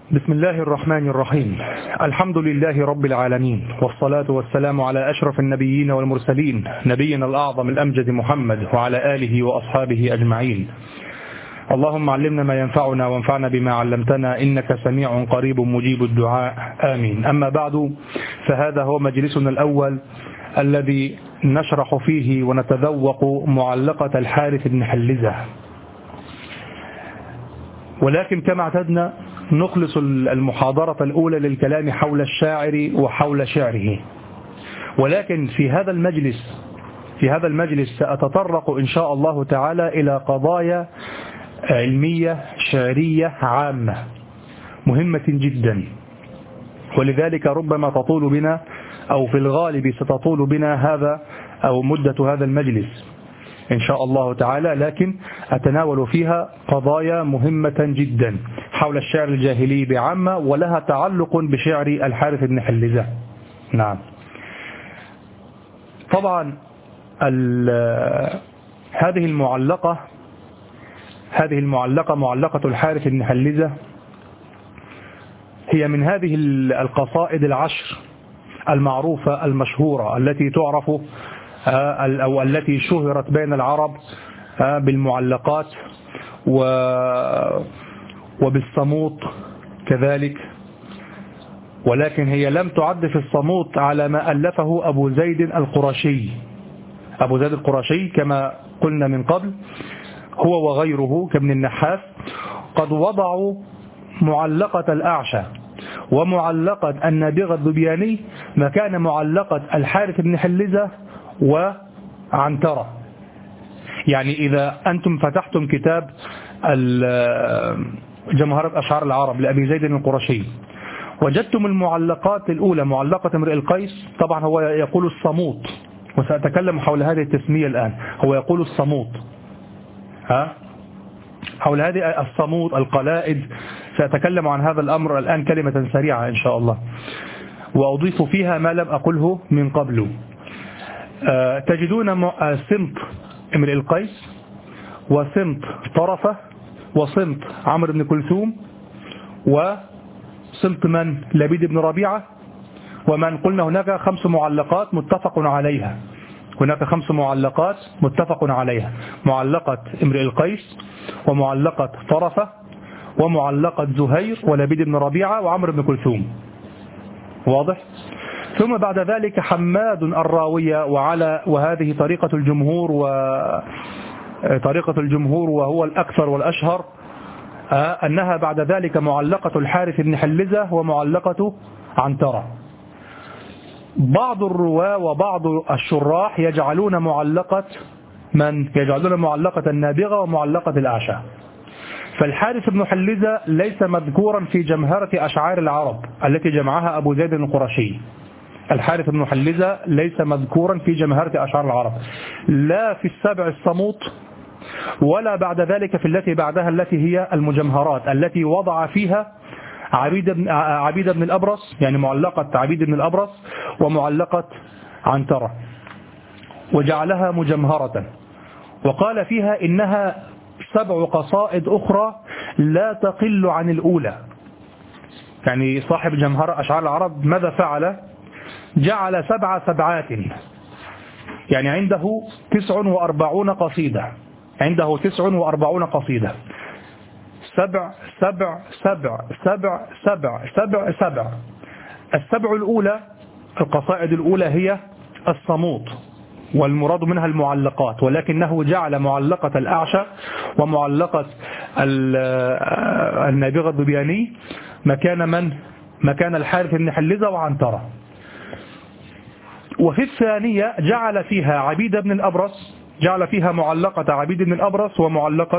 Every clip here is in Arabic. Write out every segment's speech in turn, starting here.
بسم الله الرحمن الرحيم. الحمد لله رب العالمين، والصلاة والسلام على أشرف النبيين والمرسلين، نبينا الأعظم الأمجد محمد وعلى آله وأصحابه أجمعين. اللهم علمنا ما ينفعنا وانفعنا بما علمتنا، إنك سميع قريب مجيب الدعاء، آمين. أما بعد، فهذا هو مجلسنا الأول الذي نشرح فيه ونتذوق معلقة الحارث بن حلزة. ولكن كما اعتدنا نخلص المحاضرة الأولى للكلام حول الشاعر وحول شعره، ولكن في هذا المجلس سأتطرق إن شاء الله تعالى إلى قضايا علمية شعرية عامة مهمة جدا، ولذلك ربما تطول بنا أو في الغالب ستطول بنا مدة هذا المجلس إن شاء الله تعالى، لكن أتناول فيها قضايا مهمة جدا حول الشعر الجاهلي بعامة، ولها تعلق بشعر الحارث بن حلزة. نعم، طبعا هذه المعلقة معلقة الحارث بن حلزة هي من هذه القصائد العشر المعروفة المشهورة التي تعرف أو التي شهرت بين العرب بالمعلقات وبالصموت كذلك، ولكن هي لم تعد في الصموت على ما ألفه أبو زيد القرشي كما قلنا من قبل، هو وغيره كابن النحاس قد وضعوا معلقة الأعشى ومعلقة النابغة الذبياني مكان معلقة الحارث بن حلزة وعنترة. يعني إذا أنتم فتحتم كتاب جمهرة أشعار العرب لأبي زيد القرشي وجدتم المعلقات الأولى معلقة امرئ القيس، طبعا هو يقول الصموت، وسأتكلم حول هذه التسمية الآن. هو يقول الصموت، حول هذه الصموت القلائد سأتكلم عن هذا الأمر الآن كلمة سريعة إن شاء الله، وأضيف فيها ما لم أقله من قبل. تجدون صمت امرئ القيس وصمت طرفة وصمت عمرو بن كلثوم وصمت من لبيد بن ربيعة، ومن قلنا هناك 5 معلقات متفق عليها. معلقة امرئ القيس ومعلقة طرفة ومعلقة زهير ولبيد بن ربيعة وعمرو بن كلثوم، واضح؟ ثم بعد ذلك حماد الراوية، وهذه طريقة الجمهور وهو الأكثر والأشهر، أنها بعد ذلك معلقة الحارث بن حلزة ومعلقة عنترة. بعض الرواة وبعض الشراح يجعلون معلقة النابغة ومعلقة الأعشى. فالحارث بن حلزة ليس مذكورا في جمهرة أشعار العرب التي جمعها أبو زيد القرشي. الحارث بن حلزة ليس مذكورا في جمهرة أشعار العرب، لا في السبع الصموت ولا بعد ذلك في التي بعدها التي هي المجمهرات التي وضع فيها عبيد بن الأبرص، يعني معلقة عبيد بن الأبرص ومعلقة عنترة، وجعلها مجمهرة، وقال فيها إنها 7 قصائد أخرى لا تقل عن الأولى. يعني صاحب جمهرة أشعار العرب ماذا فعل؟ جعل 7 سبعات، يعني عنده 49 قصيدة، 7 7 7 7 7 7 7. السبع الأولى، القصائد الأولى هي الصموت، والمراد منها المعلقات، ولكنه جعل معلقة الأعشى ومعلقة النابغة الذبياني مكان الحارث بن حلزة وعنترة. وفي الثانية جعل فيها معلقة عبيد بن الأبرص ومعلقة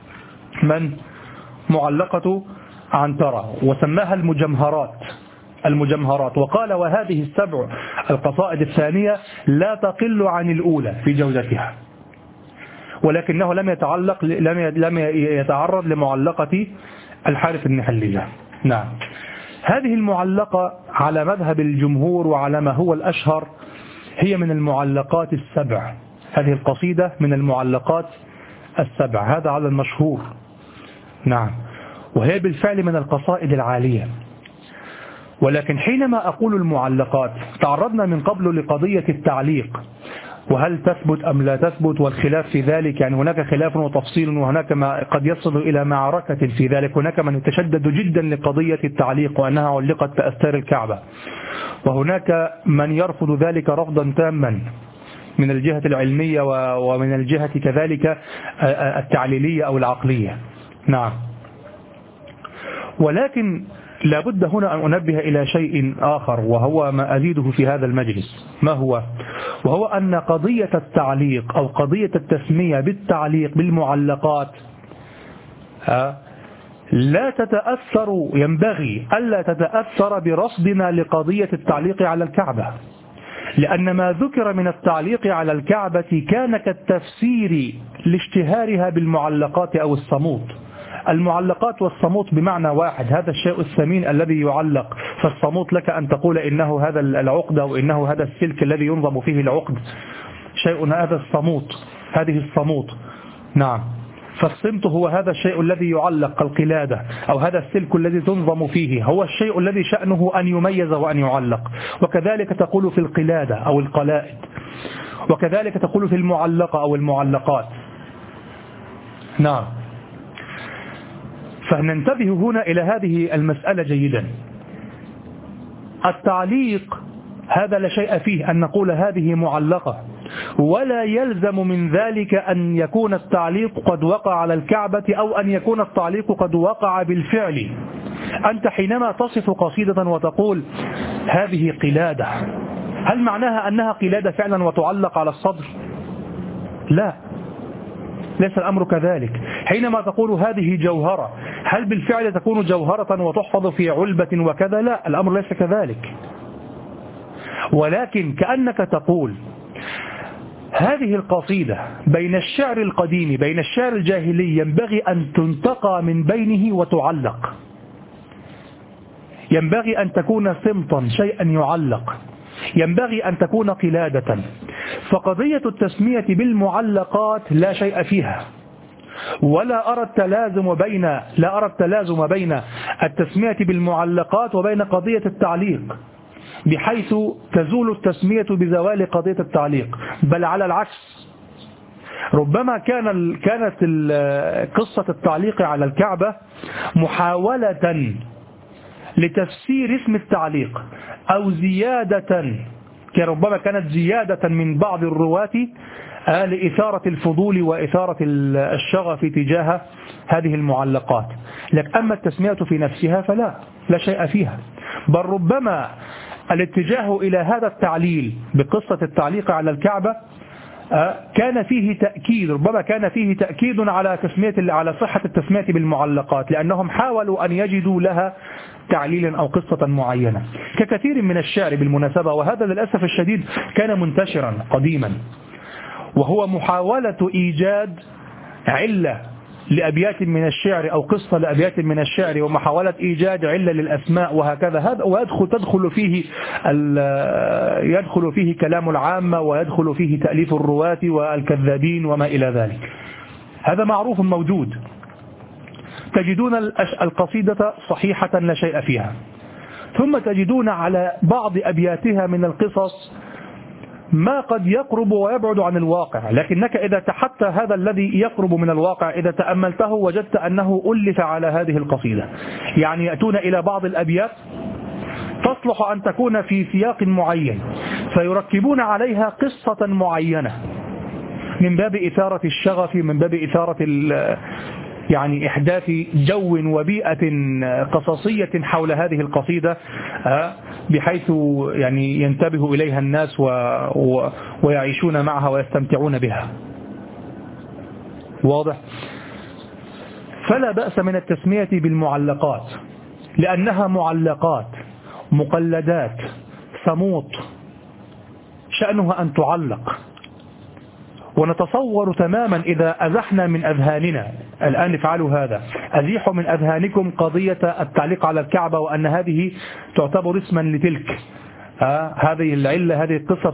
معلقة عنترة، وسماها المجمهرات، وقال وهذه 7 القصائد الثانية لا تقل عن الأولى في جودتها، ولكنه لم يتعرض لمعلقة الحارث بن حلزة. نعم، هذه المعلقة على مذهب الجمهور وعلى ما هو الأشهر هي من المعلقات 7. هذه القصيدة من المعلقات 7، هذا على المشهور. نعم، وهي بالفعل من القصائد العالية. ولكن حينما أقول المعلقات تعرضنا من قبل لقضية التعليق، وهل تثبت أم لا تثبت، والخلاف في ذلك، يعني هناك خلاف وتفصيل، وهناك ما قد يصل إلى معركة في ذلك. هناك من يتشدد جدا لقضية التعليق وأنها علقت بأستار الكعبة، وهناك من يرفض ذلك رفضا تاما من الجهة العلمية ومن الجهة كذلك التعليلية أو العقلية. نعم. ولكن لابد هنا أن أنبه إلى شيء آخر، وهو ما أزيده في هذا المجلس. ما هو؟ وهو أن قضية التعليق أو قضية التسمية بالتعليق بالمعلقات لا تتأثر، ينبغي ألا تتأثر برصدنا لقضية التعليق على الكعبة، لأن ما ذكر من التعليق على الكعبة كان كالتفسير لاشتهارها بالمعلقات أو الصمود. المعلقات والصمود بمعنى واحد، هذا الشيء الثمين الذي يعلق. فالصمود لك أن تقول إنه هذا العقد أو إنه هذا السلك الذي ينظم فيه العقد، شيء هذا الصمود، هذه الصمود. نعم. فالصمت هو هذا الشيء الذي يعلق، القلادة أو هذا السلك الذي تنظم فيه، هو الشيء الذي شأنه أن يميز وأن يعلق. وكذلك تقول في القلادة أو القلائد، وكذلك تقول في المعلقة أو المعلقات. نعم. فننتبه هنا إلى هذه المسألة جيدا. التعليق هذا لا شيء فيه أن نقول هذه معلقة، ولا يلزم من ذلك أن يكون التعليق قد وقع على الكعبة أو أن يكون التعليق قد وقع بالفعل. أنت حينما تصف قصيدة وتقول هذه قلادة، هل معناها أنها قلادة فعلا وتعلق على الصدر؟ لا، ليس الأمر كذلك. حينما تقول هذه جوهرة، هل بالفعل تكون جوهرة وتحفظ في علبة وكذا؟ لا، الأمر ليس كذلك. ولكن كأنك تقول هذه القصيدة بين الشعر القديم بين الشعر الجاهلي ينبغي أن تنتقى من بينه وتعلق، ينبغي أن تكون صمتا، شيئا يعلق، ينبغي أن تكون قلادة. فقضية التسمية بالمعلقات لا شيء فيها، ولا أرى التلازم بين التسمية بالمعلقات وبين قضية التعليق، بحيث تزول التسمية بزوال قضية التعليق، بل على العكس. ربما كانت قصة التعليق على الكعبة محاولة لتفسير اسم التعليق، أو زيادة، ربما كانت زيادة من بعض الرواة لإثارة الفضول وإثارة الشغف تجاه هذه المعلقات. لكن أما التسمية في نفسها لا شيء فيها، بل ربما الاتجاه إلى هذا التعليل بقصة التعليق على الكعبة كان فيه تأكيد، ربما كان فيه تأكيد على صحة التسمية بالمعلقات، لأنهم حاولوا أن يجدوا لها تعليلا أو قصة معينة، ككثير من الشعر بالمناسبة. وهذا للأسف الشديد كان منتشرا قديما، وهو محاولة إيجاد علة لأبيات من الشعر أو قصة لأبيات من الشعر، ومحاولة إيجاد علة للأسماء وهكذا. هذا يدخل فيه كلام العامة، ويدخل فيه تأليف الرواة والكذابين وما إلى ذلك. هذا معروف موجود. تجدون القصيدة صحيحة لا شيء فيها، ثم تجدون على بعض أبياتها من القصص ما قد يقرب ويبعد عن الواقع، لكنك إذا حتى هذا الذي يقرب من الواقع إذا تأملته وجدت أنه ألف على هذه القصيدة. يعني يأتون إلى بعض الأبيات تصلح أن تكون في سياق معين، فيركبون عليها قصة معينة من باب إثارة الشغف، من باب إثارة يعني إحداث جو وبيئة قصصية حول هذه القصيدة، بحيث يعني ينتبه إليها الناس ويعيشون معها ويستمتعون بها. واضح؟ فلا بأس من التسمية بالمعلقات، لأنها معلقات، مقلدات، صموت، شأنها أن تعلق. ونتصور تماما إذا أزحنا من أذهاننا، الآن افعلوا هذا، أزيحوا من أذهانكم قضية التعليق على الكعبة، وأن هذه تعتبر اسما لتلك، هذه العلة، هذه القصة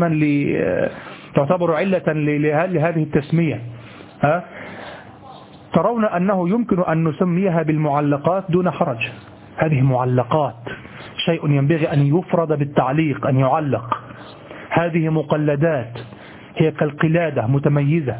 تعتبر علة لهذه التسمية. ترون أنه يمكن أن نسميها بالمعلقات دون حرج. هذه معلقات، شيء ينبغي أن يفرد بالتعليق، أن يعلق. هذه مقلدات، هي كالقلادة متميزة.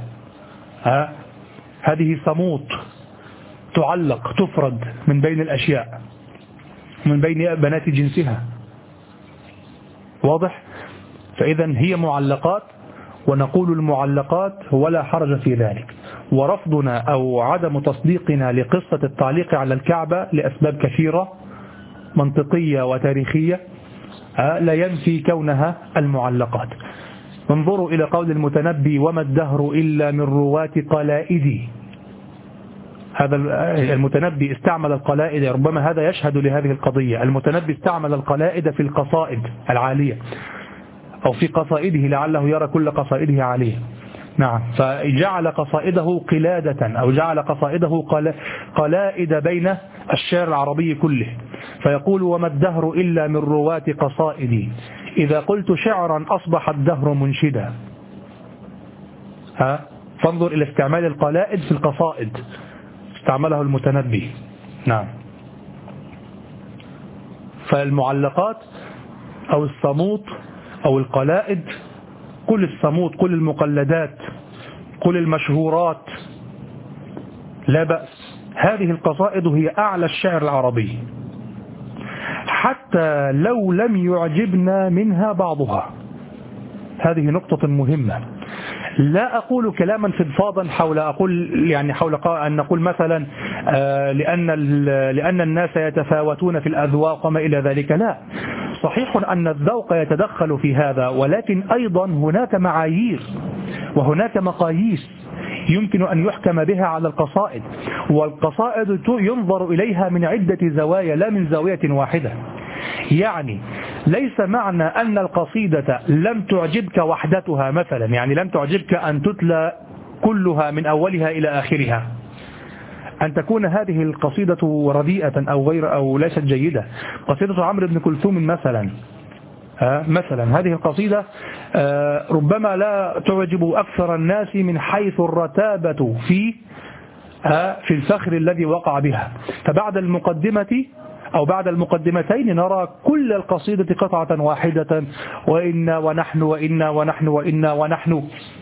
هذه صموت تعلق، تفرد من بين الأشياء، من بين بنات جنسها. واضح؟ فإذا هي معلقات، ونقول المعلقات ولا حرج في ذلك. ورفضنا أو عدم تصديقنا لقصة التعليق على الكعبة لأسباب كثيرة منطقية وتاريخية لا ينفي كونها المعلقات. انظروا إلى قول المتنبي: وما الدهر إلا من رواة قلائدي. هذا المتنبي استعمل القلائد، ربما هذا يشهد لهذه القضية. المتنبي استعمل القلائد في القصائد العالية، أو في قصائده، لعله يرى كل قصائده عالية. نعم، فجعل قصائده قلادة، أو جعل قصائده قلائد بين الشعر العربي كله. فيقول: وما الدهر إلا من رواة قصائدي، إذا قلت شعرا أصبح الدهر منشدا. فانظر إلى استعمال القلائد في القصائد، استعمله المتنبي. نعم. فالمعلقات أو الصموت أو القلائد، كل الصموت، كل المقلدات، كل المشهورات، لا بأس. هذه القصائد هي أعلى الشعر العربي، حتى لو لم يعجبنا منها بعضها. هذه نقطة مهمة. لا أقول كلاما فضفاضا حول أن نقول مثلا لأن الناس يتفاوتون في الأذواق وما إلى ذلك. لا، صحيح أن الذوق يتدخل في هذا، ولكن أيضا هناك معايير وهناك مقاييس يمكن أن يحكم بها على القصائد. والقصائد ينظر إليها من عدة زوايا، لا من زاوية واحدة. يعني ليس معنى أن القصيدة لم تعجبك وحدتها مثلا، يعني لم تعجبك أن تتلى كلها من أولها إلى آخرها، أن تكون هذه القصيدة رديئة أو ليست جيدة. قصيدة عمرو بن كلثوم مثلا، هذه القصيدة ربما لا تعجب أكثر الناس من حيث الرتابة في الفخر الذي وقع بها. فبعد المقدمة أو بعد المقدمتين نرى كل القصيدة قطعة واحدة: وإنا ونحن وإنا ونحن وإنا ونحن.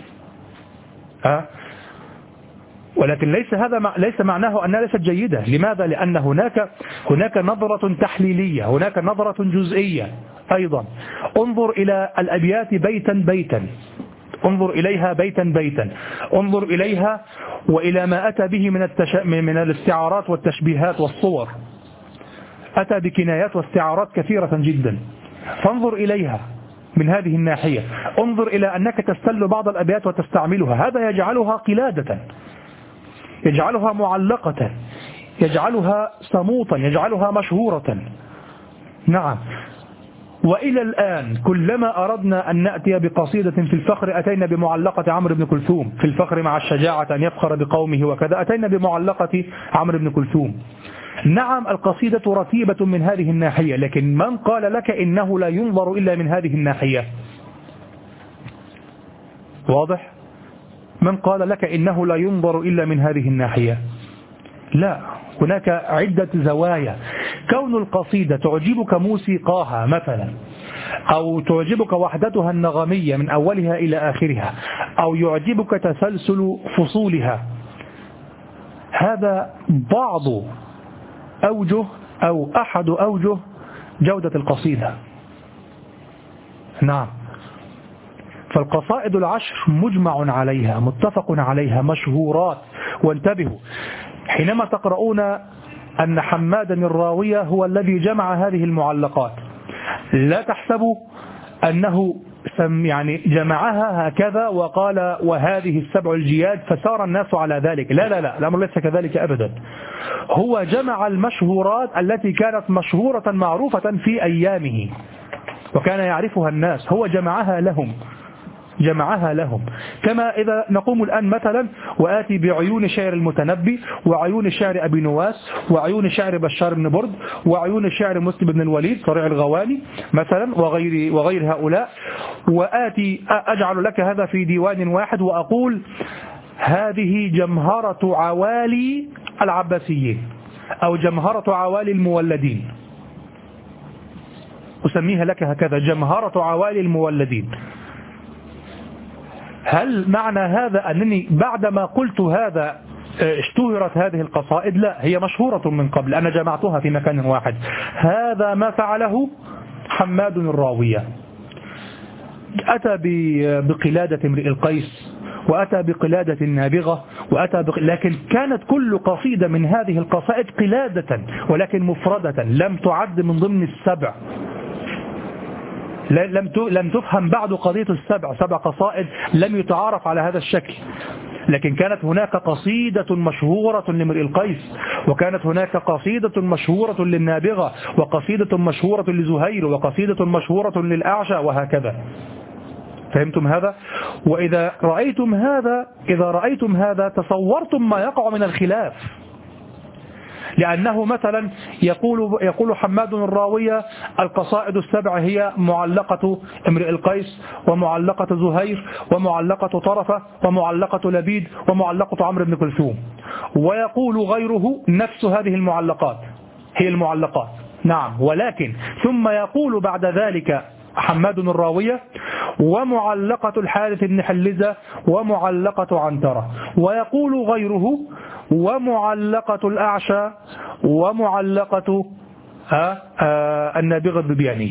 ولكن ليس معناه أنها ليست جيدة. لماذا؟ لأن هناك نظرة تحليلية، هناك نظرة جزئية أيضا. انظر إلى الأبيات بيتا بيتا، انظر إليها بيتا بيتا، انظر إليها وإلى ما أتى به من الاستعارات والتشبيهات والصور. أتى بكنايات واستعارات كثيرة جدا، فانظر إليها من هذه الناحية. انظر إلى أنك تستل بعض الأبيات وتستعملها، هذا يجعلها قلادة، يجعلها معلقة، يجعلها صموتا، يجعلها مشهورة. نعم. وإلى الآن كلما أردنا أن نأتي بقصيدة في الفخر أتينا بمعلقة عمرو بن كلثوم. في الفخر مع الشجاعة أن يفخر بقومه وكذا، أتينا بمعلقة عمرو بن كلثوم. نعم، القصيدة رتيبة من هذه الناحية، لكن من قال لك إنه لا ينظر إلا من هذه الناحية؟ واضح؟ من قال لك إنه لا ينظر إلا من هذه الناحية؟ لا، هناك عدة زوايا. كون القصيدة تعجبك موسيقاها مثلا، أو تعجبك وحدتها النغمية من أولها إلى آخرها، أو يعجبك تسلسل فصولها، هذا بعض أوجه أو أحد أوجه جودة القصيدة. نعم. فالقصائد العشر مجمع عليها، متفق عليها، مشهورات. وانتبهوا، حينما تقرؤون أن حمادا الراوية هو الذي جمع هذه المعلقات، لا تحسبوا أنه جمعها هكذا وقال وهذه السبع الجياد فسار الناس على ذلك. لا لا لا، الأمر ليس كذلك أبدا. هو جمع المشهورات التي كانت مشهورة معروفة في أيامه وكان يعرفها الناس، هو جمعها لهم. كما إذا نقوم الآن مثلا وآتي بعيون شعر المتنبي، وعيون شعر أبي نواس، وعيون شعر بشار بن برد، وعيون شعر مسلم بن الوليد صريع الغواني مثلا، وغير هؤلاء، وآتي أجعل لك هذا في ديوان واحد، وأقول هذه جمهرة عوالي العباسيين أو جمهرة عوالي المولدين، أسميها لك هكذا، جمهرة عوالي المولدين. هل معنى هذا أنني بعدما قلت هذا اشتهرت هذه القصائد؟ لا، هي مشهورة من قبل، أنا جمعتها في مكان واحد. هذا ما فعله حماد الراوية، أتى بقلادة امرئ القيس، وأتى بقلادة النابغة، لكن كانت كل قصيدة من هذه القصائد قلادة ولكن مفردة، لم تعد من ضمن السبع، لم تفهم بعد قضية السبع، 7 قصائد لم يتعارف على هذا الشكل. لكن كانت هناك قصيدة مشهورة لامرئ القيس، وكانت هناك قصيدة مشهورة للنابغة، وقصيدة مشهورة لزهير، وقصيدة مشهورة للأعشى، وهكذا. فهمتم هذا؟ وإذا رأيتم هذا تصورتم ما يقع من الخلاف، لأنه مثلا يقول حماد الراوية القصائد السبع هي معلقة امرئ القيس، ومعلقة زهير، ومعلقة طرفة، ومعلقة لبيد، ومعلقة عمرو بن كلثوم، ويقول غيره نفس هذه المعلقات هي المعلقات. نعم، ولكن ثم يقول بعد ذلك حماد الراوية ومعلقة الحارث بن حلزة ومعلقة عنترة، ويقول غيره ومعلقة الأعشى ومعلقة النابغة الذبياني.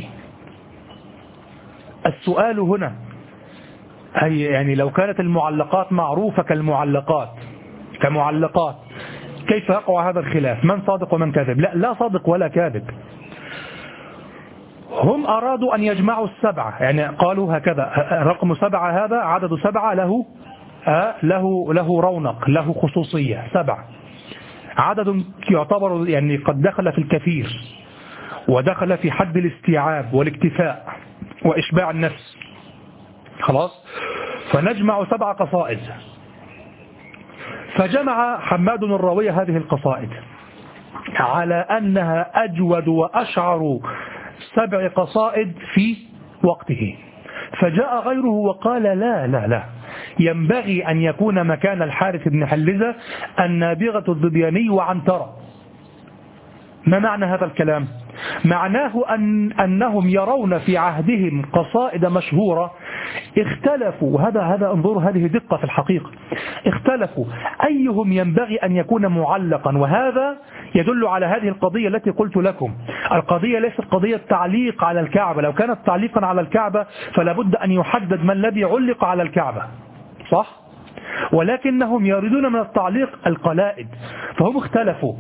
السؤال هنا يعني لو كانت المعلقات معروفة كمعلقات كيف يقع هذا الخلاف؟ من صادق ومن كاذب؟ لا صادق ولا كاذب. هم أرادوا أن يجمعوا السبعة، يعني قالوا هكذا، رقم 7 هذا عدد 7 له رونق، له خصوصية، 7 عدد يعتبر يعني قد دخل في الكثير، ودخل في حد الاستيعاب والاكتفاء وإشباع النفس. خلاص، فنجمع 7 قصائد. فجمع حماد الراوية هذه القصائد على أنها أجود وأشعر 7 قصائد في وقته. فجاء غيره وقال لا لا لا، ينبغي أن يكون مكان الحارث بن حلزة النابغة الذبياني وعنترة. ما معنى هذا الكلام؟ معناه أنهم يرون في عهدهم قصائد مشهورة، اختلفوا، هذا انظروا هذه دقة في الحقيقة، اختلفوا أيهم ينبغي أن يكون معلقا. وهذا يدل على هذه القضية التي قلت لكم، القضية ليست قضية تعليق على الكعبة، لو كانت تعليقا على الكعبة فلا بد أن يحدد ما الذي علق على الكعبة، صح؟ ولكنهم يريدون من التعليق القلائد، فهم اختلفوا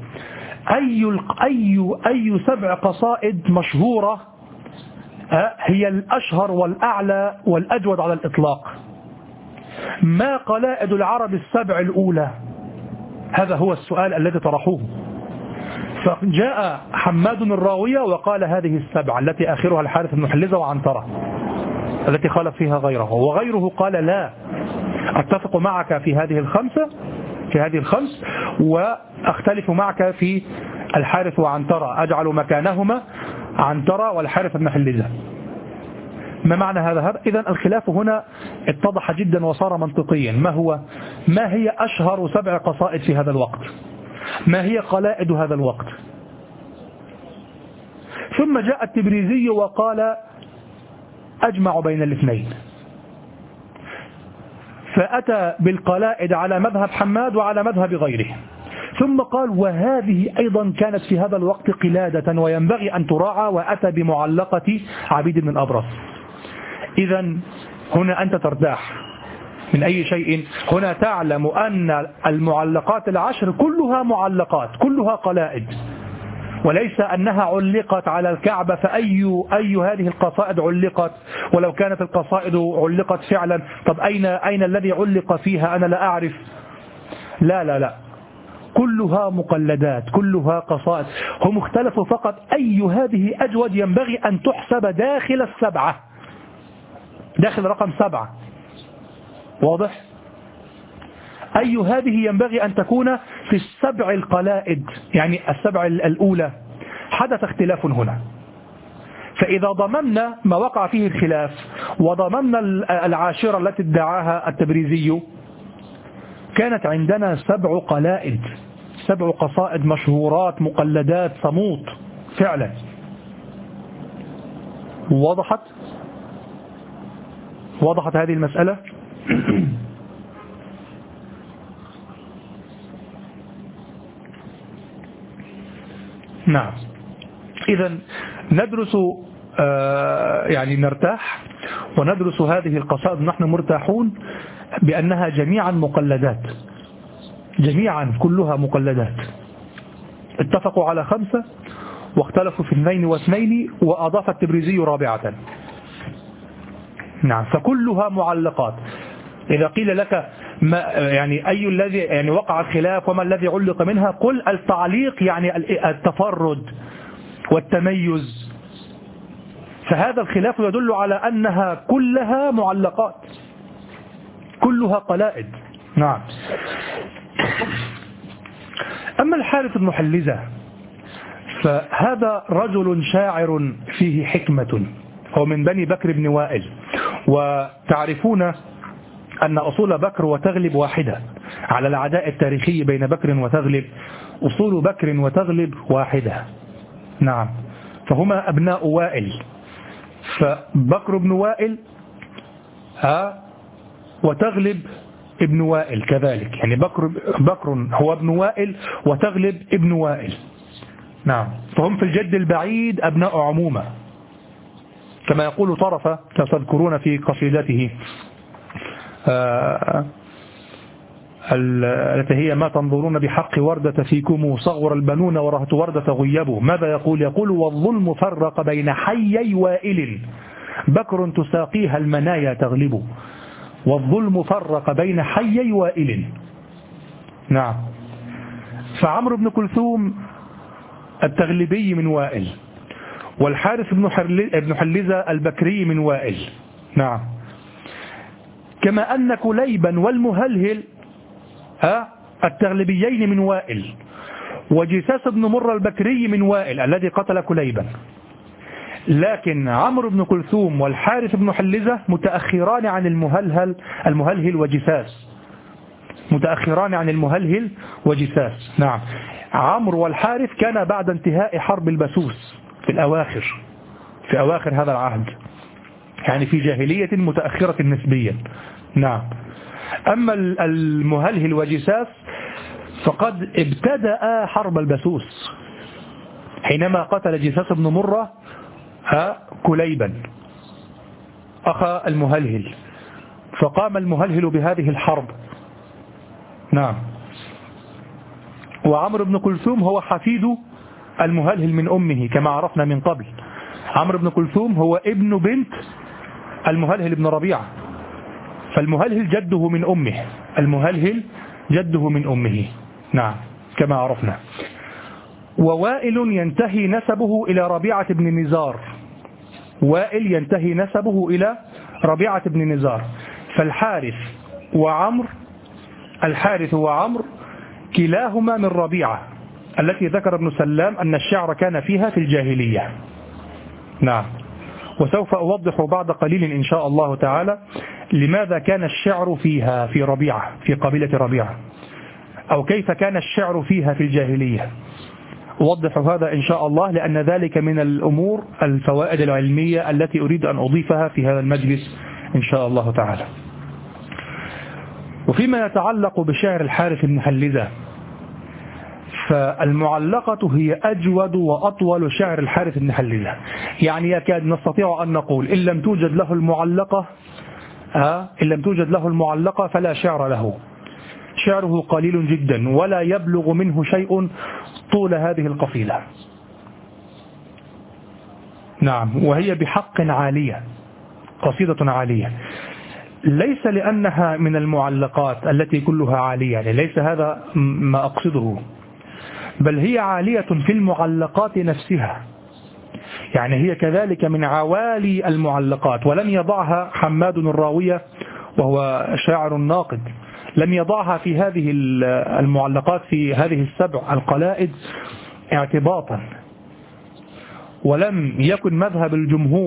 أي 7 قصائد مشهورة هي الأشهر والأعلى والأجود على الإطلاق. ما قلائد العرب السبع الأولى؟ هذا هو السؤال الذي طرحوه. فجاء حماد الراوية وقال هذه السبعة التي آخرها الحارث بن حلزة وعنترة التي خالف فيها غيره، وغيره قال لا، أتفق معك في هذه الخمس وأختلف معك في الحارث وعنترة، أجعل مكانهما عنترة والحارث بن حلزة. ما معنى هذا؟ إذن الخلاف هنا اتضح جدا وصار منطقيا. ما هي أشهر 7 قصائد في هذا الوقت؟ ما هي قلائد هذا الوقت؟ ثم جاء التبريزي وقال أجمع بين الاثنين، فأتى بالقلائد على مذهب حماد وعلى مذهب غيره، ثم قال وهذه أيضا كانت في هذا الوقت قلادة وينبغي أن تراعى، وأتى بمعلقة عبيد بن الأبرص. إذن هنا أنت ترتاح من أي شيء، هنا تعلم أن المعلقات 10 كلها معلقات، كلها قلائد، وليس أنها علقت على الكعبة فأي هذه القصائد علقت، ولو كانت القصائد علقت فعلا طب أين الذي علق فيها؟ أنا لا أعرف. لا لا لا، كلها مقلدات، كلها قصائد. هم اختلفوا فقط أي هذه أجود ينبغي أن تحسب داخل 7، داخل رقم 7، واضح؟ أي هذه ينبغي أن تكون في 7 القلائد، يعني 7 الأولى. حدث اختلاف هنا، فإذا ضممنا ما وقع فيه الخلاف وضممنا 10 التي ادعاها التبريزي، كانت عندنا 7 قلائد، 7 قصائد مشهورات مقلدات صموت فعلا. وضحت هذه المسألة. نعم. إذن ندرس يعني نرتاح وندرس هذه القصائد نحن مرتاحون بأنها جميعا مقلدات، جميعا كلها مقلدات. اتفقوا على 5 واختلفوا في 2 و2 وأضاف التبريزي رابعة. نعم. فكلها معلقات. إذا قيل لك ما يعني أي الذي يعني وقع الخلاف وما الذي علق منها، قل التعليق يعني التفرد والتميز. فهذا الخلاف يدل على أنها كلها معلقات، كلها قلائد. نعم. أما الحارث بن حلزة فهذا رجل شاعر فيه حكمة، هو من بني بكر بن وائل، وتعرفون أن أصول بكر وتغلب واحدة على العداء التاريخي بين بكر وتغلب، أصول بكر وتغلب واحدة. نعم. فهما أبناء وائل، فبكر بن وائل وتغلب ابن وائل كذلك، يعني بكر هو ابن وائل وتغلب ابن وائل. نعم. فهم في الجد البعيد أبناء عمومة، كما يقول طرفة تذكرون في قصيدته التي هي ما تنظرون بحق وردة فيكم صغر البنون ورهت وردة غيبوا. ماذا يقول والظلم فرق بين حيي وائل بكر تساقيها المنايا تغلب. والظلم فرق بين حيي وائل. نعم. فعمرو بن كلثوم التغلبي من وائل، والحارث بن حلزة البكري من وائل. نعم. كما أن كليبا والمهلهل التغلبيين من وائل، وجساس بن مرة البكري من وائل الذي قتل كليبا. لكن عمرو بن كلثوم والحارث بن حلزة متأخران عن المهلهل وجساس، متأخران عن المهلهل وجساس. نعم. عمرو والحارث كان بعد انتهاء حرب البسوس في أواخر هذا العهد، يعني في جاهلية متأخرة نسبيا. نعم. أما المهلهل وجساس فقد ابتدأ حرب البسوس حينما قتل جساس بن مرة كليبا أخا المهلهل، فقام المهلهل بهذه الحرب. نعم. وعمرو بن كلثوم هو حفيد المهلهل من أمه كما عرفنا من قبل. عمرو بن كلثوم هو ابن بنت المهلهل بن ربيعة، فالمهلهل جده من أمه، المهلهل جده من أمه. نعم كما عرفنا. ووائل ينتهي نسبه إلى ربيعة بن نزار، وائل ينتهي نسبه إلى ربيعة بن نزار. فالحارث وعمر كلاهما من ربيعة التي ذكر ابن سلام أن الشعر كان فيها في الجاهلية. نعم. وسوف أوضح بعد قليل إن شاء الله تعالى لماذا كان الشعر فيها في ربيعة، في قبيلة ربيعة، أو كيف كان الشعر فيها في الجاهلية. أوضح هذا إن شاء الله، لأن ذلك من الأمور الفوائد العلمية التي أريد أن أضيفها في هذا المجلس إن شاء الله تعالى. وفيما يتعلق بشعر الحارث بن حلزة، فالمعلقة هي أجود وأطول شعر الحارث بن حلزة، يعني يكاد نستطيع أن نقول إن لم توجد له المعلقة فلا شعر له. شعره قليل جدا ولا يبلغ منه شيء طول هذه القصيدة. نعم. وهي بحق عالية، قصيدة عالية، ليس لأنها من المعلقات التي كلها عالية، يعني ليس هذا ما أقصده، بل هي عالية في المعلقات نفسها، يعني هي كذلك من عوالي المعلقات. ولم يضعها حماد الراوية وهو شاعر ناقد، لم يضعها في هذه المعلقات في هذه السبع القلائد اعتباطا، ولم يكن مذهب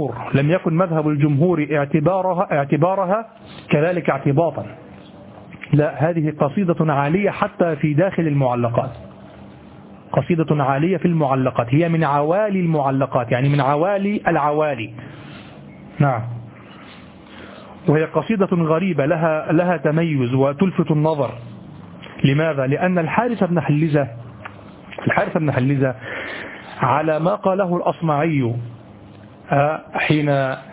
الجمهور اعتبارها كذلك اعتباطا. لا، هذه قصيدة عالية حتى في داخل المعلقات، قصيدة عالية في المعلقات، هي من عوالي المعلقات، يعني من عوالي العوالي. نعم. وهي قصيدة غريبة لها تميز وتلفت النظر. لماذا؟ لأن الحارث بن حلزة على ما قاله الأصمعي حين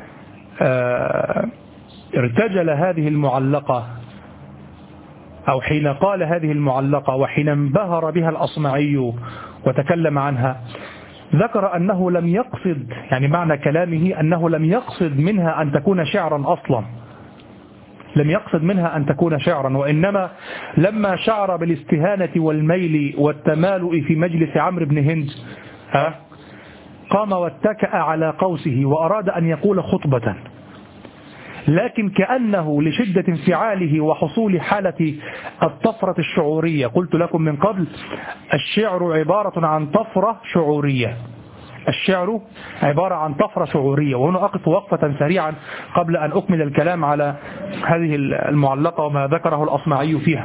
ارتجل هذه المعلقة، أو حين قال هذه المعلقة وحين انبهر بها الأصمعي وتكلم عنها، ذكر أنه لم يقصد، يعني معنى كلامه أنه لم يقصد منها أن تكون شعرا أصلا، لم يقصد منها أن تكون شعرا، وإنما لما شعر بالاستهانة والميل والتمالؤ في مجلس عمرو بن هند قام واتكأ على قوسه وأراد أن يقول خطبة، لكن كأنه لشدة انفعاله وحصول حالة الطفرة الشعورية. قلت لكم من قبل الشعر عبارة عن طفرة شعورية، الشعر عبارة عن طفرة شعورية. وهنا أقف وقفة سريعا قبل أن أكمل الكلام على هذه المعلقة وما ذكره الأصمعي فيها.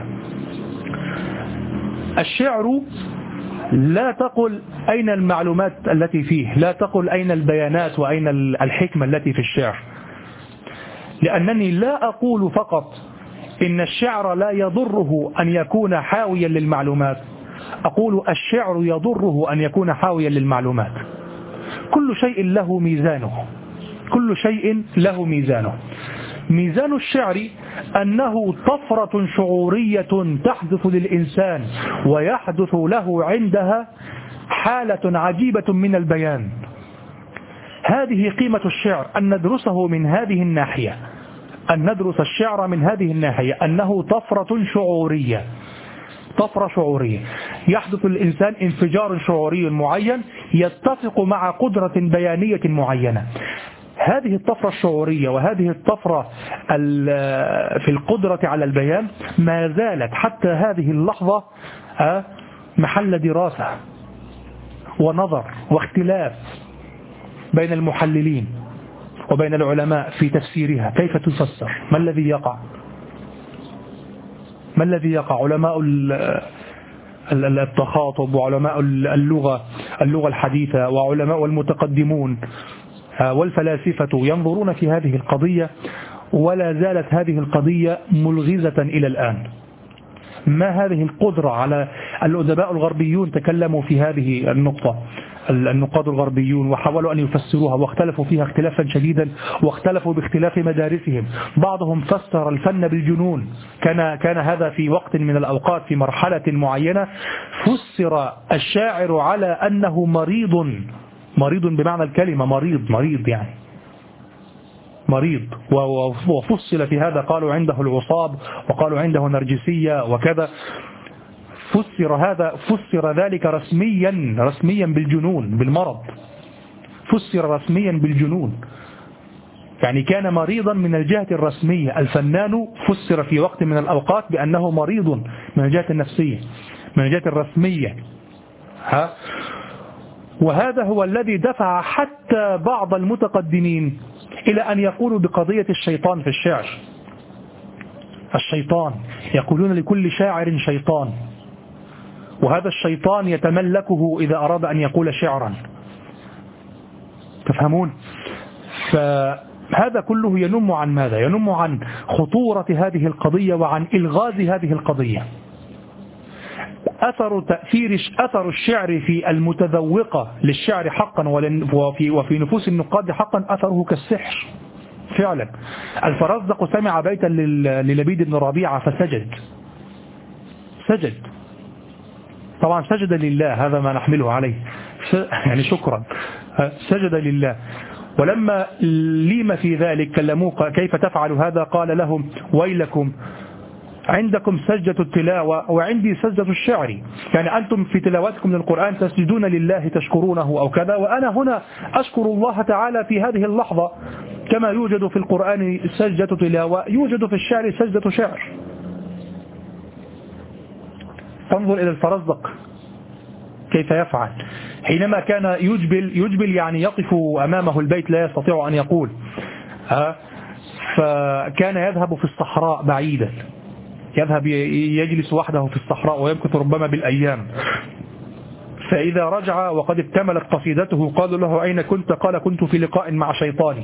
الشعر لا تقل أين المعلومات التي فيه، لا تقل أين البيانات وأين الحكمة التي في الشعر، لأنني لا أقول فقط إن الشعر لا يضره أن يكون حاويا للمعلومات، أقول الشعر يضره أن يكون حاويا للمعلومات. كل شيء له ميزانه، كل شيء له ميزانه. ميزان الشعر أنه طفرة شعورية تحدث للإنسان ويحدث له عندها حالة عجيبة من البيان. هذه قيمة الشعر، أن ندرسه من هذه الناحية، أن ندرس الشعر من هذه الناحية، أنه طفرة شعورية، طفرة شعورية يحدث للإنسان انفجار شعوري معين يتفق مع قدرة بيانية معينة. هذه الطفرة الشعورية وهذه الطفرة في القدرة على البيان ما زالت حتى هذه اللحظة محل دراسة ونظر واختلاف بين المحللين وبين العلماء في تفسيرها. كيف تفسر؟ ما الذي يقع؟ ما الذي يقع؟ علماء التخاطب وعلماء اللغة الحديثة وعلماء المتقدمون والفلاسفة ينظرون في هذه القضية، ولا زالت هذه القضية ملغزة إلى الآن. ما هذه القدرة على الأدباء الغربيون تكلموا في هذه النقطة، النقاد الغربيون، وحاولوا أن يفسروها واختلفوا فيها اختلافا شديدا، واختلفوا باختلاف مدارسهم. بعضهم فسر الفن بالجنون، كان هذا في وقت من الأوقات في مرحلة معينة فسر الشاعر على أنه مريض بمعنى الكلمة، مريض يعني مريض، وفصل في هذا، قالوا عنده العصاب وقالوا عنده نرجسية وكذا. فسر ذلك رسميا بالجنون، بالمرض، فسر رسميا بالجنون، يعني كان مريضا من الجهة الرسمية. الفنان فسر في وقت من الأوقات بأنه مريض من الجهة النفسية، من الجهة الرسمية. وهذا هو الذي دفع حتى بعض المتقدمين إلى أن يقولوا بقضية الشيطان في الشعر. الشيطان، يقولون لكل شاعر شيطان، وهذا الشيطان يتملكه إذا أراد أن يقول شعرا. تفهمون؟ فهذا كله ينم عن ماذا؟ ينم عن خطورة هذه القضية وعن إلغاز هذه القضية. أثر الشعر في المتذوقة للشعر حقا وفي نفوس النقاد حقا أثره كالسحر فعلا. الفرزدق سمع بيتا للبيد بن ربيعة فسجد، طبعا سجد لله، هذا ما نحمله عليه، يعني شكرا، سجد لله. ولما ليم في ذلك كلموه كيف تفعل هذا؟ قال لهم ويلكم، عندكم سجدة التلاوة وعندي سجدة الشعر، يعني أنتم في تلاوتكم للقرآن تسجدون لله تشكرونه أو كذا، وأنا هنا أشكر الله تعالى في هذه اللحظة. كما يوجد في القرآن سجدة تلاوة يوجد في الشعر سجدة شعر. تنظر إلى الفرزدق كيف يفعل حينما كان يجبل يعني يقف أمامه البيت لا يستطيع أن يقول، فكان يذهب في الصحراء بعيدا يذهب يجلس وحده في الصحراء ويمكث ربما بالأيام، فإذا رجع وقد اكتملت قصيدته قالوا له أين كنت؟ قال كنت في لقاء مع شيطاني.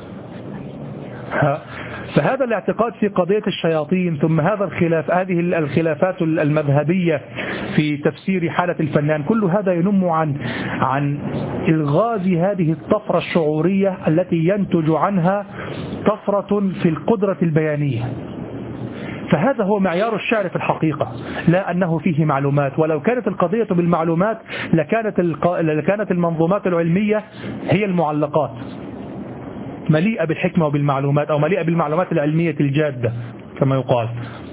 فهذا الاعتقاد في قضية الشياطين، ثم هذه الخلافات المذهبية في تفسير حالة الفنان، كل هذا ينم عن إلغاز هذه الطفرة الشعورية التي ينتج عنها طفرة في القدرة البيانية. فهذا هو معيار الشعر في الحقيقة، لا أنه فيه معلومات. ولو كانت القضية بالمعلومات لكانت المنظومات العلمية هي المعلقات، مليئة بالحكمة وبالمعلومات، أو مليئة بالمعلومات العلمية الجادة كما يقال.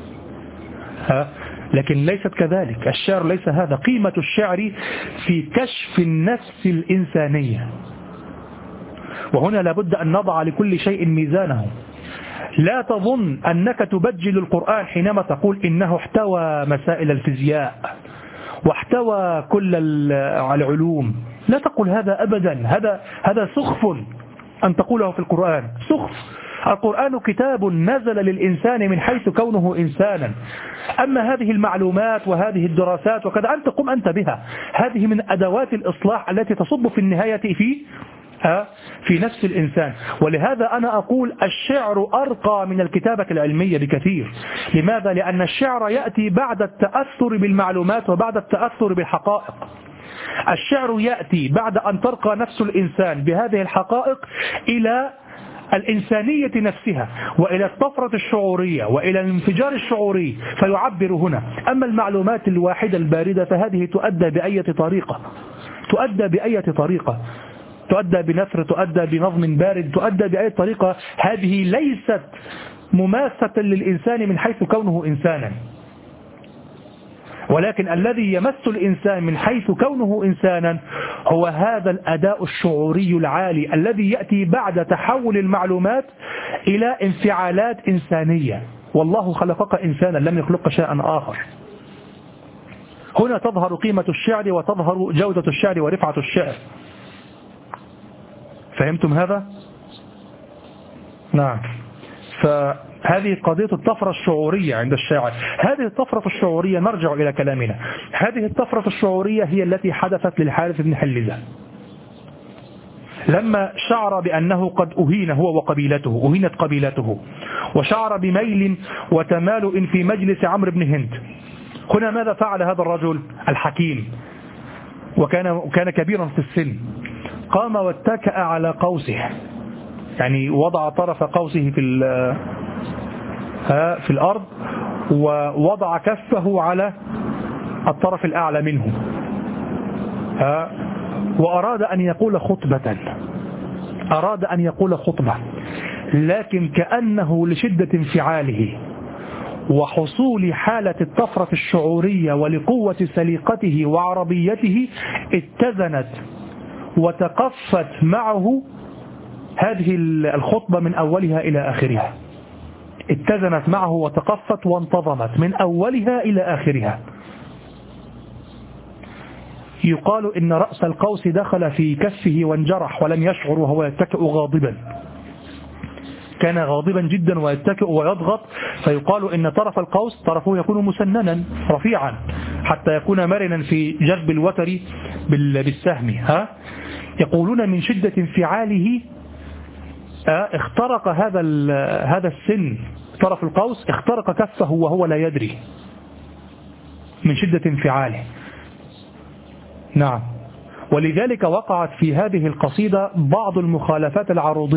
لكن ليست كذلك. الشعر ليس هذا. قيمة الشعر في كشف النفس الإنسانية، وهنا لابد أن نضع لكل شيء ميزانه. لا تظن أنك تبجل القرآن حينما تقول إنه احتوى مسائل الفيزياء واحتوى كل العلوم. لا تقل هذا أبدا. هذا سخف أن تقوله في القرآن، سخف. القرآن كتاب نزل للإنسان من حيث كونه إنسانا. أما هذه المعلومات وهذه الدراسات وكذا أنت قم أنت بها، هذه من أدوات الإصلاح التي تصب في النهاية في نفس الإنسان. ولهذا أنا أقول الشعر أرقى من الكتابة العلمية بكثير. لماذا؟ لأن الشعر يأتي بعد التأثر بالمعلومات وبعد التأثر بالحقائق. الشعر يأتي بعد أن ترقى نفس الإنسان بهذه الحقائق إلى الإنسانية نفسها، وإلى الطفرة الشعورية، وإلى الانفجار الشعوري، فيعبر هنا. أما المعلومات الواحدة الباردة فهذه تؤدى بأية طريقة، تؤدى بنثر، تؤدى بنظم بارد، تؤدى بأي طريقة. هذه ليست مماسة للإنسان من حيث كونه إنسانا، ولكن الذي يمس الإنسان من حيث كونه إنسانا هو هذا الأداء الشعوري العالي الذي يأتي بعد تحول المعلومات إلى انفعالات إنسانية. والله خلقك إنسانا، لم يخلق شيئا آخر. هنا تظهر قيمة الشعر وتظهر جودة الشعر ورفعة الشعر. فهمتم هذا؟ نعم. فهذه قضية الطفرة الشعورية عند الشاعر. هذه الطفرة الشعورية، نرجع إلى كلامنا، هذه الطفرة الشعورية هي التي حدثت للحارث بن حلزة لما شعر بأنه قد أهين هو وقبيلته، أهينت قبيلته، وشعر بميل وتمالؤ في مجلس عمرو بن هند. هنا ماذا فعل هذا الرجل الحكيم؟ وكان كبيرا في السن. قام واتكأ على قوسه، يعني وضع طرف قوسه في الأرض، ووضع كفه على الطرف الأعلى منه، وأراد أن يقول خطبة، لكن كأنه لشدة انفعاله وحصول حالة الطفرة الشعورية ولقوة سليقته وعربيته اتزنت وتقفت معه هذه الخطبة من أولها إلى آخرها. اتزنت معه وتقفت وانتظمت من أولها إلى آخرها. يقال إن رأس القوس دخل في كفه وانجرح ولم يشعر وهو يتكئ غاضبا. كان غاضبا جدا ويتكئ ويضغط، فيقال إن طرف القوس طرفه يكون مسننا رفيعا حتى يكون مرنا في جذب الوتر بالسهم. يقولون من شدة انفعاله اخترق هذا السن، طرف القوس اخترق كفه وهو لا يدري من شدة انفعاله. نعم. ولذلك وقعت في هذه القصيدة بعض المخالفات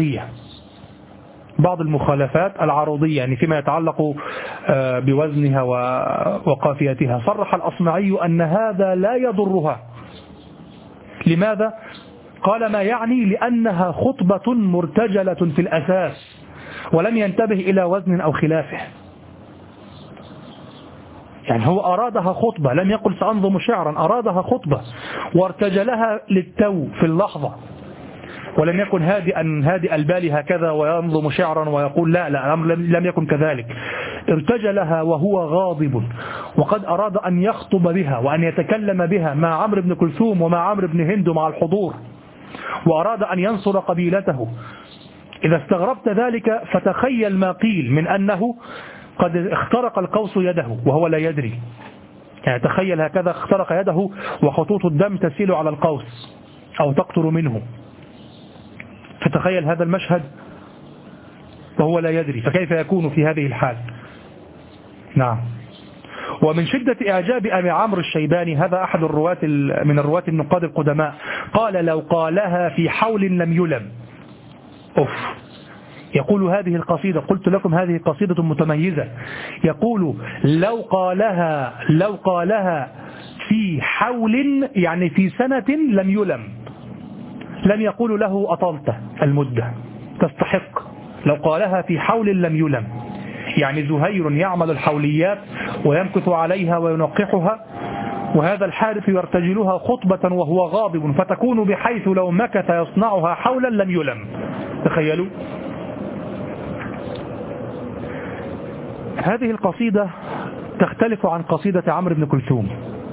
العروضية، يعني فيما يتعلق بوزنها وقافيتها. صرح الأصمعي أن هذا لا يضرها. لماذا؟ قال ما يعني لأنها خطبة مرتجلة في الأساس، ولم ينتبه إلى وزن أو خلافه. يعني هو أرادها خطبة، لم يقل سأنظم شعرا، أرادها خطبة وارتجلها للتو في اللحظة، ولم يكن هادئ البال هكذا وينظم شعرا ويقول لا لم يكن كذلك. ارتجلها وهو غاضب، وقد أراد أن يخطب بها وأن يتكلم بها مع عمرو بن كلثوم ومع عمرو بن هند ومع الحضور، وأراد أن ينصر قبيلته. إذا استغربت ذلك فتخيل ما قيل من أنه قد اخترق القوس يده وهو لا يدري. يعني تخيل هكذا اخترق يده وخطوط الدم تسيل على القوس أو تقطر منه، فتخيل هذا المشهد وهو لا يدري، فكيف يكون في هذه الحال؟ نعم. ومن شدة إعجاب أبي عمرو الشيباني، هذا أحد من الرواة النقاد القدماء، قال لو قالها في حول لم يلم. يقول هذه القصيدة، قلت لكم هذه قصيدة متميزة، يقول لو قالها في حول يعني في سنة لم يلم، لم يقول له أطلت المدة تستحق. لو قالها في حول لم يلم، يعني زهير يعمل الحوليات ويمكث عليها وينقحها، وهذا الحارث يرتجلها خطبة وهو غاضب، فتكون بحيث لو مكث يصنعها حولا لم يلم. تخيلوا. هذه القصيدة تختلف عن قصيدة عمرو بن كلثوم،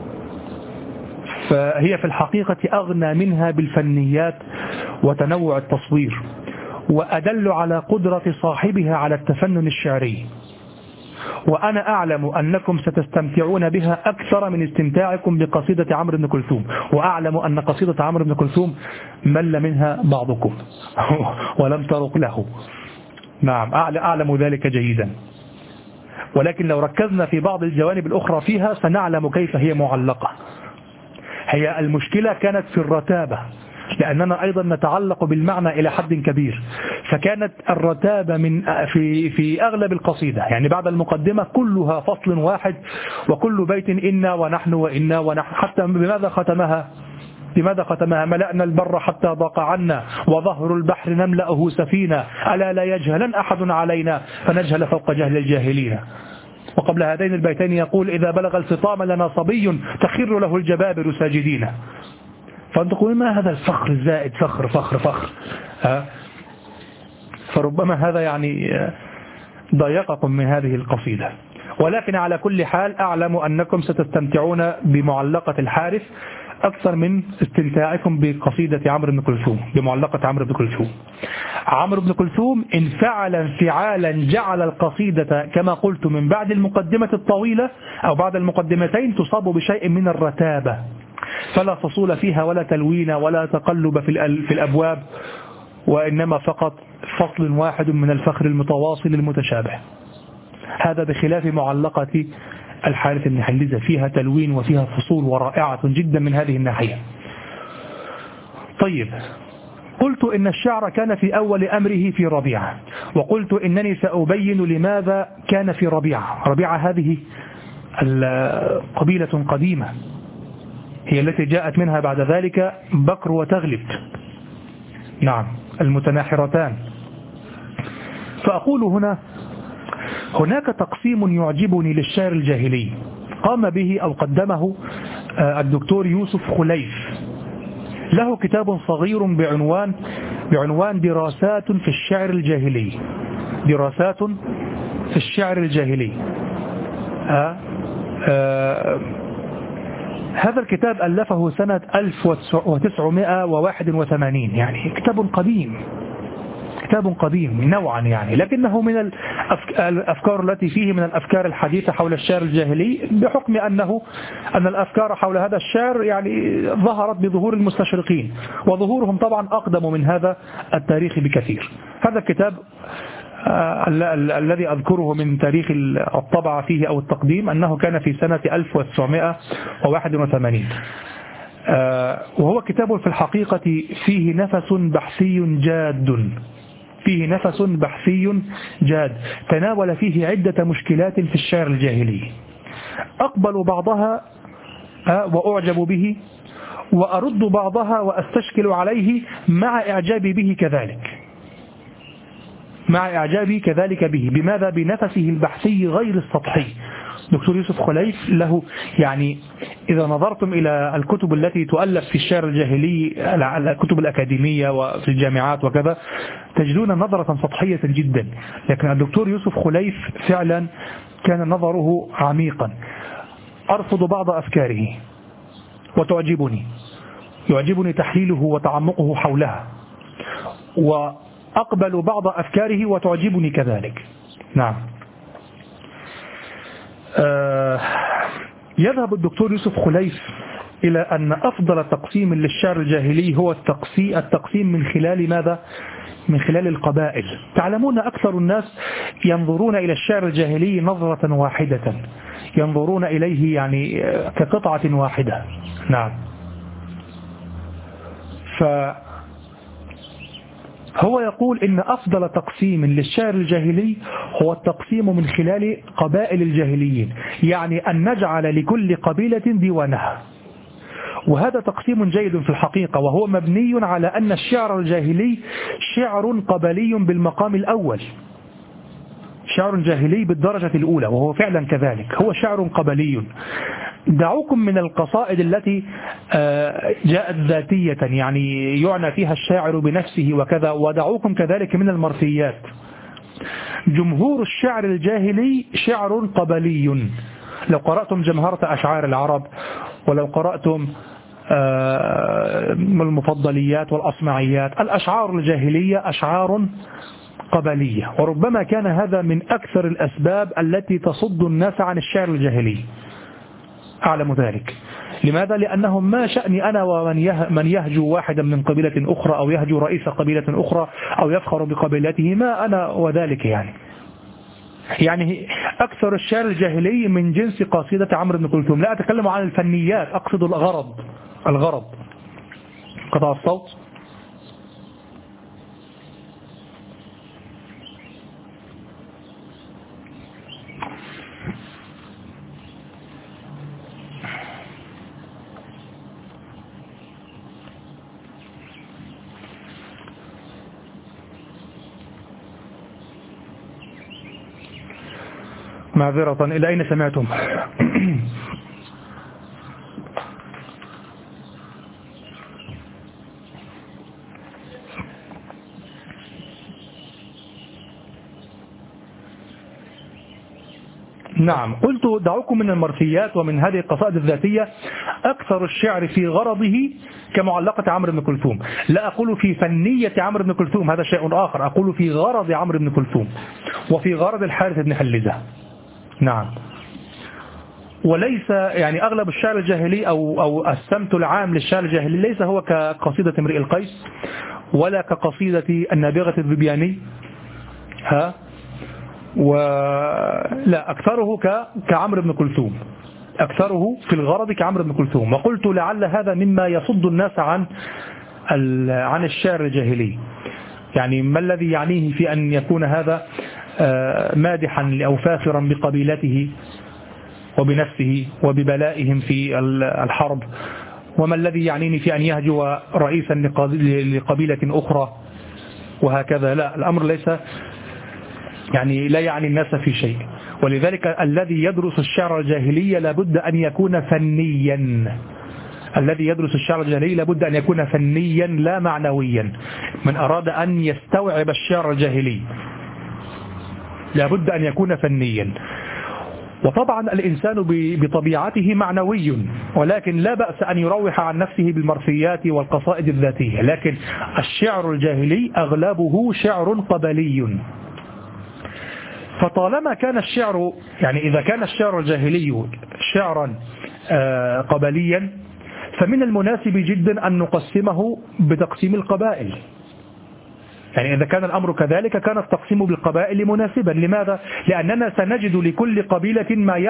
فهي في الحقيقة أغنى منها بالفنيات وتنوع التصوير، وأدل على قدرة صاحبها على التفنن الشعري. وأنا أعلم أنكم ستستمتعون بها أكثر من استمتاعكم بقصيدة عمرو بن كلثوم، وأعلم أن قصيدة عمرو بن كلثوم مل منها بعضكم ولم ترق له. نعم، أعلم ذلك جيدا، ولكن لو ركزنا في بعض الجوانب الأخرى فيها سنعلم كيف هي معلقة. هي المشكلة كانت في الرتابة، لأننا أيضا نتعلق بالمعنى إلى حد كبير، فكانت الرتابة في أغلب القصيدة، يعني بعد المقدمة كلها فصل واحد، وكل بيت إنا ونحن وإنا ونحن. حتى بماذا ختمها؟ ملأنا البر حتى ضاق عنا، وظهر البحر نملأه سفينة، ألا لا يجهلن أحد علينا فنجهل فوق جهل الجاهلين. وقبل هذين البيتين يقول إذا بلغ الفطام لنا صبي تخر له الجبابر ساجدين. فأنت تقول ما هذا الفخر الزائد، فخر فخر فخر. فربما هذا يعني ضايقكم من هذه القصيدة، ولكن على كل حال أعلم أنكم ستستمتعون بمعلقة الحارث أكثر من استمتاعكم بقصيدة عمرو بن كلثوم، بمعلقة عمرو بن كلثوم. عمرو بن كلثوم انفعل انفعالا جعل القصيدة كما قلت من بعد المقدمة الطويلة أو بعد المقدمتين تصاب بشيء من الرتابة، فلا فصول فيها ولا تلوين ولا تقلب في الأبواب، وإنما فقط فصل واحد من الفخر المتواصل المتشابه. هذا بخلاف معلقة الحارث بن حلزة، فيها تلوين وفيها فصول ورائعة جدا من هذه الناحية. طيب، قلت إن الشعر كان في أول أمره في ربيعة، وقلت إنني سأبين لماذا كان في ربيعة. ربيعة هذه قبيلة قديمة، هي التي جاءت منها بعد ذلك بكر وتغلب، نعم، المتناحرتان. فأقول هناك تقسيم يعجبني للشعر الجاهلي قام به أو قدمه الدكتور يوسف خليف، له كتاب صغير بعنوان دراسات في الشعر الجاهلي. دراسات في الشعر الجاهلي. هذا الكتاب ألفه سنة 1981، يعني كتاب قديم نوعا يعني، لكنه من الأفكار التي فيه من الأفكار الحديثة حول الشعر الجاهلي، بحكم أن الأفكار حول هذا الشعر يعني ظهرت بظهور المستشرقين، وظهورهم طبعا أقدم من هذا التاريخ بكثير. هذا الكتاب الذي أذكره من تاريخ الطبعة فيه أو التقديم أنه كان في سنة 1981، وهو كتاب في الحقيقة فيه نفس بحثي جاد، تناول فيه عدة مشكلات في الشعر الجاهلي، أقبل بعضها وأعجب به، وأرد بعضها وأستشكل عليه مع إعجابي به به. بماذا؟ بنفسه البحثي غير السطحي. دكتور يوسف خليف له يعني إذا نظرتم إلى الكتب التي تؤلف في الشعر الجاهلي، الكتب الأكاديمية وفي الجامعات وكذا، تجدون نظرة سطحية جدا، لكن الدكتور يوسف خليف فعلا كان نظره عميقا. أرفض بعض أفكاره يعجبني تحليله وتعمقه حولها، وأقبل بعض أفكاره وتعجبني كذلك. نعم. يذهب الدكتور يوسف خليف إلى أن أفضل تقسيم للشعر الجاهلي هو التقسيم من خلال ماذا؟ من خلال القبائل. تعلمون أكثر الناس ينظرون إلى الشعر الجاهلي نظرة واحدة، ينظرون إليه يعني كقطعة واحدة. نعم. فهو يقول إن أفضل تقسيم للشعر الجاهلي هو التقسيم من خلال قبائل الجاهليين، يعني أن نجعل لكل قبيلة ديوانها. وهذا تقسيم جيد في الحقيقة، وهو مبني على أن الشعر الجاهلي شعر قبلي بالمقام الأول، شعر جاهلي بالدرجة الأولى، وهو فعلا كذلك، هو شعر قبلي. دعوكم من القصائد التي جاءت ذاتية، يعني يعنى فيها الشاعر بنفسه وكذا، ودعوكم كذلك من المرثيات. جمهور الشعر الجاهلي شعر قبلي. لو قرأتم جمهرة أشعار العرب، ولو قرأتم المفضليات والأصمعيات، الأشعار الجاهلية أشعار قبلية، وربما كان هذا من أكثر الأسباب التي تصد الناس عن الشعر الجاهلي. أعلم ذلك. لماذا؟ لأنهم ما شأني أنا ومن يهجو واحدا من قبيلة أخرى، أو يهجو رئيس قبيلة أخرى، أو يفخر بقبيلته، ما أنا وذلك. يعني أكثر الشعر الجاهلي من جنس قصيدة عمرو بن كلثوم. لا أتكلم عن الفنيات، أقصد الغرض. قطع الصوت. معذرة، إلى أين سمعتم؟ نعم، قلت دعوكم من المرثيات ومن هذه القصائد الذاتية. أكثر الشعر في غرضه كمعلقة عمرو بن كلثوم. لا أقول في فنية عمرو بن كلثوم، هذا شيء آخر. أقول في غرض عمرو بن كلثوم وفي غرض الحارث بن حلزة. نعم. وليس يعني أغلب الشعر الجاهلي أو السمت العام للشعر الجاهلي ليس هو كقصيدة امرئ القيس، ولا كقصيدة النابغة الذبياني، ولا أكثره كعمرو بن كلثوم، أكثره في الغرض كعمرو بن كلثوم. وقلت لعل هذا مما يصد الناس عن الشعر الجاهلي. يعني ما الذي يعنيه في أن يكون هذا مادحا أو فاخرا بقبيلته وبنفسه وببلائهم في الحرب، وما الذي يعنيني في أن يهجو رئيسا لقبيلة أخرى وهكذا. لا، الأمر ليس يعني لا يعني الناس في شيء. ولذلك الذي يدرس الشعر الجاهلي لابد أن يكون فنيا. الذي يدرس الشعر الجاهلي لابد أن يكون فنيا لا معنويا. من أراد أن يستوعب الشعر الجاهلي لابد أن يكون فنيا. وطبعا الإنسان بطبيعته معنوي، ولكن لا بأس أن يروح عن نفسه بالمرثيات والقصائد الذاتية. لكن الشعر الجاهلي أغلبه شعر قبلي. فطالما كان الشعر، يعني إذا كان الشعر الجاهلي شعرا قبليا، فمن المناسب جدا أن نقسمه بتقسيم القبائل. يعني إذا كان الأمر كذلك كان التقسيم بالقبائل مناسبا. لماذا؟ لأننا سنجد لكل قبيلة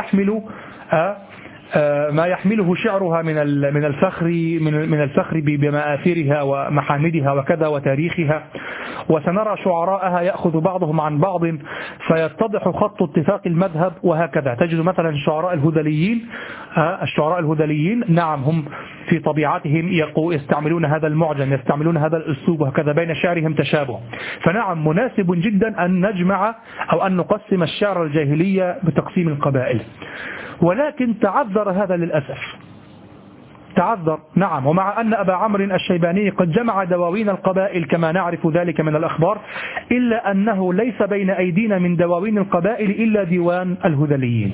ما يحمله شعرها من الفخر بمآثرها ومحامدها وكذا وتاريخها. وسنرى شعراءها يأخذ بعضهم عن بعض فيتضح خط اتفاق المذهب وهكذا. تجد مثلا الشعراء الهذليين نعم هم في طبيعتهم يستعملون هذا المعجم، يستعملون هذا الأسلوب وهكذا، بين شعرهم تشابه. فنعم مناسب جدا أن نجمع أو أن نقسم الشعر الجاهلية بتقسيم القبائل. ولكن تعذر هذا للأسف، تعذر. نعم. ومع أن أبا عمرو الشيباني قد جمع دواوين القبائل كما نعرف ذلك من الأخبار، إلا أنه ليس بين أيدينا من دواوين القبائل إلا ديوان الهذليين.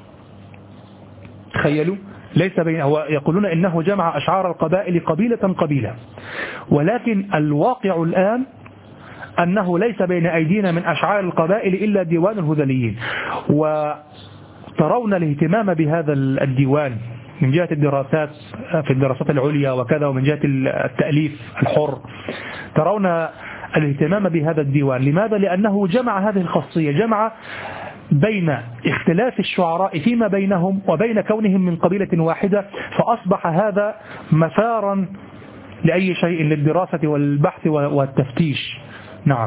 تخيلوا، ليس بين، هو يقولون إنه جمع أشعار القبائل قبيلة قبيلة، ولكن الواقع الآن أنه ليس بين أيدينا من أشعار القبائل إلا ديوان الهذليين. ترون الاهتمام بهذا الديوان من جهة الدراسات في الدراسات العليا وكذا، ومن جهة التأليف الحر ترون الاهتمام بهذا الديوان. لماذا؟ لأنه جمع هذه الخاصية، جمع بين اختلاف الشعراء فيما بينهم وبين كونهم من قبيلة واحدة، فأصبح هذا مثارا لأي شيء للدراسة والبحث والتفتيش. نعم.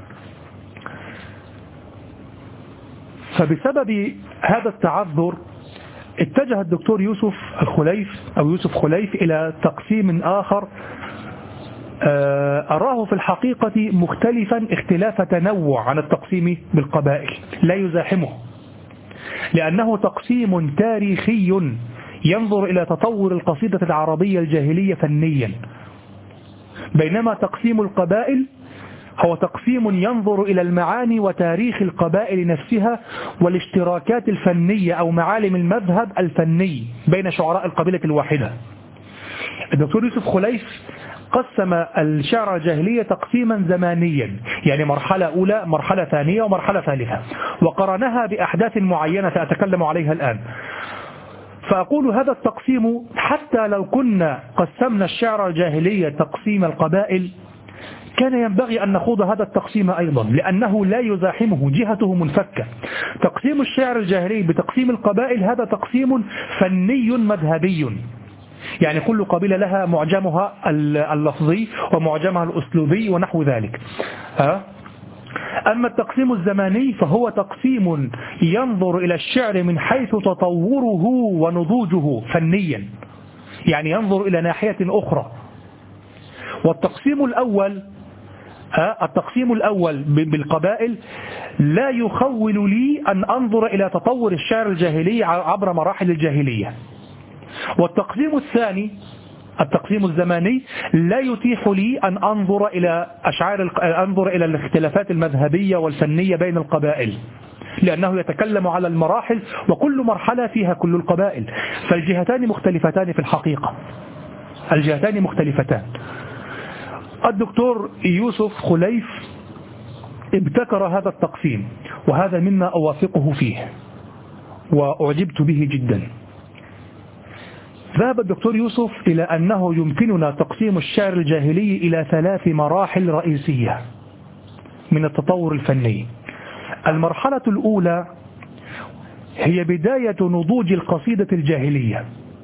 فبسبب هذا التعذر اتجه الدكتور يوسف خليف إلى تقسيم آخر أراه في الحقيقة مختلفا اختلاف تنوع عن التقسيم بالقبائل، لا يزاحمه، لأنه تقسيم تاريخي ينظر إلى تطور القصيدة العربية الجاهلية فنيا، بينما تقسيم القبائل هو تقسيم ينظر إلى المعاني وتاريخ القبائل نفسها والاشتراكات الفنية أو معالم المذهب الفني بين شعراء القبيلة الواحدة. الدكتور يوسف خليف قسم الشعر الجاهلية تقسيما زمانيا، يعني مرحلة أولى، مرحلة ثانية، ومرحلة ثالثة، وقرنها بأحداث معينة سأتكلم عليها الآن. فأقول هذا التقسيم حتى لو كنا قسمنا الشعر الجاهلية تقسيم القبائل كان ينبغي أن نخوض هذا التقسيم أيضا، لأنه لا يزاحمه، جهته منفكة. تقسيم الشعر الجاهلي بتقسيم القبائل هذا تقسيم فني مذهبي، يعني كل قبيلة لها معجمها اللفظي ومعجمها الأسلوبي ونحو ذلك. أما التقسيم الزماني فهو تقسيم ينظر إلى الشعر من حيث تطوره ونضوجه فنيا، يعني ينظر إلى ناحية أخرى. والتقسيم الأول بالقبائل لا يخول لي أن أنظر إلى تطور الشعر الجاهلي عبر مراحل الجاهلية. والتقسيم الثاني التقسيم الزماني لا يتيح لي أن أنظر إلى الاختلافات المذهبية والفنية بين القبائل، لأنه يتكلم على المراحل وكل مرحلة فيها كل القبائل، فالجهتان مختلفتان في الحقيقة، الجهتان مختلفتان. الدكتور يوسف خليف ابتكر هذا التقسيم، وهذا مما أوافقه فيه وأعجبت به جدا. ذهب الدكتور يوسف إلى أنه يمكننا تقسيم الشعر الجاهلي إلى 3 مراحل رئيسية من التطور الفني. المرحلة الأولى هي بداية نضوج القصيدة الجاهلية،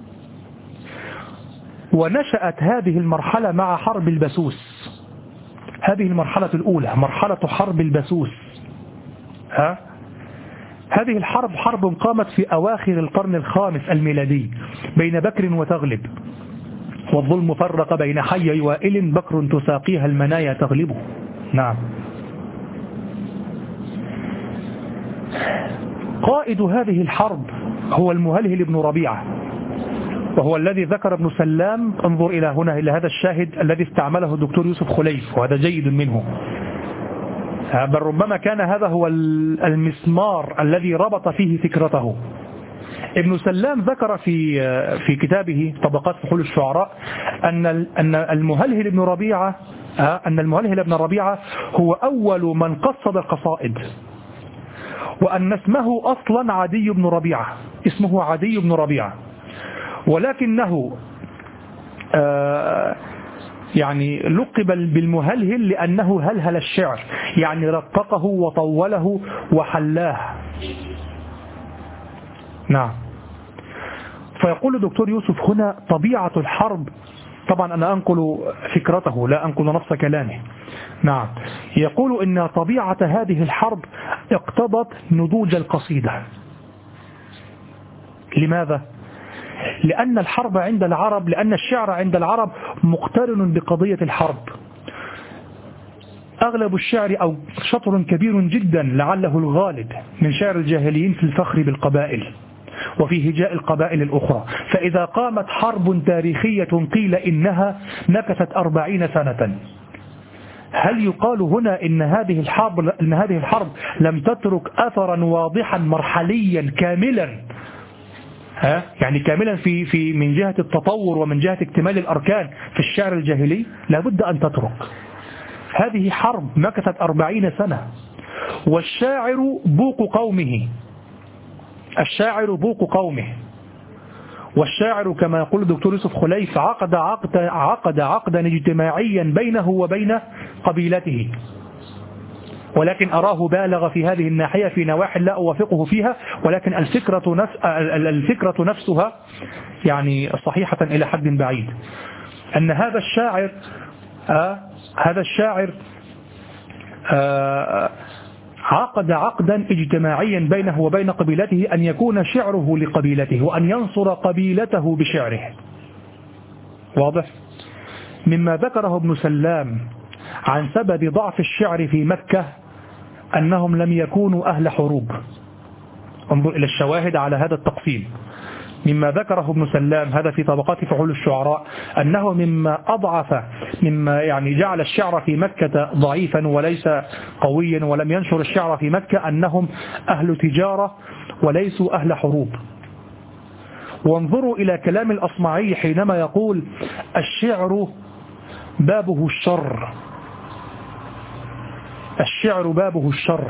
ونشأت هذه المرحلة مع حرب البسوس. هذه المرحلة الأولى مرحلة حرب البسوس. هذه الحرب حرب قامت في أواخر القرن الخامس الميلادي بين بكر وتغلب، والظلم فرق بين حي وائل، بكر تساقيها المنايا تغلبه. نعم. قائد هذه الحرب هو المهلهل بن ربيعة، وهو الذي ذكر ابن سلام، انظر إلى هنا إلى هذا الشاهد الذي استعمله الدكتور يوسف خليف، وهذا جيد منه، بل ربما كان هذا هو المسمار الذي ربط فيه فكرته. ابن سلام ذكر في كتابه طبقات فحول الشعراء أن المهلهل بن ربيعة هو أول من قصد القصائد، وأن اسمه أصلا عدي بن ربيعة، اسمه عدي بن ربيعة، ولكنه يعني لقب بالمهلهل لأنه هلهل الشعر، يعني رققه وطوله وحلاه. نعم. فيقول الدكتور يوسف هنا طبيعة الحرب، طبعا أنا أنقل فكرته لا أنقل نص كلامه. نعم. يقول إن طبيعة هذه الحرب اقتضت نضوج القصيدة. لماذا؟ لأن الحرب عند العرب، لأن الشعر عند العرب مقترن بقضية الحرب. أغلب الشعر أو شطر كبير جدا لعله الغالب من شعر الجاهليين في الفخر بالقبائل وفي هجاء القبائل الأخرى. فإذا قامت حرب تاريخية قيل إنها نكثت 40 سنة، هل يقال هنا إن هذه الحرب لم تترك أثرا واضحا مرحليا كاملا، يعني كاملا في من جهة التطور ومن جهة اكتمال الأركان في الشعر الجاهلي؟ لابد أن تترك. هذه حرب مكثت 40 سنة، والشاعر بوق قومه، الشاعر بوق قومه، والشاعر كما يقول الدكتور يوسف خليف عقد عقدا اجتماعيا بينه وبين قبيلته، ولكن أراه بالغ في هذه الناحية في نواحي لا أوافقه فيها، ولكن الفكرة نفسها يعني صحيحة إلى حد بعيد. أن هذا الشاعر عقد عقدا اجتماعيا بينه وبين قبيلته أن يكون شعره لقبيلته وأن ينصر قبيلته بشعره. واضح؟ مما ذكره ابن سلام عن سبب ضعف الشعر في مكة أنهم لم يكونوا أهل حروب. انظر إلى الشواهد على هذا التقسيم. مما ذكره ابن سلام هذا في طبقات فحول الشعراء أنه مما يعني جعل الشعر في مكة ضعيفا وليس قويا ولم ينشر الشعر في مكة أنهم أهل تجارة وليسوا أهل حروب. وانظروا إلى كلام الأصمعي حينما يقول الشعر بابه الشر، الشعر بابه الشر،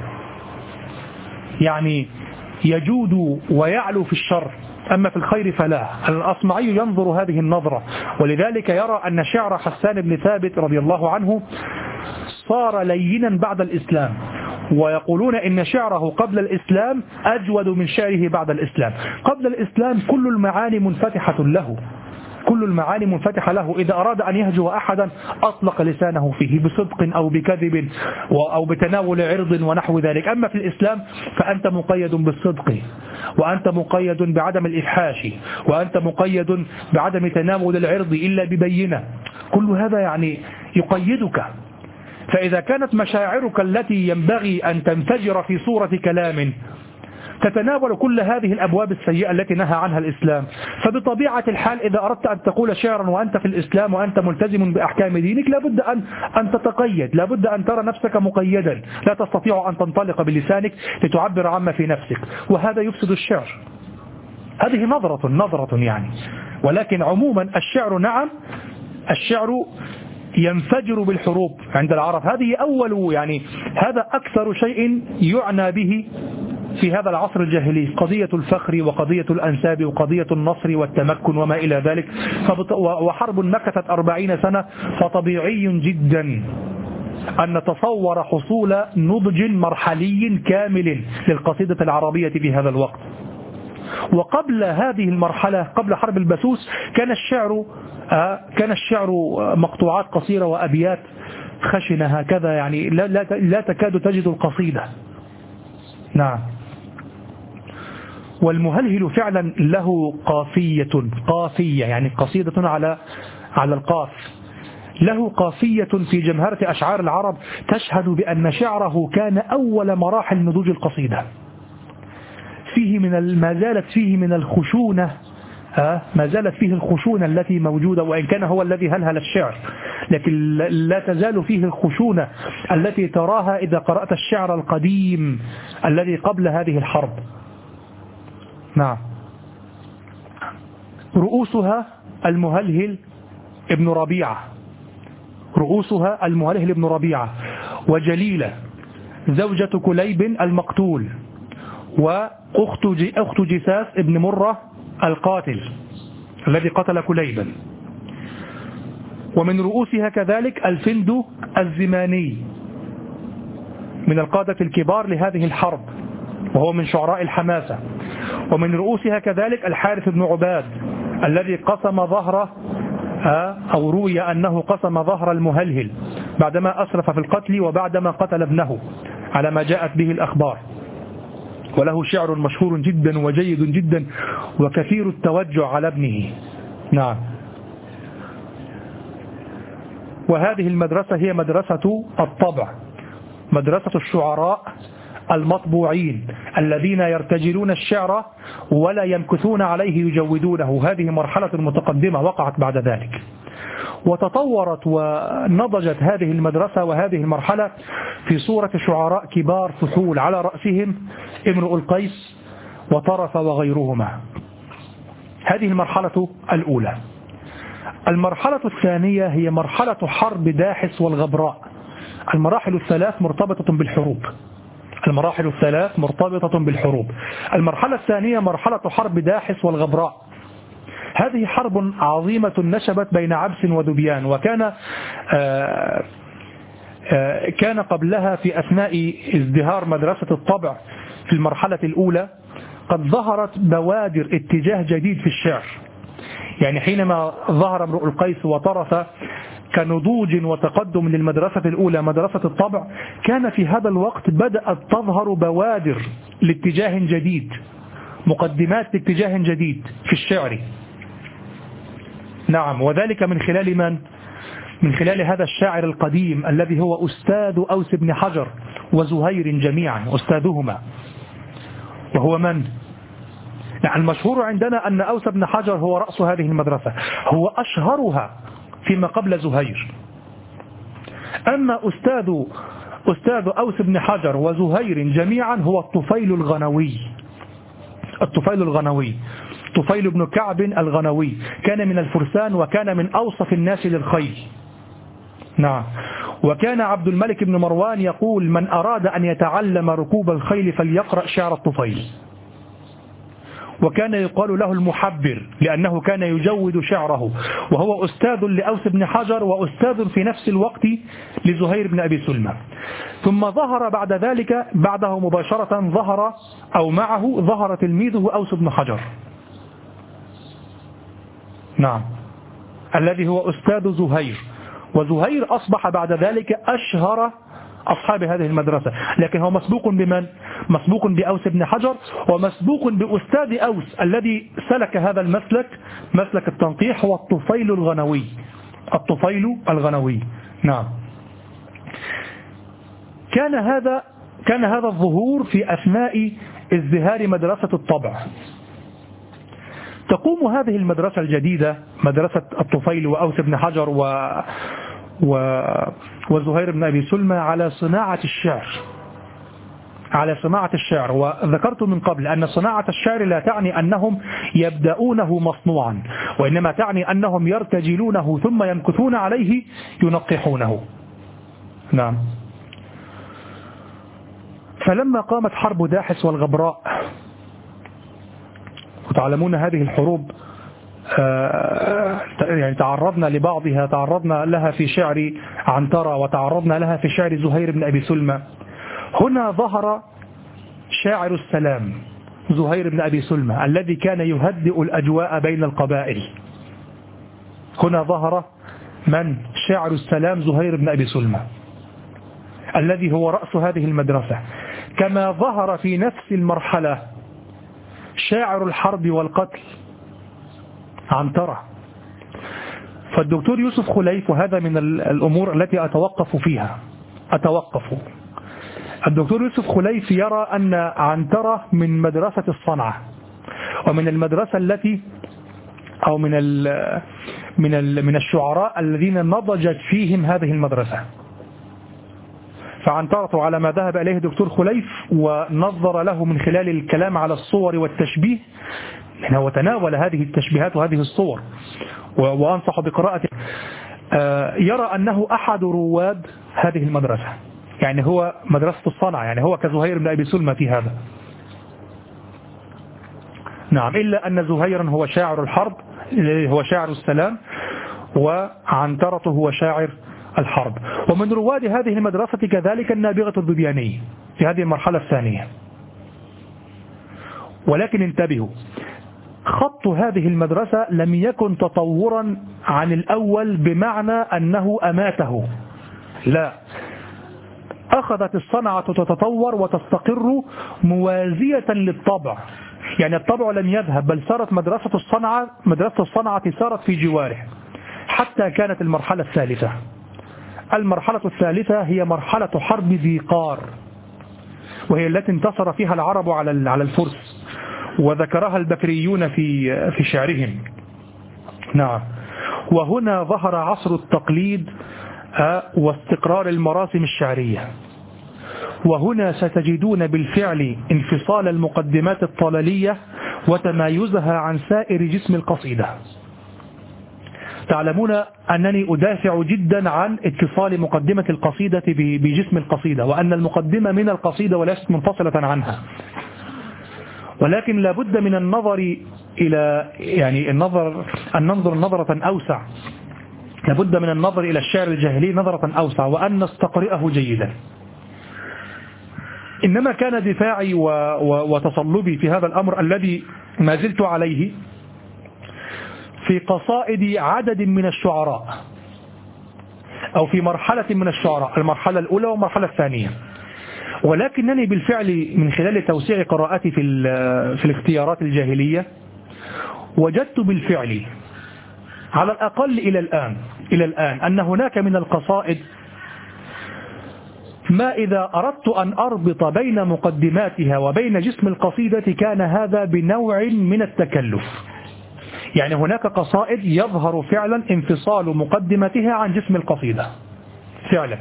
يعني يجود ويعلو في الشر، أما في الخير فلا. الأصمعي ينظر هذه النظرة، ولذلك يرى أن شعر حسان بن ثابت رضي الله عنه صار لينا بعد الإسلام، ويقولون إن شعره قبل الإسلام أجود من شعره بعد الإسلام. قبل الإسلام كل المعاني منفتحة له، كل المعاني منفتحة له، إذا أراد أن يهجو أحدا أطلق لسانه فيه بصدق أو بكذب أو بتناول عرض ونحو ذلك. أما في الإسلام فأنت مقيد بالصدق، وأنت مقيد بعدم الإفحاش، وأنت مقيد بعدم تناول العرض إلا ببينة. كل هذا يعني يقيدك. فإذا كانت مشاعرك التي ينبغي أن تنفجر في صورة كلام تتناول كل هذه الأبواب السيئة التي نهى عنها الإسلام، فبطبيعة الحال إذا أردت أن تقول شعرا وأنت في الإسلام وأنت ملتزم بأحكام دينك لابد أن تتقيد، لابد أن ترى نفسك مقيدا، لا تستطيع أن تنطلق بلسانك لتعبر عما في نفسك، وهذا يفسد الشعر. هذه نظرة يعني. ولكن عموما الشعر نعم، الشعر ينفجر بالحروب عند العرب. هذه أول يعني هذا أكثر شيء يعنى به في هذا العصر الجاهلي، قضية الفخر وقضية الأنساب وقضية النصر والتمكن وما إلى ذلك. وحرب مكثت 40 سنة، فطبيعي جدا أن نتصور حصول نضج مرحلي كامل للقصيدة العربية في هذا الوقت. وقبل هذه المرحلة، قبل حرب البسوس، كان الشعر مقطوعات قصيرة وأبيات خشنة هكذا، يعني لا تكاد تجد القصيدة. نعم. والمهلهل فعلا له قافية يعني قصيدة على القاف، له قافية في جمهرة أشعار العرب تشهد بأن شعره كان أول مراحل نضوج القصيدة. ما زالت فيه من الخشونة، ما زالت فيه الخشونة التي موجودة، وإن كان هو الذي هلهل الشعر، لكن لا تزال فيه الخشونة التي تراها إذا قرأت الشعر القديم الذي قبل هذه الحرب. نعم. رؤوسها المهلهل ابن ربيعة، رؤوسها المهلهل ابن ربيعة، وجليلة زوجة كليب المقتول، وأخت جساس ابن مرة القاتل الذي قتل كليبا. ومن رؤوسها كذلك الفندو الزماني من القادة الكبار لهذه الحرب، وهو من شعراء الحماسة. ومن رؤوسها كذلك الحارث بن عباد الذي قسم ظهره، أو روي أنه قسم ظهر المهلهل بعدما أسرف في القتل وبعدما قتل ابنه على ما جاءت به الأخبار. وله شعر مشهور جدا وجيد جدا وكثير التوجع على ابنه. نعم. وهذه المدرسة هي مدرسة الطبع، مدرسة الشعراء المطبوعين الذين يرتجلون الشعر ولا يمكثون عليه يجودونه. هذه مرحلة متقدمة وقعت بعد ذلك، وتطورت ونضجت هذه المدرسة وهذه المرحلة في صورة شعراء كبار فحول على رأسهم امرؤ القيس وطرف وغيرهما. هذه المرحلة الأولى. المرحلة الثانية هي مرحلة حرب داحس والغبراء. المراحل الثلاث مرتبطة بالحروب. المراحل الثلاث مرتبطة بالحروب. المرحلة الثانية مرحلة حرب داحس والغبراء. هذه حرب عظيمة نشبت بين عبس وذبيان، وكان كان قبلها في أثناء ازدهار مدرسة الطبع في المرحلة الأولى قد ظهرت بوادر اتجاه جديد في الشعر. يعني حينما ظهر امرؤ القيس وطرف كنضوج وتقدم للمدرسة الأولى مدرسة الطبع، كان في هذا الوقت بدأت تظهر بوادر لاتجاه جديد، مقدمات لاتجاه جديد في الشعر. نعم، وذلك من خلال من؟ من خلال هذا الشاعر القديم الذي هو أستاذ أوس بن حجر وزهير جميعا، أستاذهما. وهو من؟ يعني المشهور عندنا أن أوس بن حجر هو رأس هذه المدرسة، هو أشهرها فيما قبل زهير. أما أستاذ أوس بن حجر وزهير جميعا هو الطفيل الغنوي. الطفيل الغنوي، طفيل بن كعب الغنوي، كان من الفرسان وكان من أوصف الناس للخيل. نعم. وكان عبد الملك بن مروان يقول: من أراد أن يتعلم ركوب الخيل فليقرأ شعر الطفيل. وكان يقال له المحبر لأنه كان يجود شعره، وهو أستاذ لأوس بن حجر وأستاذ في نفس الوقت لزهير بن أبي سلمى. ثم ظهر بعد ذلك، بعده مباشرة ظهر تلميذه أوس بن حجر، نعم، الذي هو أستاذ زهير. وزهير أصبح بعد ذلك أشهر أصحاب هذه المدرسة، لكن هو مسبوق بمن؟ مسبوق بأوس بن حجر، ومسبوق بأستاذ أوس الذي سلك هذا المسلك، مسلك التنقيح، هو الطفيل الغنوي. الطفيل الغنوي، نعم. كان هذا الظهور في أثناء ازدهار مدرسة الطبع. تقوم هذه المدرسة الجديدة، مدرسة الطفيل وأوس بن حجر وزهير بن أبي سلمى، على صناعة الشعر. وذكرت من قبل أن صناعة الشعر لا تعني أنهم يبدأونه مصنوعا، وإنما تعني أنهم يرتجلونه ثم يمكثون عليه ينقحونه. نعم. فلما قامت حرب داحس والغبراء، وتعلمون هذه الحروب يعني تعرضنا لبعضها، تعرضنا لها في شعر عنترة، وتعرضنا لها في شعر زهير بن أبي سلمى. هنا ظهر شاعر السلام زهير بن أبي سلمى الذي كان يهدئ الأجواء بين القبائل. هنا ظهر من؟ شاعر السلام زهير بن أبي سلمى الذي هو رأس هذه المدرسة. كما ظهر في نفس المرحلة شاعر الحرب والقتل عنترة. فالدكتور يوسف خليف، وهذا من الأمور التي أتوقف فيها، الدكتور يوسف خليف يرى أن عنترة من مدرسة الصنعة، ومن المدرسة التي أو من الشعراء الذين نضجت فيهم هذه المدرسة. فعنترة على ما ذهب إليه دكتور خليف ونظر له من خلال الكلام على الصور والتشبيه، لأنه تناول هذه التشبيهات وهذه الصور، وأنصح بقراءته، يرى أنه أحد رواد هذه المدرسة. يعني هو مدرسة الصنعة، يعني هو كزهير بن أبي سلمى في هذا. نعم، إلا أن زهيرا هو شاعر الحرب، هو شاعر السلام، وعنترة هو شاعر الحرب. ومن رواد هذه المدرسة كذلك النابغة الذبياني في هذه المرحلة الثانية. ولكن انتبهوا، خط هذه المدرسة لم يكن تطورا عن الأول بمعنى أنه أماته، لا، أخذت الصنعة تتطور وتستقر موازية للطبع. يعني الطبع لم يذهب، بل صارت مدرسة الصنعة صارت في جواره، حتى كانت المرحلة الثالثة. المرحلة الثالثة هي مرحلة حرب ذي قار، وهي التي انتصر فيها العرب على الفرس، وذكرها البكريون في شعرهم. نعم. وهنا ظهر عصر التقليد واستقرار المراسم الشعرية. وهنا ستجدون بالفعل انفصال المقدمات الطلالية وتمايزها عن سائر جسم القصيدة. تعلمون أنني أدافع جدا عن اتصال مقدمة القصيدة بجسم القصيدة، وأن المقدمة من القصيدة وليست منفصلة عنها، ولكن لابد من النظر إلى أن ننظر نظرة أوسع، لابد من النظر إلى الشعر الجاهلي نظرة أوسع، وأن نستقرئه جيدا. إنما كان دفاعي وتصلبي في هذا الأمر الذي ما زلت عليه في قصائد عدد من الشعراء، أو في مرحلة من الشعراء، المرحلة الأولى والمرحلة الثانية. ولكنني بالفعل من خلال توسيع قراءتي في الاختيارات الجاهلية وجدت بالفعل على الأقل إلى الآن أن هناك من القصائد ما إذا أردت أن أربط بين مقدماتها وبين جسم القصيدة كان هذا بنوع من التكلف. يعني هناك قصائد يظهر فعلا انفصال مقدمتها عن جسم القصيدة فعلا.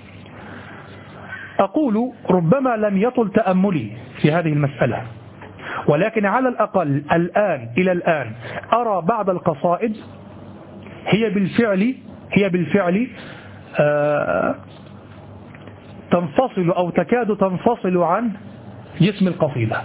أقول ربما لم يطل تأملي في هذه المسألة، ولكن على الأقل إلى الآن أرى بعض القصائد هي بالفعل تنفصل أو تكاد تنفصل عن جسم القصيدة.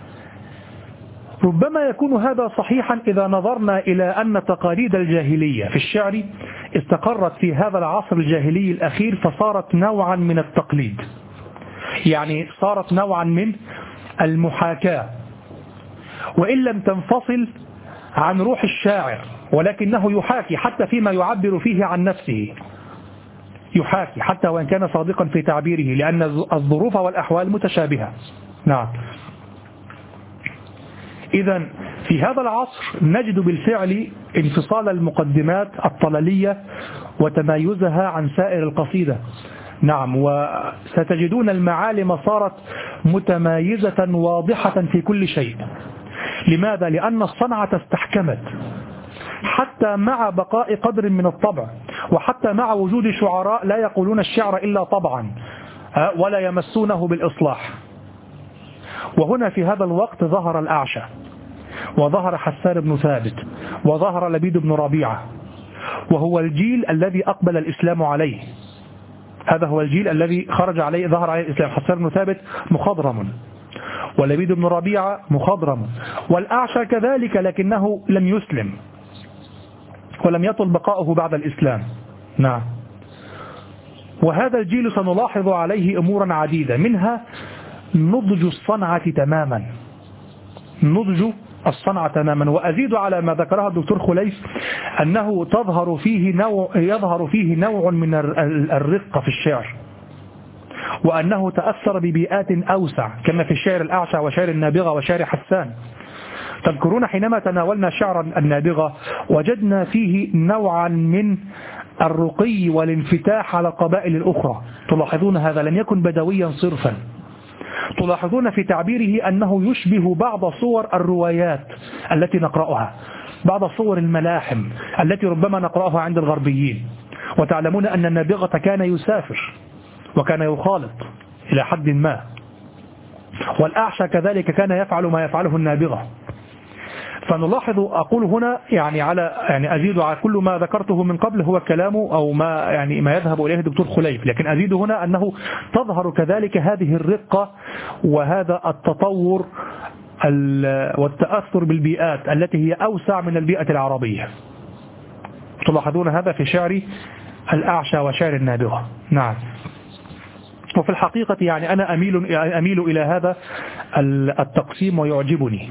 ربما يكون هذا صحيحا إذا نظرنا إلى أن تقاليد الجاهلية في الشعر استقرت في هذا العصر الجاهلي الأخير، فصارت نوعا من التقليد، يعني صارت نوعا من المحاكاة، وإن لم تنفصل عن روح الشاعر، ولكنه يحاكي حتى فيما يعبر فيه عن نفسه، يحاكي حتى وإن كان صادقا في تعبيره، لأن الظروف والأحوال متشابهة. نعم. إذن في هذا العصر نجد بالفعل انفصال المقدمات الطلالية وتمايزها عن سائر القصيدة. نعم، وستجدون المعالم صارت متمايزة واضحة في كل شيء. لماذا؟ لأن الصنعة استحكمت حتى مع بقاء قدر من الطبع، وحتى مع وجود شعراء لا يقولون الشعر إلا طبعا ولا يمسونه بالإصلاح. وهنا في هذا الوقت ظهر الأعشى، وظهر حسان بن ثابت، وظهر لبيد بن ربيعة، وهو الجيل الذي أقبل الإسلام عليه. هذا هو الجيل الذي خرج عليه ظهر عليه الإسلام. حسان بن ثابت مخضرم، ولبيد بن ربيعة مخضرم، والأعشى كذلك، لكنه لم يسلم ولم يطل بقاؤه بعد الإسلام. نعم. وهذا الجيل سنلاحظ عليه أمورا عديدة، منها نضج الصنعة تماما، نضج الصنعة تماما. وأزيد على ما ذكرها الدكتور خليف أنه يظهر فيه نوع من الرقة في الشعر، وأنه تأثر ببيئات أوسع كما في الشعر الأعشى وشعر النابغة وشعر حسان. تذكرون حينما تناولنا شعر النابغة وجدنا فيه نوعا من الرقي والانفتاح على القبائل الأخرى. تلاحظون هذا لم يكن بدويا صرفا، تلاحظون في تعبيره أنه يشبه بعض صور الروايات التي نقرأها، بعض صور الملاحم التي ربما نقرأها عند الغربيين. وتعلمون أن النابغة كان يسافر وكان يخالط إلى حد ما، والأعشى كذلك كان يفعل ما يفعله النابغة. فنلاحظ، أقول هنا يعني أزيد على كل ما ذكرته من قبل هو كلام أو ما يذهب إليه الدكتور خليف، لكن أزيد هنا أنه تظهر كذلك هذه الرقة وهذا التطور والتأثر بالبيئات التي هي أوسع من البيئة العربية. تلاحظون هذا في شعر الأعشى وشعر النابغة. نعم. وفي الحقيقة يعني أنا أميل إلى هذا التقسيم ويعجبني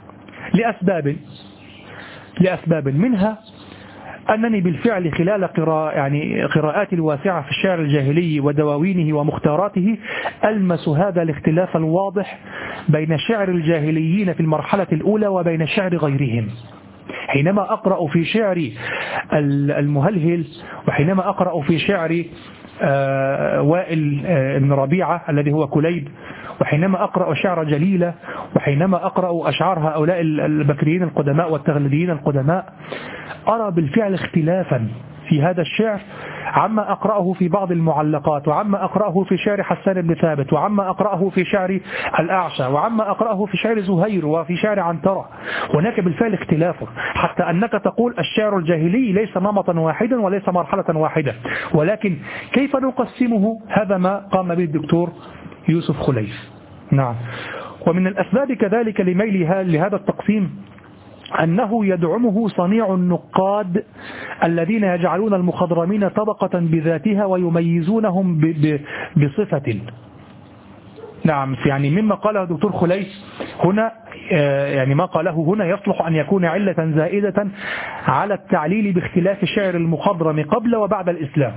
لأسباب منها أنني بالفعل خلال قراءاتي الواسعة في الشعر الجاهلي ودواوينه ومختاراته ألمس هذا الاختلاف الواضح بين شعر الجاهليين في المرحلة الأولى وبين شعر غيرهم. حينما أقرأ في شعر المهلهل، وحينما أقرأ في شعر وائل بن ربيعة الذي هو كليب، وحينما أقرأ شعر جليلة، وحينما أقرأ أشعار هؤلاء البكريين القدماء والتغلبيين القدماء، أرى بالفعل في هذا الشعر عما أقرأه في بعض المعلقات، وعما أقرأه في شعر حسان بن ثابت، وعما أقرأه في شعر الأعشى، وعما أقرأه في شعر زهير وفي شعر عنترة. هناك بالفعل اختلاف، حتى أنك تقول الشعر الجاهلي ليس نمطا واحدا وليس مرحلة واحدة، ولكن كيف نقسمه؟ هذا ما قام به الدكتور يوسف خليف. نعم. ومن الأسباب كذلك لميلها لهذا التقسيم أنه يدعمه صنيع النقاد الذين يجعلون المخضرمين طبقة بذاتها ويميزونهم بصفة. نعم، يعني مما قاله الدكتور خليف هنا، يعني ما قاله هنا يصلح أن يكون علة زائدة على التعليل باختلاف شعر المخضرم قبل وبعد الإسلام.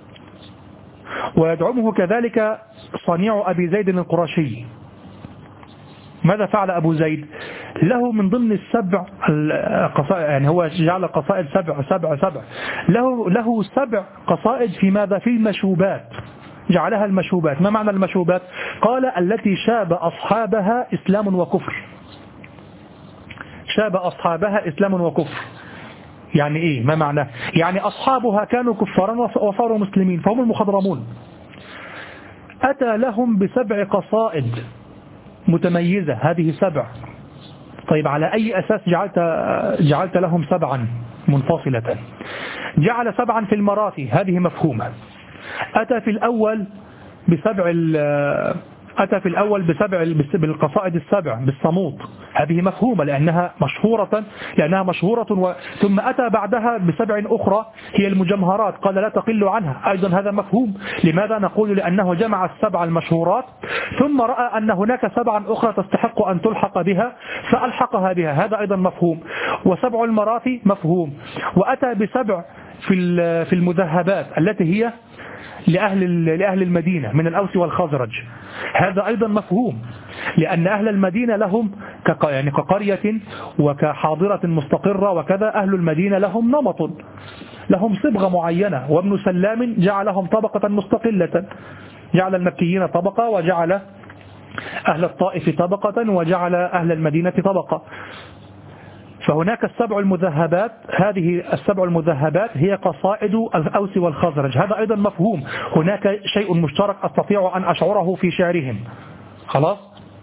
ويدعمه كذلك صنيع أبي زيد القرشي. ماذا فعل أبو زيد؟ له من ضمن السبع قصائد، يعني هو جعل قصائد سبع له 7 قصائد في ماذا؟ في المشوبات، جعلها المشوبات. ما معنى المشوبات؟ قال التي شاب أصحابها إسلام وكفر. شاب أصحابها إسلام وكفر يعني إيه؟ ما معنى؟ يعني أصحابها كانوا كفارا وصاروا مسلمين فهم المخضرمون. أتى لهم ب7 قصائد متميزة، هذه 7. طيب على أي أساس جعلت لهم 7 منفصلة؟ جعل 7 في المراثي، هذه مفهومة. أتى في الأول بالقصائد 7 بالصمود، هذه مفهومة لأنها مشهورة ثم أتى بعدها ب7 أخرى هي المجمهرات، قال لا تقل عنها، أيضا هذا مفهوم. لماذا نقول؟ لأنه جمع 7 المشهورات ثم رأى أن هناك 7 أخرى تستحق أن تلحق بها فألحقها بها، هذا أيضا مفهوم. و7 المراثي مفهوم. وأتى ب7 في المذهبات التي هي لأهل المدينة من الأوس والخزرج، هذا أيضا مفهوم، لأن أهل المدينة لهم يعني كقرية وكحاضرة مستقرة وكذا، أهل المدينة لهم نمط، لهم صبغة معينة، وابن سلام جعلهم طبقة مستقلة، جعل المكيين طبقة وجعل أهل الطائف طبقة وجعل أهل المدينة طبقة. فهناك 7 المذهبات، هذه 7 المذهبات هي قصائد الأوس والخزرج، هذا أيضا مفهوم، هناك شيء مشترك أستطيع أن أشعره في شعرهم، خلاص.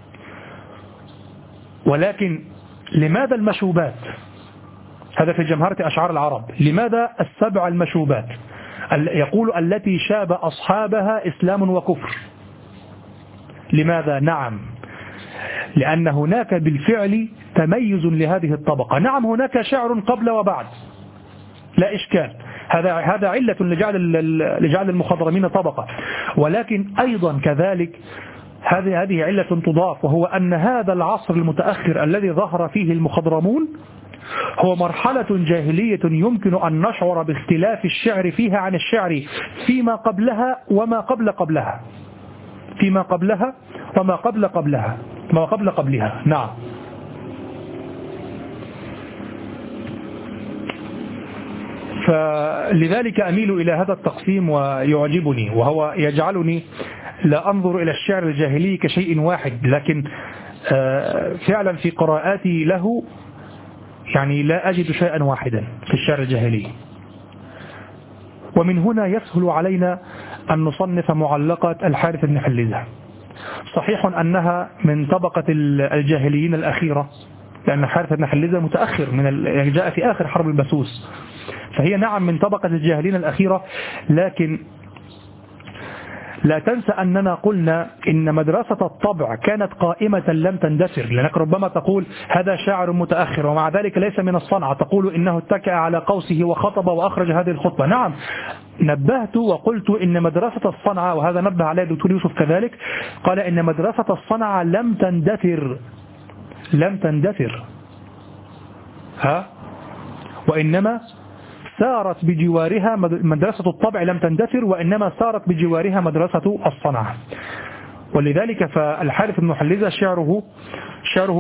ولكن لماذا المشوبات؟ هذا في جمهرة أشعار العرب. لماذا 7 المشوبات؟ يقول التي شاب أصحابها إسلام وكفر. لماذا؟ نعم، لأن هناك بالفعل تميز لهذه الطبقة. نعم، هناك شعر قبل وبعد لا إشكال، هذا علة لجعل المخضرمين طبقة، ولكن أيضا كذلك هذه علة تضاف، وهو أن هذا العصر المتأخر الذي ظهر فيه المخضرمون هو مرحلة جاهلية يمكن أن نشعر باختلاف الشعر فيها عن الشعر فيما قبلها وما قبل قبلها، فيما قبلها وما قبل قبلها، ما قبل قبلها. نعم. فلذلك أميل إلى هذا التقسيم ويعجبني، وهو يجعلني لا أنظر إلى الشعر الجاهلي كشيء واحد، لكن فعلا في قراءاتي له يعني لا أجد شيئا واحدا في الشعر الجاهلي. ومن هنا يسهل علينا أن نصنف معلقات الحارث بن حليزة. صحيح أنها من طبقة الجاهليين الأخيرة، لأن الحارث بن حليزة متأخر يعني جاء في آخر حرب البسوس، فهي نعم من طبقة الجاهلين الأخيرة، لكن لا تنسى أننا قلنا إن مدرسة الطبع كانت قائمة لم تندثر، لأنك ربما تقول هذا شاعر متأخر ومع ذلك ليس من الصنعة، تقول إنه اتكأ على قوسه وخطب وأخرج هذه الخطبة. نعم، نبهت وقلت إن مدرسة الصنعة، وهذا نبه عليه الدكتور يوسف كذلك، قال إن مدرسة الصنعة لم تندثر وإنما سارت بجوارها مدرسة الطبع، لم تندثر وإنما سارت بجوارها مدرسة الصنعة. ولذلك فالحارث بن حليزة شعره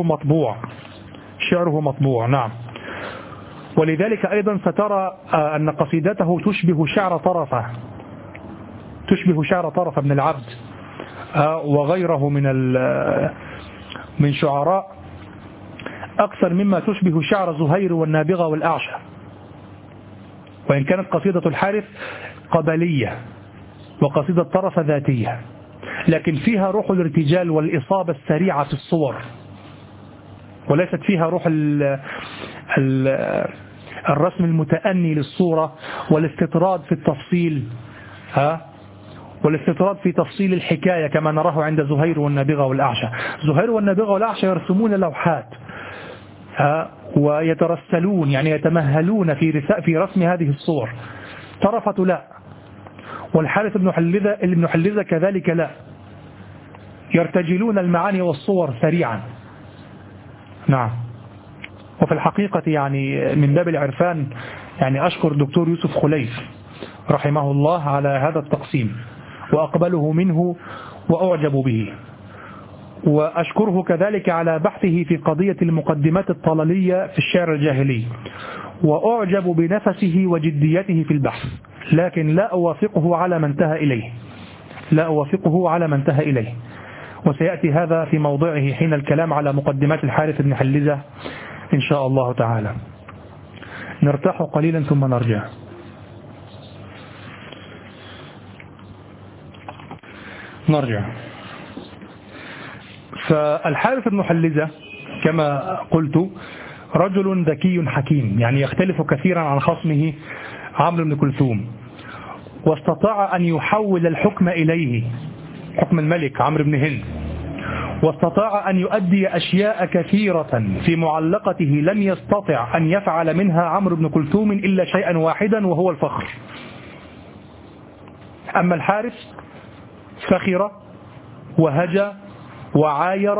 مطبوع. نعم. ولذلك أيضا سترى أن قصيدته تشبه شعر طرف بن العبد وغيره من شعراء أكثر مما تشبه شعر زهير والنابغة والأعشى. وإن كانت قصيدة الحارث قبلية وقصيدة طرف ذاتية، لكن فيها روح الارتجال والإصابة السريعة في الصور، وليست فيها روح الرسم المتأني للصورة والاستطراد في التفصيل، والاستطراد في تفصيل الحكاية كما نراه عند زهير والنابغة والأعشى. زهير والنابغة والأعشى يرسمون لوحات ويترسلون، يعني يتمهلون في رسم هذه الصور. طرفة لا، والحارث بن حلزة كذلك لا، يرتجلون المعاني والصور سريعا. نعم. وفي الحقيقة يعني من باب العرفان يعني أشكر دكتور يوسف خليف رحمه الله على هذا التقسيم، وأقبله منه وأعجب به، وأشكره كذلك على بحثه في قضية المقدمات الطلالية في الشعر الجاهلي، وأعجب بنفسه وجديته في البحث، لكن لا أوافقه على ما انتهى إليه، وسيأتي هذا في موضعه حين الكلام على مقدمات الحارث بن حلزة إن شاء الله تعالى. نرتاح قليلا ثم نرجع. فالحارث بن حلزة كما قلت رجل ذكي حكيم، يعني يختلف كثيرا عن خصمه عمرو بن كلثوم، واستطاع أن يحول الحكم إليه، حكم الملك عمرو بن هند، واستطاع أن يؤدي أشياء كثيرة في معلقته لم يستطع أن يفعل منها عمرو بن كلثوم إلا شيئا واحدا وهو الفخر. أما الحارث فخر وهجى وعاير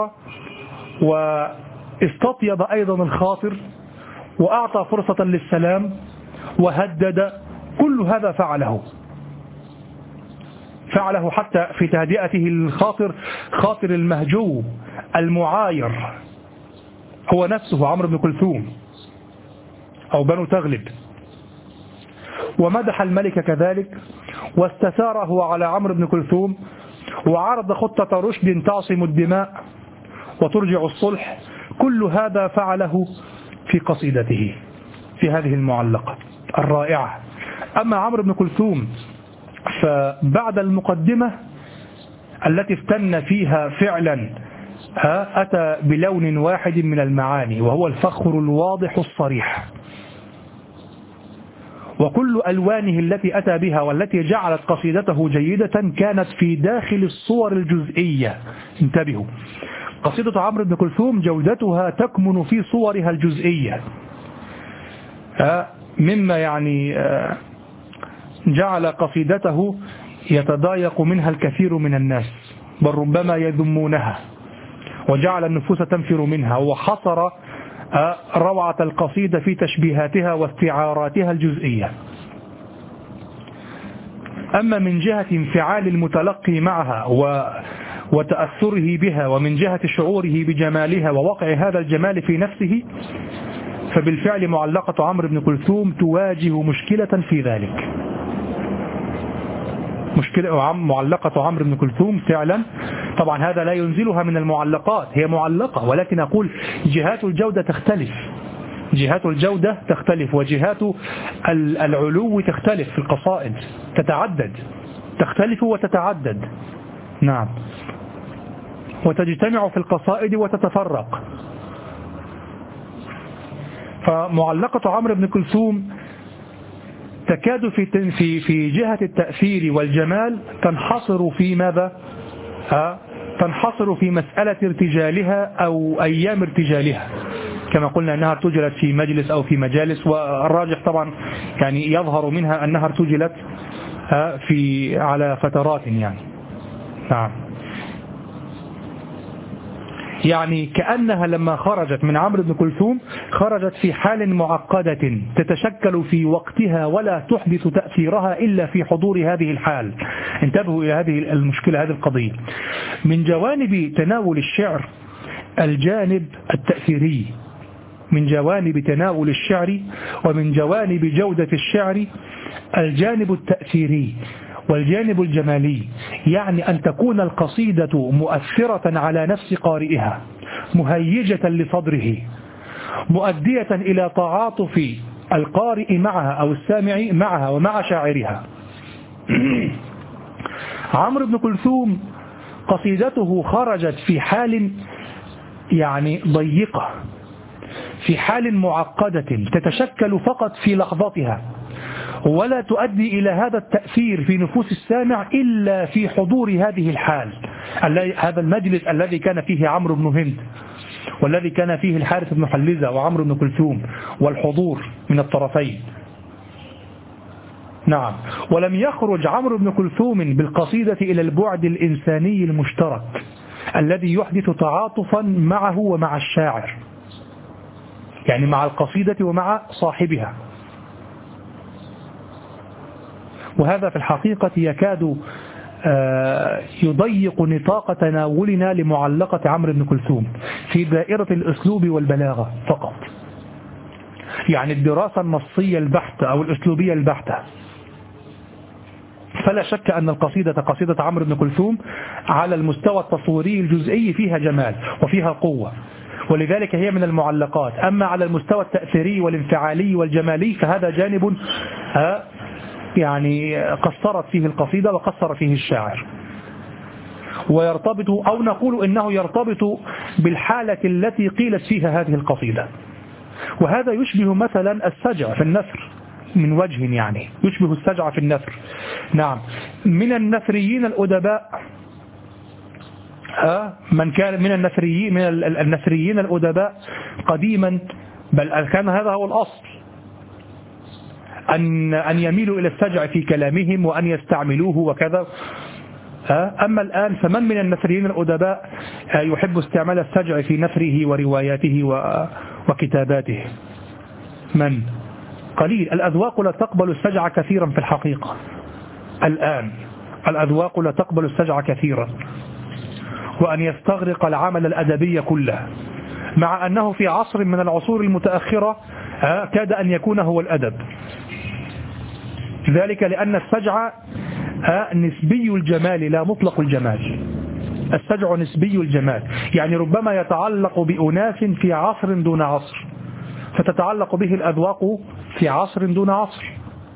واستطيب أيضا الخاطر وأعطى فرصة للسلام وهدد، كل هذا فعله حتى في تهدئته الخاطر، خاطر المهجو المعاير هو نفسه عمرو بن كلثوم أو بنو تغلب. ومدح الملك كذلك واستثاره على عمرو بن كلثوم، وعرض خطة رشد تعصم الدماء وترجع الصلح. كل هذا فعله في قصيدته في هذه المعلقة الرائعة. أما عمرو بن كلثوم فبعد المقدمة التي افتن فيها فعلا أتى بلون واحد من المعاني، وهو الفخر الواضح الصريح، وكل ألوانه التي أتى بها والتي جعلت قصيدته جيدة كانت في داخل الصور الجزئية. انتبهوا، قصيدة عمرو بن كلثوم جودتها تكمن في صورها الجزئية، مما يعني جعل قصيدته يتضايق منها الكثير من الناس، بل ربما يذمونها، وجعل النفوس تنفر منها، وحصر روعة القصيدة في تشبيهاتها واستعاراتها الجزئية. أما من جهة انفعال المتلقي معها وتأثره بها، ومن جهة شعوره بجمالها ووقع هذا الجمال في نفسه، فبالفعل معلقة عمرو بن كلثوم تواجه مشكلة في ذلك. معلقة عمرو بن كلثوم فعلا، طبعا هذا لا ينزلها من المعلقات، هي معلقة، ولكن أقول جهات الجودة تختلف، وجهات العلو تختلف في القصائد، تختلف وتتعدد. نعم، وتجتمع في القصائد وتتفرق. فمعلقة عمرو بن كلثوم تكاد في جهة التأثير والجمال تنحصر في ماذا؟ تنحصر في مسألة ارتجالها أو أيام ارتجالها، كما قلنا أنها ارتجلت في مجلس أو في مجالس، والراجح طبعا يعني يظهر منها أنها ارتجلت على فترات يعني. نعم، يعني كأنها لما خرجت من عمرو بن كلثوم خرجت في حال معقدة تتشكل في وقتها ولا تحدث تأثيرها إلا في حضور هذه الحال. انتبهوا إلى هذه المشكلة، هذه القضية. من جوانب تناول الشعر الجانب التأثيري، من جوانب تناول الشعر ومن جوانب جودة الشعر الجانب التأثيري والجانب الجمالي، يعني أن تكون القصيدة مؤثرة على نفس قارئها، مهيجة لصدره، مؤدية إلى تعاطف القارئ معها أو السامع معها ومع شاعرها. عمرو بن كلثوم قصيدته خرجت في حال يعني ضيقة، في حال معقدة تتشكل فقط في لحظاتها، ولا تؤدي إلى هذا التأثير في نفوس السامع إلا في حضور هذه الحال، هذا المجلس الذي كان فيه عمرو بن هند، والذي كان فيه الحارث بن حلزة وعمرو بن كلثوم، والحضور من الطرفين. نعم. ولم يخرج عمرو بن كلثوم بالقصيدة إلى البعد الإنساني المشترك الذي يحدث تعاطفا معه ومع الشاعر، يعني مع القصيدة ومع صاحبها. وهذا في الحقيقة يكاد يضيق نطاق تناولنا لمعلقة عمرو بن كلثوم في دائرة الأسلوب والبلاغة فقط، يعني الدراسة النصية البحتة أو الأسلوبية البحتة. فلا شك أن قصيدة عمرو بن كلثوم على المستوى التصويري الجزئي فيها جمال وفيها قوة، ولذلك هي من المعلقات. أما على المستوى التأثيري والانفعالي والجمالي فهذا جانب يعني قصرت فيه القصيدة وقصر فيه الشاعر، ويرتبط أو نقول إنه يرتبط بالحالة التي قيلت فيها هذه القصيدة. وهذا يشبه مثلا السجع في النثر من وجه، يعني يشبه السجع في النثر. نعم. من النثريين الأدباء من كان من النثريين الأدباء قديما، بل كان هذا هو الأصل، أن يميلوا إلى السجع في كلامهم وأن يستعملوه وكذا. أما الآن فمن من النثريين الأدباء يحب استعمال السجع في نثره ورواياته وكتاباته؟ من؟ قليل. الأذواق لا تقبل السجع كثيرا في الحقيقة. الآن الأذواق لا تقبل السجع كثيرا، وأن يستغرق العمل الأدبي كله، مع أنه في عصر من العصور المتأخرة كاد أن يكون هو الأدب. ذلك لأن السجع نسبي الجمال لا مطلق الجمال. السجع نسبي الجمال، يعني ربما يتعلق بأناس في عصر دون عصر، فتتعلق به الأذواق في عصر دون عصر.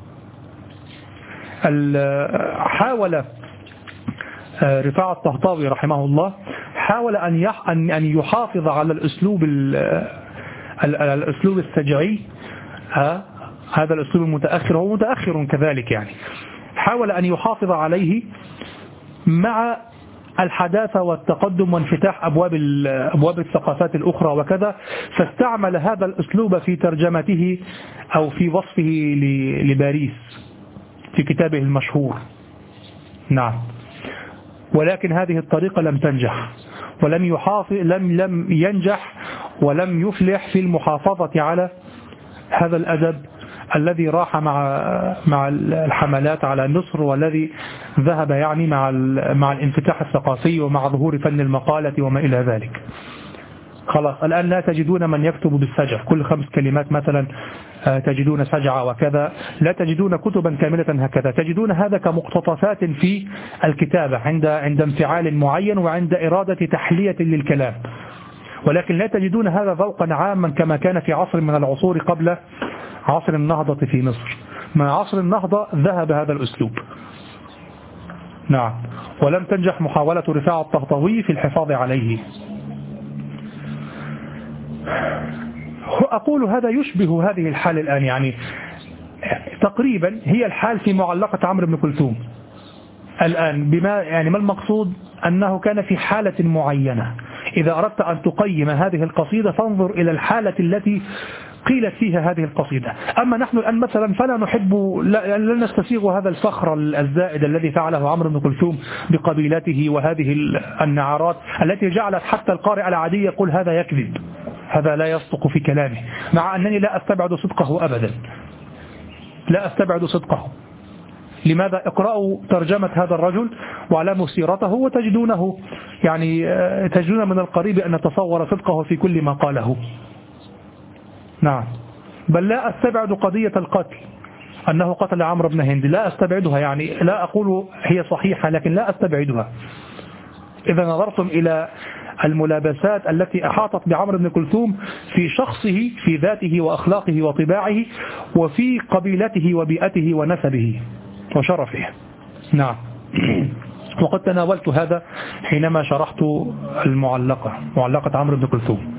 حاول رفاعة الطهطاوي رحمه الله حاول أن يحافظ على الأسلوب السجعي، هذا الأسلوب المتأخر، هو متأخر كذلك، يعني حاول أن يحافظ عليه مع الحداثة والتقدم وانفتاح أبواب الثقافات الأخرى وكذا، فاستعمل هذا الأسلوب في ترجمته أو في وصفه لباريس في كتابه المشهور. نعم. ولكن هذه الطريقة لم تنجح، لم ينجح ولم يفلح في المحافظة على هذا الأدب الذي راح مع الحملات على مصر، والذي ذهب يعني مع الانفتاح الثقافي ومع ظهور فن المقالة وما إلى ذلك. خلاص الآن لا تجدون من يكتب بالسجع، كل 5 كلمات مثلا تجدون سجع وكذا، لا تجدون كتبا كاملة هكذا، تجدون هذا كمقتطفات في الكتابة عند انفعال معين وعند إرادة تحلية للكلام، ولكن لا تجدون هذا ذوقا عاما كما كان في عصر من العصور قبل عصر النهضة في مصر. مع عصر النهضة ذهب هذا الأسلوب. نعم. ولم تنجح محاولة رفاعة الطهطاوي في الحفاظ عليه. أقول هذا يشبه هذه الحال الآن، يعني تقريبا هي الحال في معلقة عمرو بن كلثوم الآن. ما المقصود؟ أنه كان في حالة معينة. إذا أردت أن تقيم هذه القصيدة فانظر إلى الحالة التي قيلت فيها هذه القصيدة. أما نحن الآن مثلا فلا نحب، لا نستسيغ هذا الفخر الزائد الذي فعله عمرو بن كلثوم بقبيلته وهذه النعرات التي جعلت حتى القارئ العادي يقول هذا يكذب، هذا لا يصدق في كلامه، مع أنني لا أستبعد صدقه أبدا، لا أستبعد صدقه. لماذا؟ اقرأوا ترجمة هذا الرجل واعلموا سيرته وتجدونه، يعني تجدون من القريب أن نتصور صدقه في كل ما قاله. نعم. بل لا أستبعد قضية القتل، أنه قتل عمرو بن هند، لا أستبعدها، يعني لا أقول هي صحيحة لكن لا أستبعدها. إذا نظرتم إلى الملابسات التي أحاطت بعمرو بن كلثوم في شخصه، في ذاته وأخلاقه وطباعه، وفي قبيلته وبيئته ونسبه وشرفه. نعم. وقد تناولت هذا حينما شرحت معلقة عمرو بن كلثوم.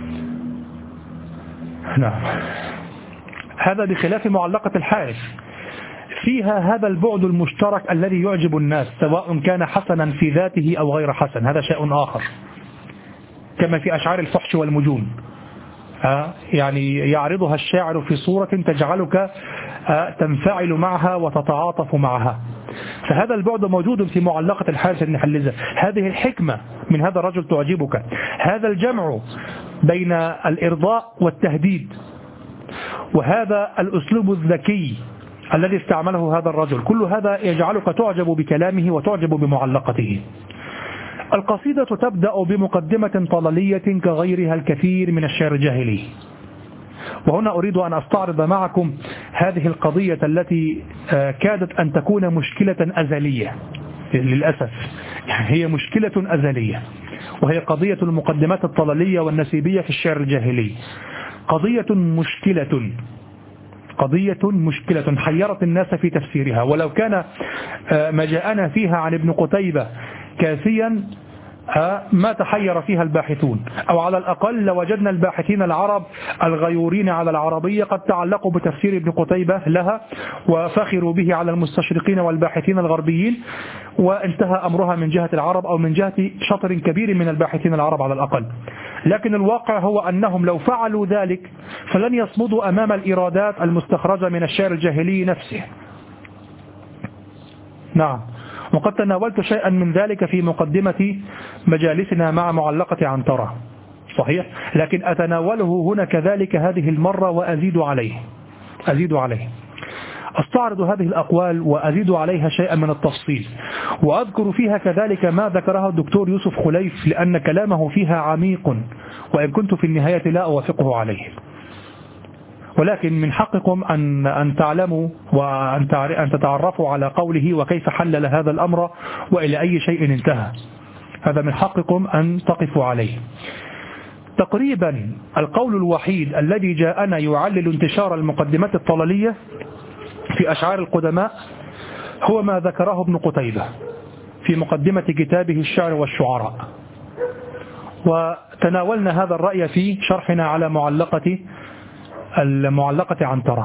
نعم. هذا بخلاف معلقة الحارث، فيها هذا البعد المشترك الذي يعجب الناس، سواء كان حسنا في ذاته أو غير حسن، هذا شيء آخر، كما في أشعار الفحش والمجون، يعني يعرضها الشاعر في صورة تجعلك تنفعل معها وتتعاطف معها. فهذا البعد موجود في معلقة الحارث بن حلزة. هذه الحكمة من هذا الرجل تعجبك، هذا الجمع بين الإرضاء والتهديد، وهذا الأسلوب الذكي الذي استعمله هذا الرجل، كل هذا يجعلك تعجب بكلامه وتعجب بمعلقته. القصيدة تبدأ بمقدمة طلالية كغيرها الكثير من الشعر الجاهلي. وهنا أريد أن أستعرض معكم هذه القضية التي كادت أن تكون مشكلة أزلية للأسف، يعني هي مشكلة أزلية، وهي قضية المقدمات الطلالية والنسيبية في الشعر الجاهلي. قضية مشكلة حيرت الناس في تفسيرها، ولو كان ما جاءنا فيها عن ابن قتيبة كافيا ما تحير فيها الباحثون، أو على الأقل لوجدنا الباحثين العرب الغيورين على العربية قد تعلقوا بتفسير ابن قتيبة لها وفخروا به على المستشرقين والباحثين الغربيين، وانتهى أمرها من جهة العرب أو من جهة شطر كبير من الباحثين العرب على الأقل. لكن الواقع هو أنهم لو فعلوا ذلك فلن يصمدوا أمام الإرادات المستخرجة من الشعر الجاهلي نفسه. نعم. وقد تناولت شيئا من ذلك في مقدمة مجالسنا مع معلقة عنترة، صحيح، لكن أتناوله هنا كذلك هذه المرة وأزيد عليه. أستعرض هذه الأقوال وأزيد عليها شيئا من التفصيل، وأذكر فيها كذلك ما ذكره الدكتور يوسف خليف، لأن كلامه فيها عميق، وإن كنت في النهاية لا أوافقه عليه. ولكن من حقكم أن تعلموا وأن تتعرفوا على قوله وكيف حلل هذا الأمر وإلى أي شيء انتهى. هذا من حقكم أن تقفوا عليه. تقريبا القول الوحيد الذي جاءنا يعلل انتشار المقدمات الطلالية في أشعار القدماء هو ما ذكره ابن قتيبة في مقدمة كتابه الشعر والشعراء، وتناولنا هذا الرأي في شرحنا على المعلقة عنترة.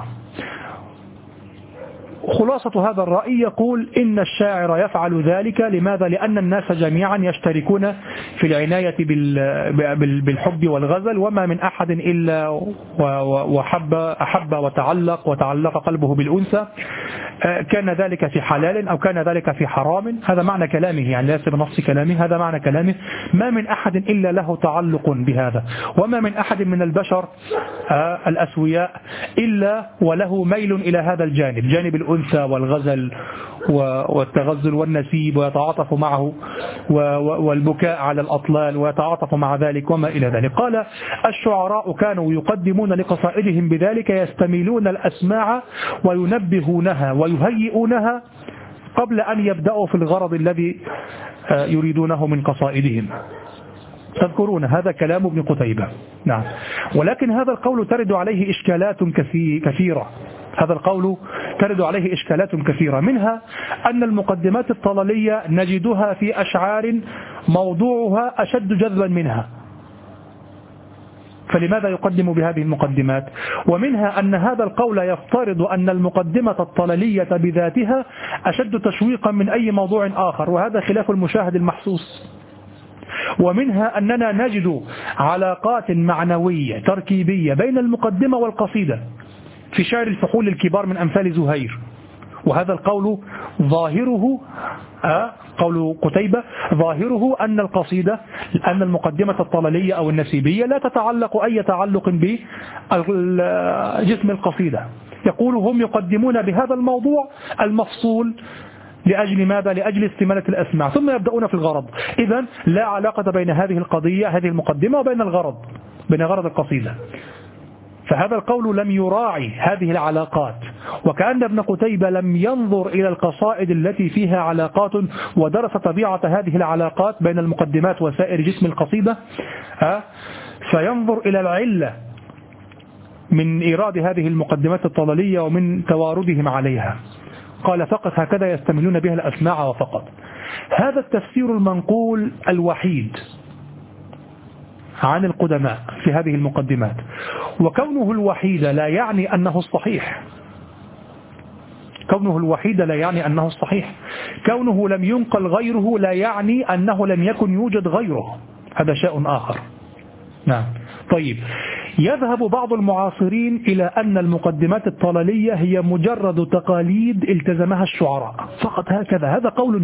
خلاصة هذا الرأي يقول إن الشاعر يفعل ذلك لماذا؟ لأن الناس جميعا يشتركون في العناية بالحب والغزل، وما من أحد إلا أحب وتعلق قلبه بالأنثى، كان ذلك في حلال أو كان ذلك في حرام. هذا معنى كلامه، يعني ليس بنص كلامه، هذا معنى كلامه. ما من أحد إلا له تعلق بهذا، وما من أحد من البشر الأسوياء إلا وله ميل إلى هذا الجانب، جانب الأنثى والغزل والتغزل والنسيب، ويتعاطف معه، والبكاء على الأطلال ويتعاطف مع ذلك وما إلى ذلك. قال الشعراء كانوا يقدمون لقصائدهم بذلك يستميلون الأسماع وينبهونها ويهيئونها قبل أن يبدأوا في الغرض الذي يريدونه من قصائدهم. تذكرون هذا كلام ابن قتيبة. نعم. ولكن هذا القول ترد عليه إشكالات كثيرة. منها أن المقدمات الطلالية نجدها في أشعار موضوعها أشد جذبا منها، فلماذا يقدم بهذه المقدمات؟ ومنها أن هذا القول يفترض أن المقدمة الطلالية بذاتها أشد تشويقا من أي موضوع آخر، وهذا خلاف المشاهد المحسوس. ومنها أننا نجد علاقات معنوية تركيبية بين المقدمة والقصيدة في شعر الفحول الكبار من أمثال زهير، وهذا القول ظاهره قول قتيبة ظاهره أن المقدمة الطلالية أو النسيبية لا تتعلق أي تعلق بجسم القصيدة. يقول هم يقدمون بهذا الموضوع المفصول لأجل ماذا؟ لأجل استمالة الأسماع، ثم يبدأون في الغرض. إذن لا علاقة بين هذه القضية، هذه المقدمة، وبين غرض القصيدة. فهذا القول لم يراعي هذه العلاقات، وكأن ابن قتيبة لم ينظر إلى القصائد التي فيها علاقات ودرس طبيعة هذه العلاقات بين المقدمات وسائر جسم القصيدة، فينظر إلى العلة من إيراد هذه المقدمات الطلالية ومن تواردهم عليها. قال فقط هكذا يستملون بها الأسماع وفقط. هذا التفسير المنقول الوحيد عن القدماء في هذه المقدمات، وكونه الوحيد لا يعني أنه الصحيح. كونه الوحيد لا يعني أنه الصحيح. كونه لم ينقل غيره لا يعني أنه لم يكن يوجد غيره، هذا شيء آخر. نعم. طيب، يذهب بعض المعاصرين إلى أن المقدمات الطلالية هي مجرد تقاليد التزمها الشعراء فقط هكذا. هذا قول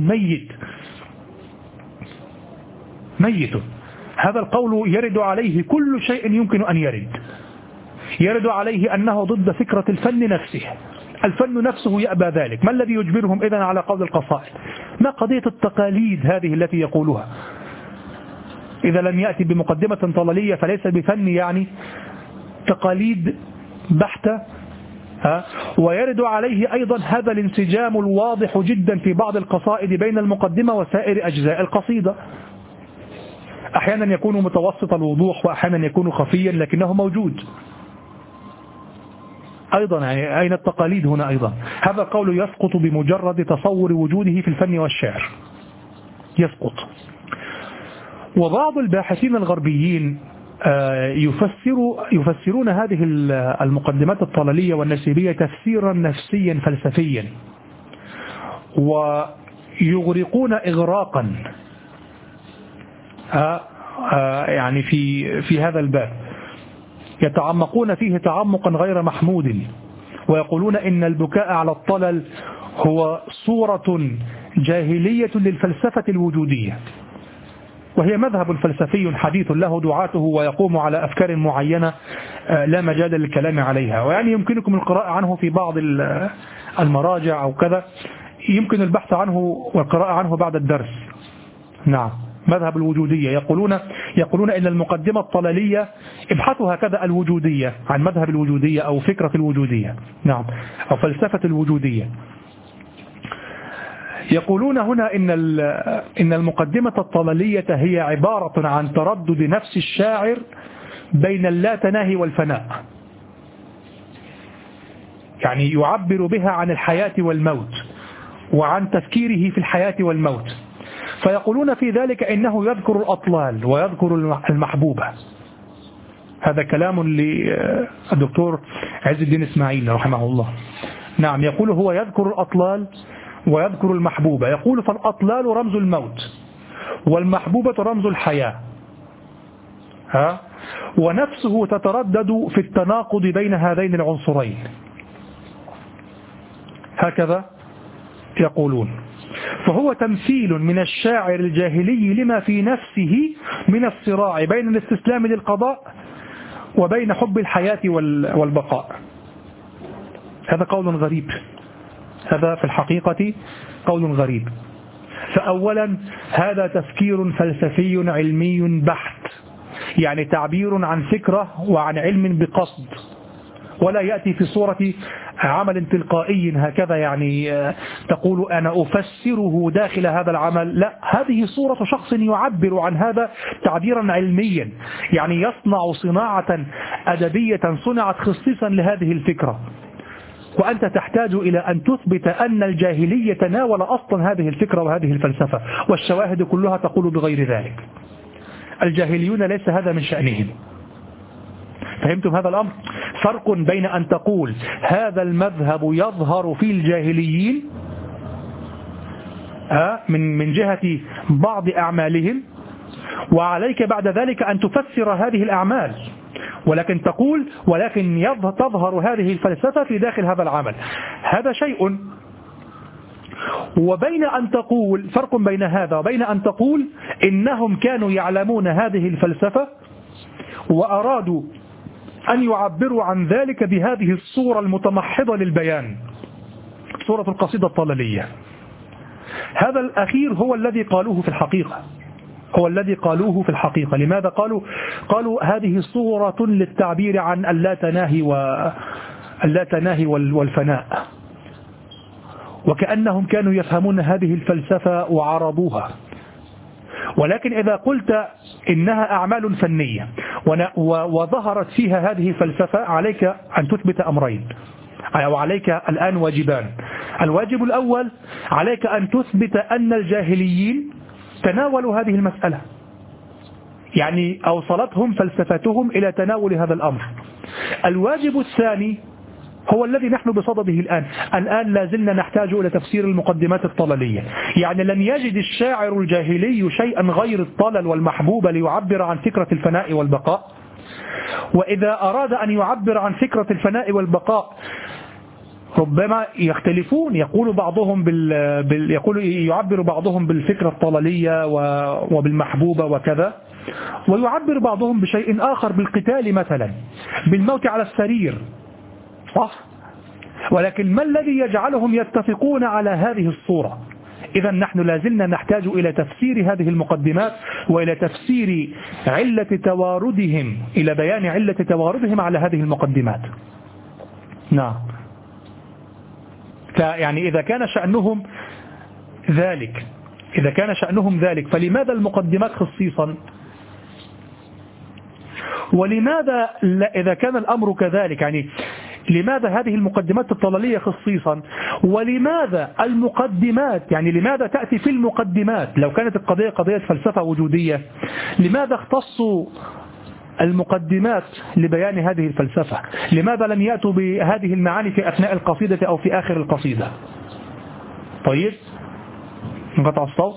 ميت. هذا القول يرد عليه كل شيء يمكن أن يرد عليه أنه ضد فكرة الفن نفسه. الفن نفسه يأبى ذلك. ما الذي يجبرهم إذن على قول القصائد؟ ما قضية التقاليد هذه التي يقولها؟ إذا لم يأتي بمقدمة طلالية فليس بفن، يعني تقاليد بحتة. ويرد عليه أيضا هذا الانسجام الواضح جدا في بعض القصائد بين المقدمة وسائر أجزاء القصيدة. أحيانا يكون متوسط الوضوح وأحيانا يكون خفيا، لكنه موجود أيضا. يعني أين التقاليد هنا أيضا؟ هذا القول يسقط بمجرد تصور وجوده في الفن والشعر، يسقط. وبعض الباحثين الغربيين يفسرون هذه المقدمات الطلالية والنسيبية تفسيرا نفسيا فلسفيا، ويغرقون إغراقا يعني في هذا الباب، يتعمقون فيه تعمقا غير محمود، ويقولون إن البكاء على الطلل هو صورة جاهلية للفلسفة الوجودية، وهي مذهب فلسفي حديث له دعاته ويقوم على أفكار معينة لا مجال للكلام عليها. ويعني يمكنكم القراءة عنه في بعض المراجع أو كذا، يمكن البحث عنه والقراءة عنه بعد الدرس. نعم. مذهب الوجودية يقولون إن المقدمة الطلالية، ابحثوا هكذا الوجودية عن مذهب الوجودية أو فكرة الوجودية، نعم، أو فلسفة الوجودية. يقولون هنا إن المقدمة الطلالية هي عبارة عن تردد نفس الشاعر بين اللاتناهي والفناء، يعني يعبر بها عن الحياة والموت وعن تفكيره في الحياة والموت. فيقولون في ذلك إنه يذكر الأطلال ويذكر المحبوبة. هذا كلام للدكتور عز الدين إسماعيل رحمه الله. نعم، يقول هو يذكر الأطلال ويذكر المحبوبة. يقول فالأطلال رمز الموت والمحبوبة رمز الحياة، ونفسه تتردد في التناقض بين هذين العنصرين، هكذا يقولون. فهو تمثيل من الشاعر الجاهلي لما في نفسه من الصراع بين الاستسلام للقضاء وبين حب الحياة والبقاء. هذا قول غريب، هذا في الحقيقة قول غريب. فأولا هذا تفكير فلسفي علمي بحت، يعني تعبير عن فكرة وعن علم بقصد، ولا يأتي في صورة عمل تلقائي هكذا، يعني تقول أنا أفسره داخل هذا العمل. لا، هذه صورة شخص يعبر عن هذا تعبيرا علميا، يعني يصنع صناعة أدبية صنعت خصيصا لهذه الفكرة. وأنت تحتاج إلى أن تثبت أن الجاهلية تناول أصلا هذه الفكرة وهذه الفلسفة، والشواهد كلها تقول بغير ذلك. الجاهليون ليس هذا من شأنهم. فهمتم هذا الأمر؟ فرق بين أن تقول هذا المذهب يظهر في الجاهليين من جهة بعض أعمالهم، وعليك بعد ذلك أن تفسر هذه الأعمال، ولكن تقول ولكن تظهر هذه الفلسفة في داخل هذا العمل. هذا شيء. وبين أن تقول، فرق بين هذا وبين أن تقول إنهم كانوا يعلمون هذه الفلسفة وأرادوا أن يعبروا عن ذلك بهذه الصورة المتمحضة للبيان، صورة القصيدة الطلالية. هذا الأخير هو الذي قالوه في الحقيقة، هو الذي قالوه في الحقيقة. لماذا قالوا هذه صورة للتعبير عن اللا تناهي والفناء، وكأنهم كانوا يفهمون هذه الفلسفة وعرضوها. ولكن إذا قلت إنها أعمال فنية وظهرت فيها هذه الفلسفة، عليك أن تثبت أمرين، أو عليك الآن واجبان. الواجب الأول عليك أن تثبت أن الجاهليين تناولوا هذه المسألة، يعني أوصلتهم فلسفتهم إلى تناول هذا الأمر. الواجب الثاني هو الذي نحن بصدده الآن لا زلنا نحتاج إلى تفسير المقدمات الطللية. يعني لم يجد الشاعر الجاهلي شيئا غير الطلل والمحبوب ليعبر عن فكرة الفناء والبقاء. وإذا أراد أن يعبر عن فكرة الفناء والبقاء ربما يختلفون، يقول بعضهم يعبر بعضهم بالفكرة الطللية وبالمحبوبة وكذا، ويعبر بعضهم بشيء آخر، بالقتال مثلا، بالموت على السرير، صح؟ ولكن ما الذي يجعلهم يتفقون على هذه الصورة؟ إذا نحن لازلنا نحتاج إلى تفسير هذه المقدمات وإلى تفسير إلى بيان علة تواردهم على هذه المقدمات. نعم. يعني إذا كان شأنهم ذلك فلماذا المقدمات خصيصا؟ ولماذا إذا كان الأمر كذلك، يعني لماذا هذه المقدمات الطللية خصيصا؟ ولماذا المقدمات، يعني لماذا تأتي في المقدمات لو كانت القضية قضية فلسفة وجودية؟ لماذا اختصوا المقدمات لبيان هذه الفلسفة؟ لماذا لم يأتوا بهذه المعاني في أثناء القصيدة أو في آخر القصيدة؟ طيب، انقطع الصوت.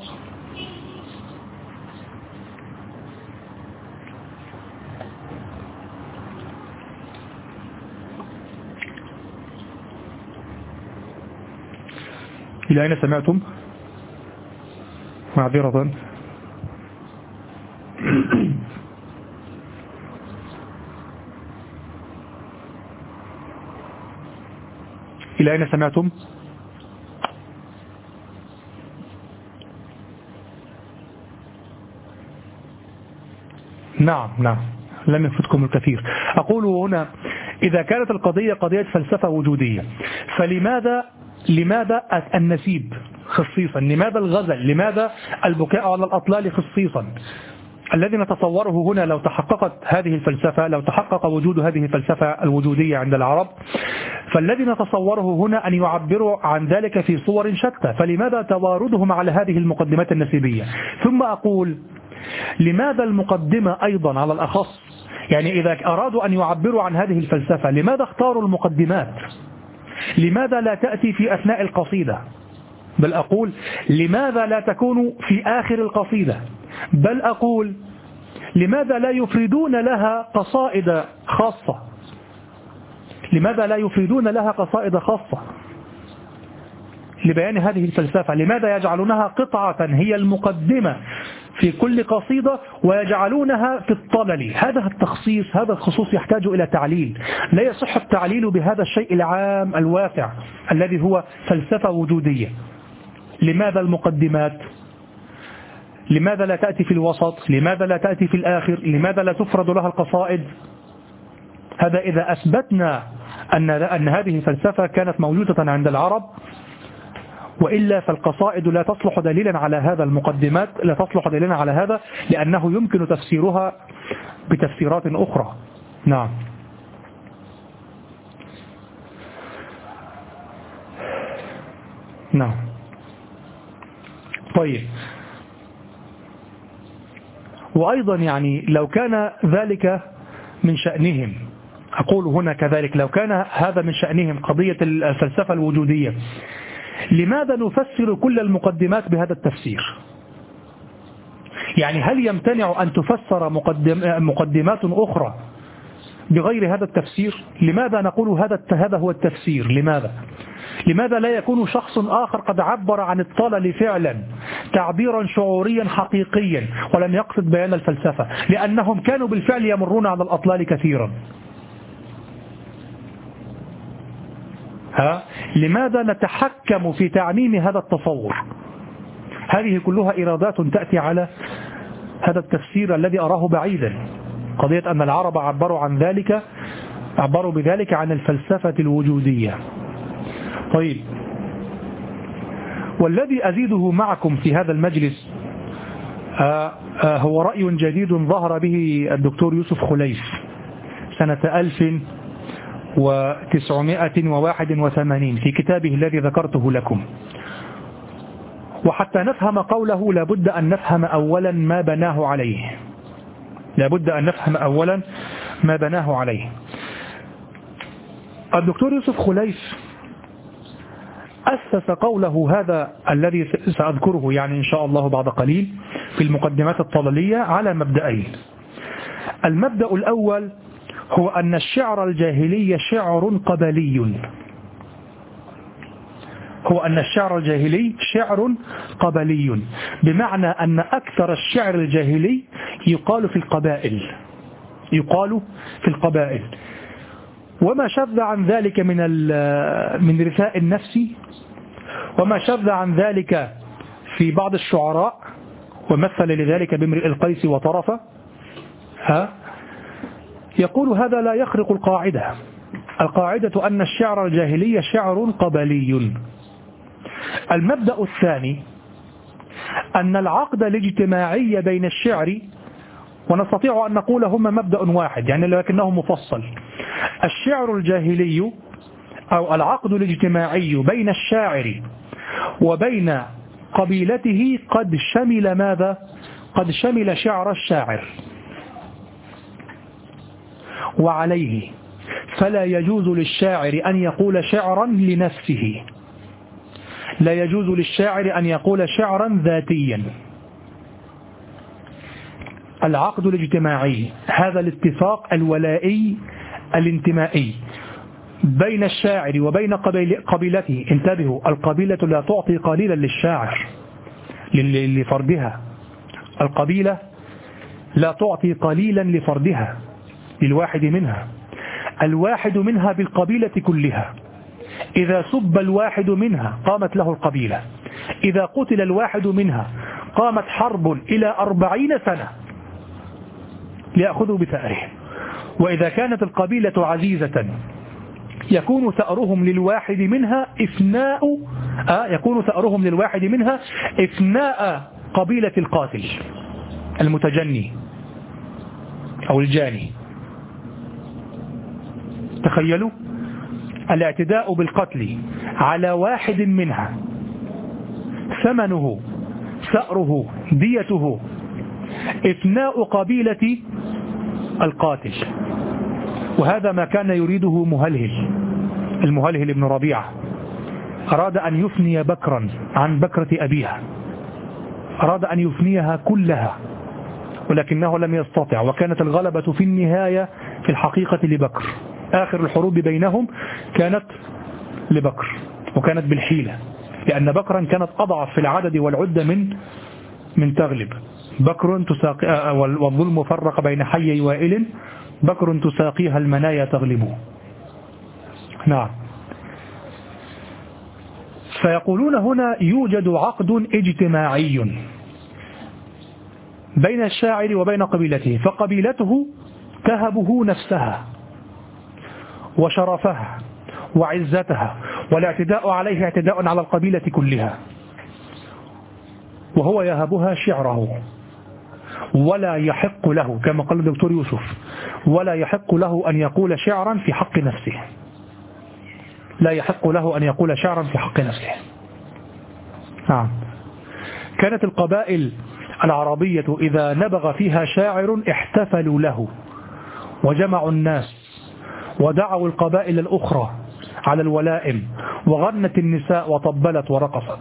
إلى أين سمعتم؟ معذرة. إلى أين سمعتم؟ نعم، لم يفوتكم الكثير. أقول هنا إذا كانت القضية قضية فلسفة وجودية، فلماذا النسيب خصيصا؟ لماذا الغزل؟ لماذا البكاء على الأطلال خصيصا؟ الذي نتصوره هنا لو تحققت هذه الفلسفة، لو تحقق وجود هذه الفلسفة الوجودية عند العرب، فالذي نتصوره هنا أن يعبروا عن ذلك في صور شتى. فلماذا تواردهم على هذه المقدمات النسيبية؟ ثم أقول لماذا المقدمة أيضا على الأخص؟ يعني إذا أرادوا أن يعبروا عن هذه الفلسفة لماذا اختاروا المقدمات؟ لماذا لا تأتي في أثناء القصيدة؟ بل أقول لماذا لا تكون في آخر القصيدة؟ بل أقول لماذا لا يفردون لها قصائد خاصة؟ لماذا لا يفردون لها قصائد خاصة لبيان هذه الفلسفة؟ لماذا يجعلونها قطعة هي المقدمة في كل قصيدة ويجعلونها في الطلل؟ هذا التخصيص، هذا الخصوص يحتاج إلى تعليل. لا يصح التعليل بهذا الشيء العام الواسع الذي هو فلسفة وجودية. لماذا المقدمات؟ لماذا لا تأتي في الوسط؟ لماذا لا تأتي في الآخر؟ لماذا لا تفرد لها القصائد؟ هذا إذا أثبتنا أن هذه الفلسفة كانت موجودة عند العرب، وإلا فالقصائد لا تصلح دليلا على هذا، المقدمات لا تصلح دليلا على هذا، لأنه يمكن تفسيرها بتفسيرات أخرى. نعم. طيب، وأيضا يعني لو كان ذلك من شأنهم، أقول هنا كذلك، لو كان هذا من شأنهم قضية الفلسفة الوجودية، لماذا نفسر كل المقدمات بهذا التفسير؟ يعني هل يمتنع أن تفسر مقدمات أخرى بغير هذا التفسير؟ لماذا نقول هذا هو التفسير؟ لماذا لا يكون شخص آخر قد عبر عن الطلل فعلا تعبيرا شعوريا حقيقيا ولم يقصد بيان الفلسفة؟ لأنهم كانوا بالفعل يمرون على الأطلال كثيرا. لماذا نتحكم في تعميم هذا التصور؟ هذه كلها إرادات تأتي على هذا التفسير الذي أراه بعيدا، قضية أن العرب عبروا بذلك عن الفلسفة الوجودية. طيب، والذي أزيده معكم في هذا المجلس هو رأي جديد ظهر به الدكتور يوسف خليف سنة 1981 في كتابه الذي ذكرته لكم. وحتى نفهم قوله لابد أن نفهم أولا ما بناه عليه. الدكتور يوسف خليف أسس قوله هذا الذي سأذكره يعني إن شاء الله بعد قليل في المقدمات الطلالية على مبدأين. المبدأ الأول هو أن الشعر الجاهلي شعر قبلي، بمعنى أن أكثر الشعر الجاهلي يقال في القبائل، وما شذ عن ذلك من رثاء النفس، وما شذ عن ذلك في بعض الشعراء، ومثل لذلك بامرئ القيس وطرفه، يقول هذا لا يخرق القاعدة أن الشعر الجاهلي شعر قبلي. المبدأ الثاني أن العقد الاجتماعي بين الشعر، ونستطيع أن نقول هما مبدأ واحد يعني لكنه مفصل. الشعر الجاهلي أو العقد الاجتماعي بين الشاعر وبين قبيلته قد شمل ماذا؟ قد شمل شعر الشاعر، وعليه فلا يجوز للشاعر أن يقول شعرا لنفسه، لا يجوز للشاعر أن يقول شعرا ذاتيا. العقد الاجتماعي، هذا الاتفاق الولائي الانتمائي بين الشاعر وبين قبيلته. انتبهوا، القبيلة لا تعطي قليلا للشاعر لفردها، القبيلة لا تعطي قليلا لفردها للواحد منها، الواحد منها بالقبيلة كلها. إذا سب الواحد منها قامت له القبيلة، إذا قتل الواحد منها قامت حرب إلى 40 سنة ليأخذوا بثأره. وإذا كانت القبيلة عزيزة يكون ثأرهم للواحد منها إفناء قبيلة القاتل المتجني أو الجاني. تخيلوا الاعتداء بالقتل على واحد منها، ثمنه ثأره ديته إفناء قبيلة القاتل. وهذا ما كان يريده المهلهل ابن ربيعة، أراد أن يفني بكرا عن بكرة أبيها، أراد أن يفنيها كلها، ولكنه لم يستطع، وكانت الغلبة في النهاية في الحقيقة لبكر. آخر الحروب بينهم كانت لبكر، وكانت بالحيلة، لأن بكرا كانت أضعف في العدد والعدة من تغلب. بكر تساقي، والظلم فرق بين حي وائل، بكر تساقيها المنايا تغلبه. نعم. فيقولون هنا يوجد عقد اجتماعي بين الشاعر وبين قبيلته، فقبيلته تهبه نفسها وشرفها وعزتها، والاعتداء عليه اعتداء على القبيلة كلها، وهو يهبها شعره، ولا يحق له كما قال الدكتور يوسف، ولا يحق له أن يقول شعرا في حق نفسه، لا يحق له أن يقول شعرا في حق نفسه. نعم. كانت القبائل العربية إذا نبغ فيها شاعر احتفلوا له وجمعوا الناس ودعوا القبائل الأخرى على الولائم، وغنت النساء وطبلت ورقصت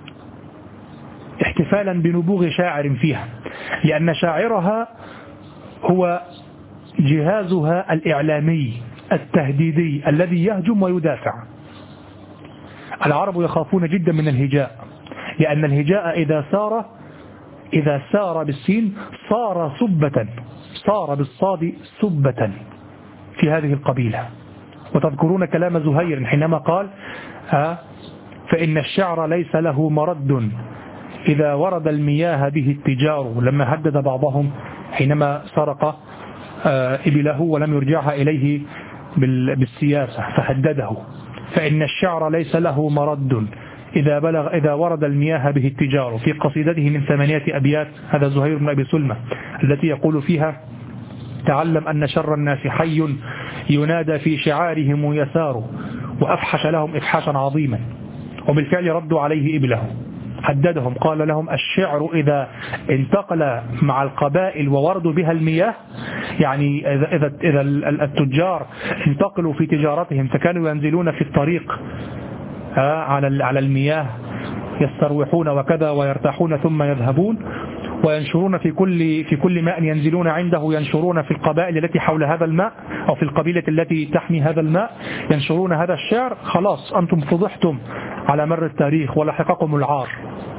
احتفالا بنبوغ شاعر فيها، لأن شاعرها هو جهازها الإعلامي التهديدي الذي يهجم ويدافع. العرب يخافون جدا من الهجاء، لأن الهجاء إذا سار بالسين صار سبة، صار بالصاد سبة في هذه القبيلة. وتذكرون كلام زهير حينما قال فإن الشعر ليس له مرد إذا ورد المياه به التجار، لما هدد بعضهم حينما سرق إبله ولم يرجعها إليه بالسياسة فهدده، فإن الشعر ليس له مرد إذا ورد المياه به التجار، في قصيدته من 8 أبيات، هذا زهير بن أبي سلمة، التي يقول فيها: تعلم أن شر الناس حي ينادى في شعارهم يسار، وأفحش لهم إفحاشا عظيما. وبالفعل ردوا عليه إبله، هددهم، قال لهم: الشعر إذا انتقل مع القبائل ووردوا بها المياه، يعني إذا التجار انتقلوا في تجارتهم فكانوا ينزلون في الطريق على المياه يستروحون وكذا ويرتاحون ثم يذهبون، وينشرون في كل ماء ينزلون عنده، ينشرون في القبائل التي حول هذا الماء أو في القبيلة التي تحمي هذا الماء، ينشرون هذا الشعر، خلاص أنتم فضحتم على مر التاريخ ولحقكم العار.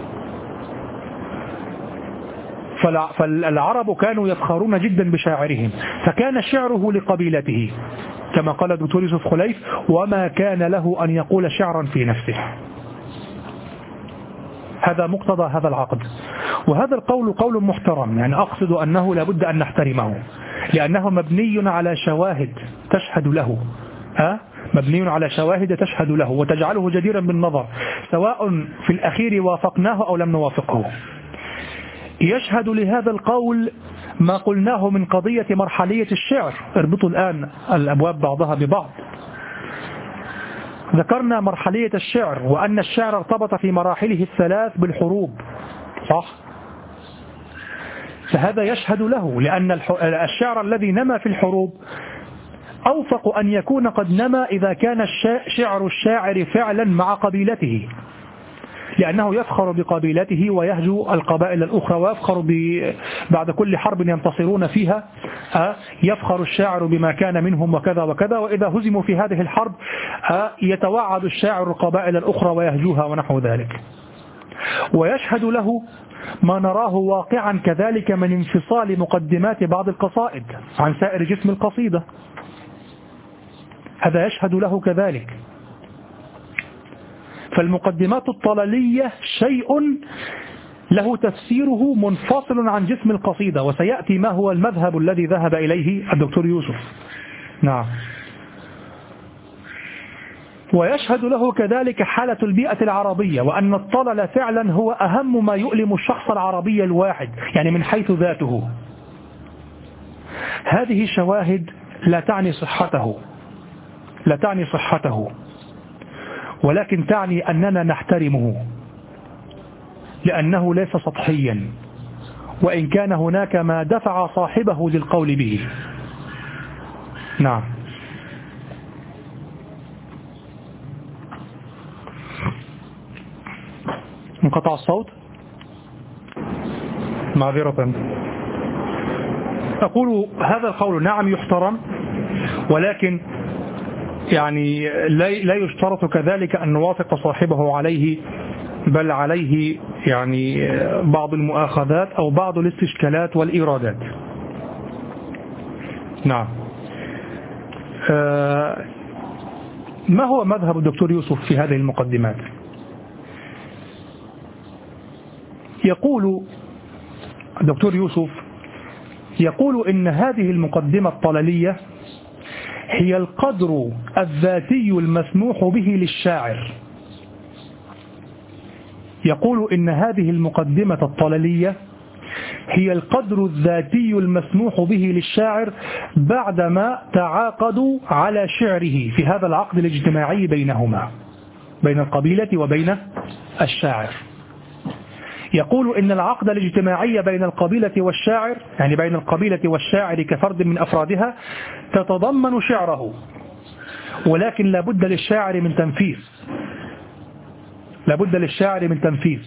فالعرب كانوا يفخرون جدا بشاعرهم، فكان شعره لقبيلته كما قال الدكتور يوسف خليف: وما كان له أن يقول شعرا في نفسه. هذا مقتضى هذا العقد. وهذا القول قول محترم، يعني أقصد أنه لابد أن نحترمه، لأنه مبني على شواهد تشهد له، مبني على شواهد تشهد له وتجعله جديرا بالنظر، سواء في الأخير وافقناه أو لم نوافقه. يشهد لهذا القول ما قلناه من قضية مرحلية الشعر. اربطوا الآن الأبواب بعضها ببعض. ذكرنا مرحلية الشعر وأن الشعر ارتبط في مراحله الثلاث بالحروب، صح؟ فهذا يشهد له، لأن الشعر الذي نمى في الحروب أوفق أن يكون قد نمى إذا كان شعر الشاعر فعلا مع قبيلته، لأنه يفخر بقبيلته ويهجو القبائل الأخرى، ويفخر بعد كل حرب ينتصرون فيها يفخر الشاعر بما كان منهم وكذا وكذا، وإذا هزموا في هذه الحرب يتوعد الشاعر القبائل الأخرى ويهجوها ونحو ذلك. ويشهد له ما نراه واقعا كذلك من انفصال مقدمات بعض القصائد عن سائر جسم القصيدة، هذا يشهد له كذلك. فالمقدمات الطلالية شيء له تفسيره منفصل عن جسم القصيدة، وسيأتي ما هو المذهب الذي ذهب إليه الدكتور يوسف. نعم. ويشهد له كذلك حالة البيئة العربية، وأن الطلل فعلا هو أهم ما يؤلم الشخص العربي الواحد، يعني من حيث ذاته. هذه شواهد لا تعني صحته، ولكن تعني أننا نحترمه، لأنه ليس سطحيا، وإن كان هناك ما دفع صاحبه للقول به. نعم. انقطع الصوت، معذرة. أقول هذا القول نعم يحترم، ولكن يعني لا يشترط كذلك أن نوافق صاحبه عليه، بل عليه يعني بعض المؤاخذات أو بعض الاستشكالات والإيرادات. نعم. ما هو مذهب الدكتور يوسف في هذه المقدمات؟ يقول الدكتور يوسف إن هذه المقدمة الطلالية هي القدر الذاتي المسموح به للشاعر. يقول إن هذه المقدمة الطلالية هي القدر الذاتي المسموح به للشاعر بعدما تعاقدوا على شعره في هذا العقد الاجتماعي بينهما، بين القبيلة وبين الشاعر. يقول إن العقد الاجتماعي بين القبيلة والشاعر، يعني بين القبيلة والشاعر كفرد من أفرادها، تتضمن شعره، ولكن لابد للشاعر من تنفيذ.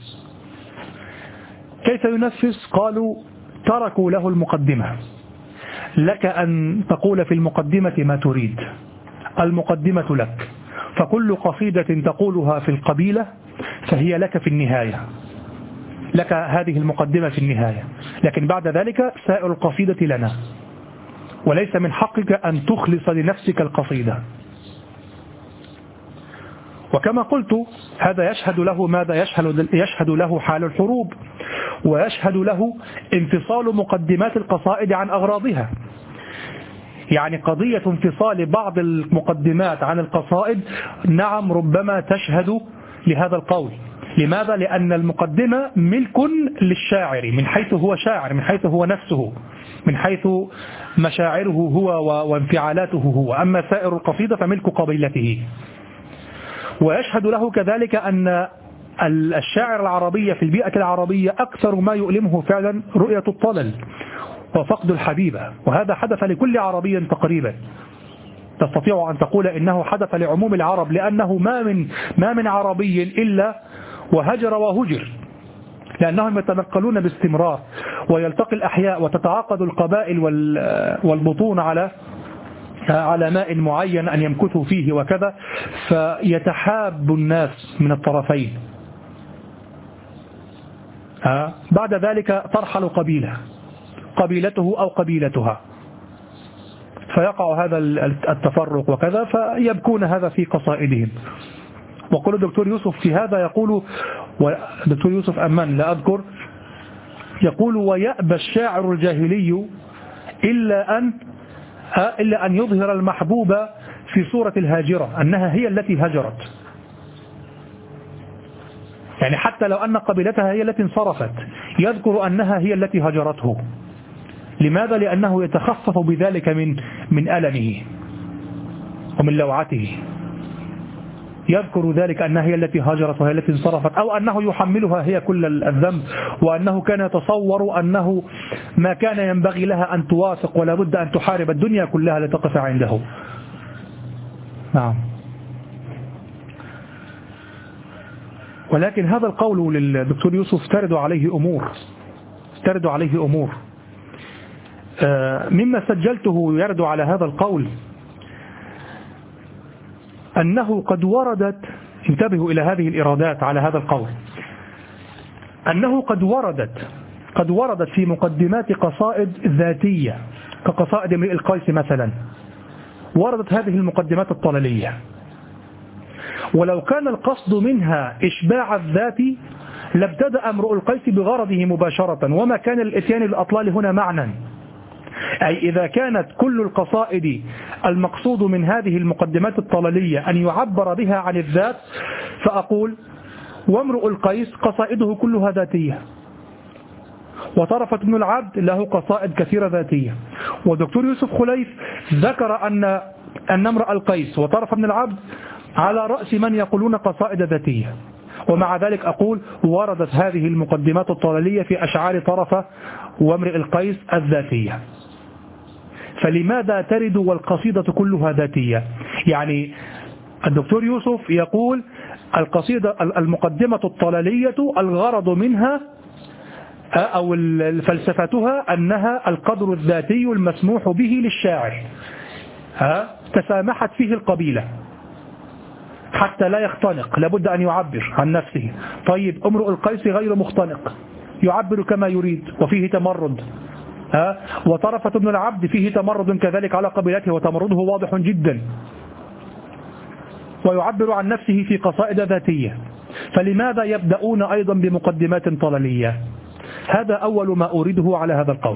كيف ينفذ؟ قالوا تركوا له المقدمة، لك أن تقول في المقدمة ما تريد، المقدمة لك، فكل قصيدة تقولها في القبيلة فهي لك في النهاية، لك هذه المقدمة في النهاية، لكن بعد ذلك سائر القصيدة لنا، وليس من حقك أن تخلص لنفسك القصيدة. وكما قلت هذا يشهد له ماذا؟ يشهد له حال الحروب، ويشهد له انفصال مقدمات القصائد عن أغراضها. يعني قضية انفصال بعض المقدمات عن القصائد نعم ربما تشهد لهذا القول. لماذا؟ لأن المقدمة ملك للشاعر من حيث هو شاعر، من حيث هو نفسه، من حيث مشاعره هو وانفعالاته هو. أما سائر القصيدة فملك قبيلته. ويشهد له كذلك أن الشاعر العربي في البيئة العربية أكثر ما يؤلمه فعلا رؤية الطلل وفقد الحبيبة، وهذا حدث لكل عربي تقريبا. تستطيع أن تقول إنه حدث لعموم العرب، لأنه ما من عربي إلا وهجر وهجر، لأنهم يتنقلون باستمرار، ويلتقي الأحياء وتتعاقد القبائل والبطون على ماء معين أن يمكثوا فيه وكذا، فيتحاب الناس من الطرفين. بعد ذلك ترحل قبيلته أو قبيلتها، فيقع هذا التفرق وكذا، فيبكون هذا في قصائدهم. وقال الدكتور يوسف في هذا يقول، دكتور يوسف أمان لا أذكر، يقول: ويأبى الشاعر الجاهلي إلا أن يظهر المحبوب في صورة الهاجرة أنها هي التي هجرت. يعني حتى لو أن قبيلتها هي التي انصرفت يذكر أنها هي التي هجرته. لماذا؟ لأنه يتخفف بذلك من ألمه ومن لوعته. يذكر ذلك أنها هي التي هجرت وهي التي انصرفت، أو أنه يحملها هي كل الذنب، وأنه كان يتصور أنه ما كان ينبغي لها أن توافق ولا بد أن تحارب الدنيا كلها لتقف عنده. نعم. ولكن هذا القول للدكتور يوسف ترد عليه أمور. مما سجلته يرد على هذا القول أنه قد وردت، انتبهوا إلى هذه الإرادات على هذا القول، أنه قد وردت في مقدمات قصائد ذاتية كقصائد امرئ القيس مثلا، وردت هذه المقدمات الطللية، ولو كان القصد منها إشباع الذات لابتدأ امرؤ القيس بغرضه مباشرة، وما كان الاتيان للأطلال هنا معنى. أي إذا كانت كل القصائد المقصود من هذه المقدمات الطللية أن يعبر بها عن الذات، فأقول: وامرؤ القيس قصائده كلها ذاتية، وطرفة بن العبد له قصائد كثيرة ذاتية، ودكتور يوسف خليف ذكر أن امرؤ القيس وطرف بن العبد على رأس من يقولون قصائد ذاتية. ومع ذلك أقول: وردت هذه المقدمات الطللية في أشعار طرفة وامرئ القيس الذاتية. فلماذا ترد والقصيدة كلها ذاتية؟ يعني الدكتور يوسف يقول القصيدة المقدمة الطللية الغرض منها أو فلسفتها أنها القدر الذاتي المسموح به للشاعر، تسامحت فيه القبيلة حتى لا يختنق، لابد أن يعبر عن نفسه. طيب امرؤ القيس غير مختنق، يعبر كما يريد وفيه تمرد، وطرفة بن العبد فيه تمرد كذلك على قبيلته وتمرده واضح جدا، ويعبر عن نفسه في قصائد ذاتية. فلماذا يبدأون أيضا بمقدمات طللية؟ هذا أول ما أريده على هذا القول.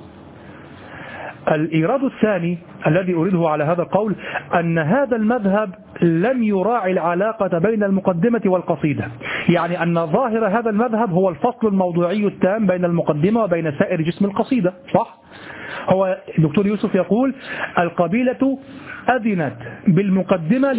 الإيراد الثاني الذي أريده على هذا القول أن هذا المذهب لم يراعي العلاقة بين المقدمة والقصيدة، يعني أن ظاهر هذا المذهب هو الفصل الموضوعي التام بين المقدمة وبين سائر جسم القصيدة، صح؟ هو دكتور يوسف يقول القبيلة أذنت بالمقدمة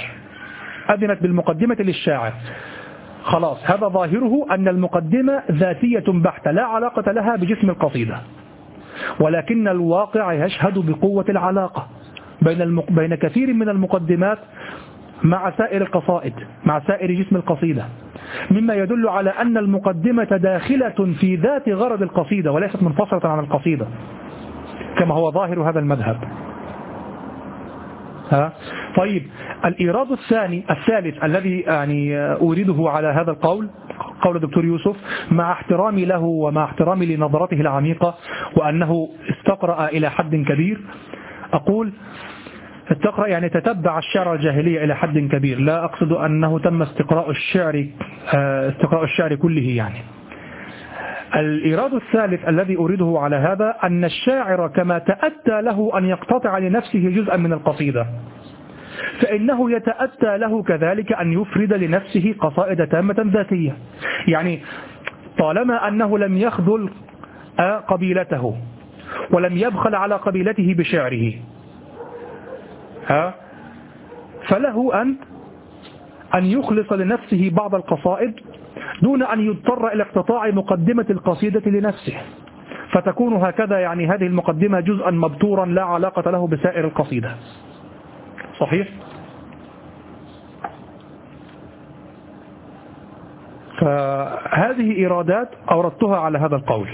للشاعر، خلاص هذا ظاهره أن المقدمة ذاتية بحتة لا علاقة لها بجسم القصيدة، ولكن الواقع يشهد بقوة العلاقة بين كثير من المقدمات مع سائر القصائد، مع سائر جسم القصيدة، مما يدل على أن المقدمة داخلة في ذات غرض القصيدة وليست منفصلة عن القصيدة كما هو ظاهر هذا المذهب. طيب الإيراد الثالث الذي يعني أريده على هذا القول، قول الدكتور يوسف، مع احترامي له ومع احترامي لنظرته العميقة وأنه استقرأ إلى حد كبير، أقول تقرأ يعني تتبع الشعر الجاهلية إلى حد كبير، لا أقصد أنه تم استقراء الشعر كله يعني. الإيراد الثالث الذي أريده على هذا أن الشاعر كما تأتى له أن يقتطع لنفسه جزءا من القصيدة، فإنه يتأتى له كذلك أن يفرد لنفسه قصائد تامة ذاتية. يعني طالما أنه لم يخذل قبيلته ولم يبخل على قبيلته بشعره، فله أن يخلص لنفسه بعض القصائد دون أن يضطر إلى اقتطاع مقدمة القصيدة لنفسه، فتكون هكذا يعني هذه المقدمة جزءا مبتورا لا علاقة له بسائر القصيدة. صحيح؟ فهذه إيرادات أوردتها على هذا القول،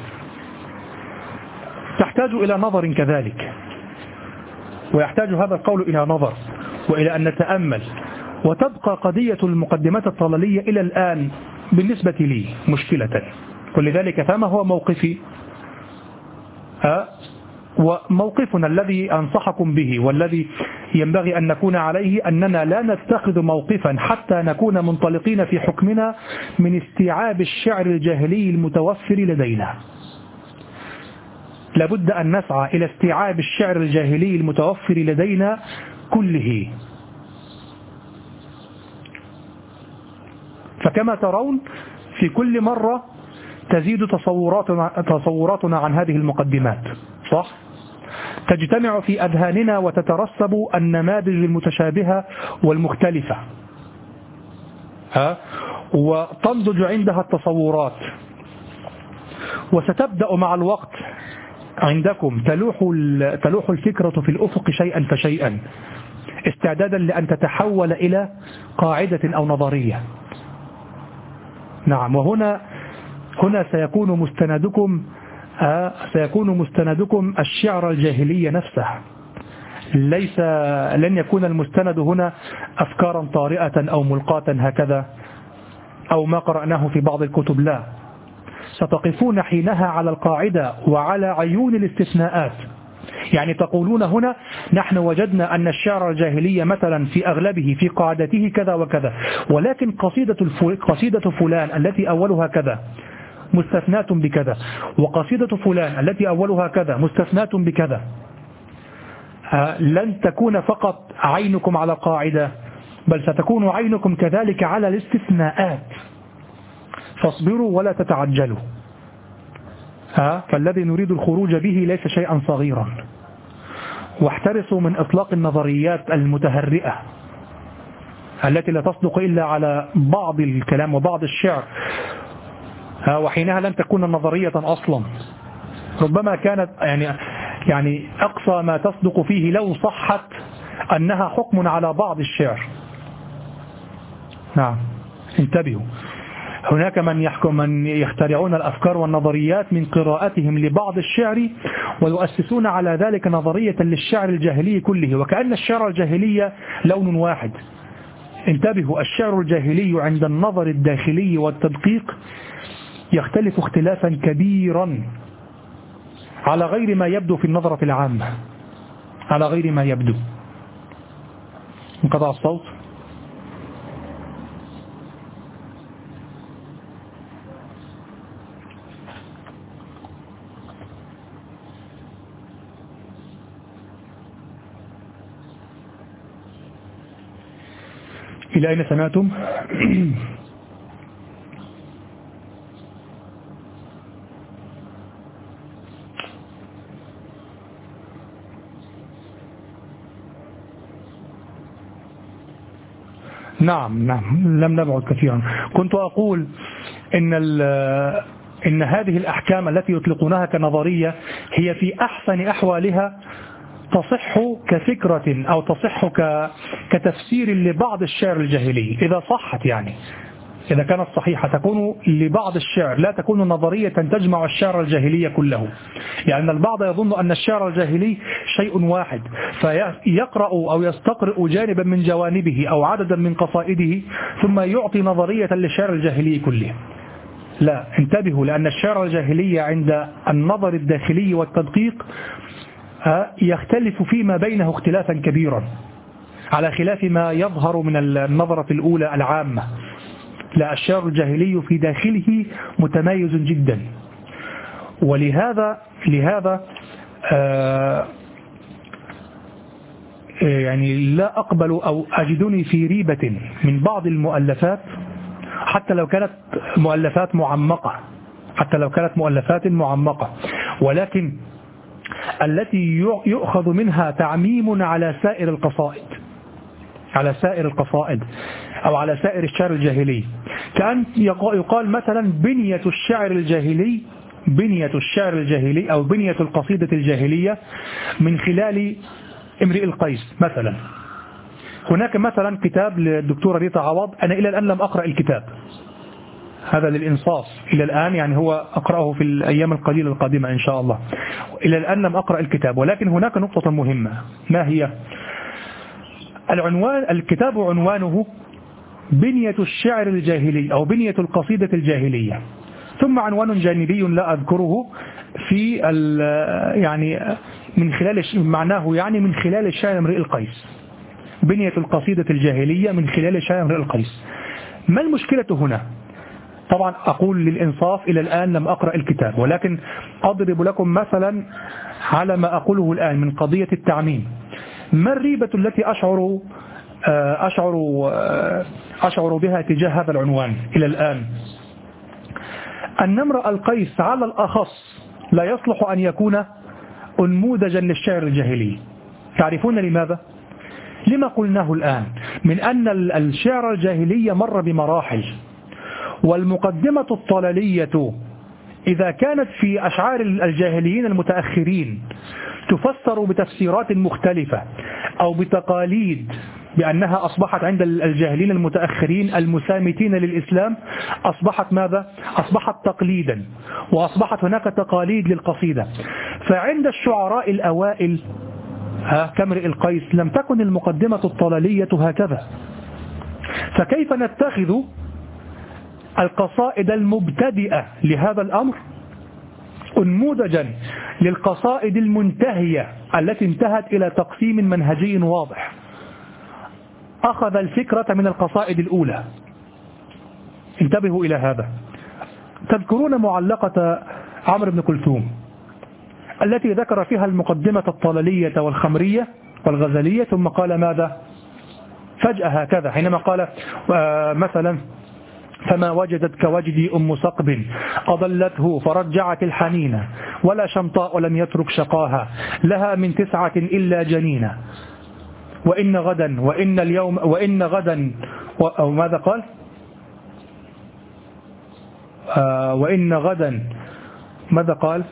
تحتاج إلى نظر كذلك، ويحتاج هذا القول إلى نظر وإلى أن نتأمل. وتبقى قضية المقدمات الطلالية إلى الآن بالنسبة لي مشكلة، ولذلك فما هو موقفي وموقفنا الذي أنصحكم به والذي ينبغي أن نكون عليه، أننا لا نتخذ موقفا حتى نكون منطلقين في حكمنا من استيعاب الشعر الجاهلي المتوفر لدينا. لابد أن نسعى إلى استيعاب الشعر الجاهلي المتوفر لدينا كله. فكما ترون في كل مرة تزيد تصوراتنا عن هذه المقدمات، صح؟ تجتمع في أذهاننا وتترسب النماذج المتشابهة والمختلفة، وتنضج عندها التصورات، وستبدأ مع الوقت عندكم تلوح الفكرة في الأفق شيئا فشيئا، استعدادا لأن تتحول إلى قاعدة أو نظرية. نعم، وهنا سيكون مستندكم الشعر الجاهلية نفسه، لن يكون المستند هنا أفكارا طارئة أو ملقاة هكذا أو ما قرأناه في بعض الكتب، لا، ستقفون حينها على القاعدة وعلى عيون الاستثناءات. يعني تقولون هنا نحن وجدنا أن الشعر الجاهلية مثلا في أغلبه في قاعدته كذا وكذا، ولكن قصيدة فلان التي أولها كذا مستثنات بكذا، وقصيدة فلان التي أولها كذا مستثنات بكذا. لن تكون فقط عينكم على قاعدة، بل ستكون عينكم كذلك على الاستثناءات. فاصبروا ولا تتعجلوا، فالذي نريد الخروج به ليس شيئا صغيرا. واحترصوا من إطلاق النظريات المتهرئة التي لا تصدق إلا على بعض الكلام وبعض الشعر، وحينها لن تكون نظرية أصلا، ربما كانت يعني أقصى ما تصدق فيه لو صحت أنها حكم على بعض الشعر. نعم، انتبهوا، هناك من يخترعون الأفكار والنظريات من قراءتهم لبعض الشعر ويؤسسون على ذلك نظرية للشعر الجاهلي كله، وكأن الشعر الجاهلي لون واحد. انتبهوا، الشعر الجاهلي عند النظر الداخلي والتدقيق يختلف اختلافا كبيرا على غير ما يبدو في النظرة العامة، على غير ما يبدو. انقطع الصوت. إلى أين سمعتم؟ نعم، لم نبعد كثيرا. كنت أقول إن هذه الأحكام التي يطلقونها كنظرية هي في أحسن أحوالها تصح كفكرة أو تصح كتفسير لبعض الشعر الجاهلي، إذا صحت، يعني إذا كانت صحيحة تكون لبعض الشعر، لا تكون نظرية تجمع الشعر الجاهلي كله. يعني البعض يظن أن الشعر الجاهلي شيء واحد، فيقرأ أو يستقرئ جانبا من جوانبه أو عددا من قصائده ثم يعطي نظرية للشعر الجاهلي كله. لا، انتبهوا، لأن الشعر الجاهلي عند النظر الداخلي والتدقيق يختلف فيما بينه اختلافا كبيرا على خلاف ما يظهر من النظرة الأولى العامة. لا، الشعر الجاهلي في داخله متميز جدا. ولهذا يعني لا أقبل أو أجدني في ريبة من بعض المؤلفات حتى لو كانت مؤلفات معمقة، ولكن التي يؤخذ منها تعميم على سائر القصائد أو على سائر الشعر الجاهلي. كأن يقال مثلا بنية الشعر الجاهلي أو بنية القصيدة الجاهلية من خلال امرئ القيس مثلا. هناك مثلا كتاب للدكتورة ريتا عوض، أنا إلى الآن لم أقرأ الكتاب هذا للإنصاف، إلى الآن يعني هو أقرأه في الأيام القليلة القادمة إن شاء الله. إلى الآن لم أقرأ الكتاب، ولكن هناك نقطة مهمة. ما هي؟ الكتاب عنوانه بنية الشعر الجاهلي أو بنية القصيدة الجاهلية، ثم عنوان جانبي لا أذكره في يعني من خلال معناه يعني من خلال الشاعر امرئ القيس، بنية القصيدة الجاهلية من خلال الشاعر امرئ القيس. ما المشكلة هنا؟ طبعا أقول للإنصاف إلى الآن لم أقرأ الكتاب، ولكن أضرب لكم مثلا على ما أقوله الآن من قضية التعميم. ما الريبة التي أشعر بها تجاه هذا العنوان إلى الآن؟ أن امرئ القيس على الأخص لا يصلح أن يكون أنموذجا للشعر الجاهلي. تعرفون لماذا؟ لما قلناه الآن من أن الشعر الجاهلي مر بمراحل، والمقدمة الطلالية إذا كانت في أشعار الجاهليين المتأخرين تفسر بتفسيرات مختلفة أو بتقاليد بأنها أصبحت عند الجاهلين المتأخرين المسامتين للإسلام أصبحت ماذا؟ أصبحت تقليدا، وأصبحت هناك تقاليد للقصيدة. فعند الشعراء الأوائل كامرئ القيس لم تكن المقدمة الطلالية هكذا. فكيف نتخذ القصائد المبتدئة لهذا الأمر أنموذجا للقصائد المنتهية التي انتهت إلى تقسيم منهجي واضح؟ أخذ الفكرة من القصائد الأولى. انتبهوا إلى هذا. تذكرون معلقة عمرو بن كلثوم التي ذكر فيها المقدمة الطلالية والخمرية والغزلية، ثم قال ماذا؟ فجأة هكذا حينما قال مثلا فما وجدت كوجدي أم صقب أضلته فرجعت الحنين ولا شمطاء لم يترك شقاها لها من 9 إلا جنينة وإن غدا وإن اليوم وإن غدا أو ماذا قال؟ وإن غدا ماذا قال؟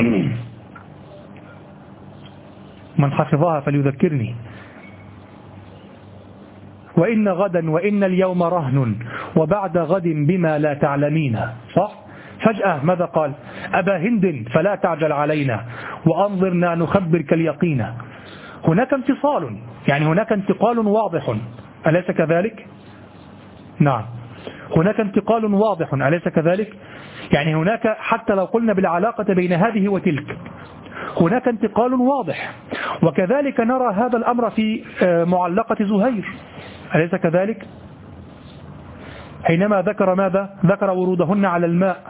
من حفظها فليذكرني. وإن غدا وإن اليوم رهن وبعد غد بما لا تعلمين. صح؟ فجأة ماذا قال؟ أبا هند فلا تعجل علينا وأنظرنا نخبرك اليقين. هناك انفصال، يعني هناك انتقال واضح، أليس كذلك؟ نعم، هناك انتقال واضح، أليس كذلك؟ يعني هناك حتى لو قلنا بالعلاقة بين هذه وتلك هناك انتقال واضح. وكذلك نرى هذا الأمر في معلقة زهير، أليس كذلك؟ حينما ذكر ماذا؟ ذكر ورودهن على الماء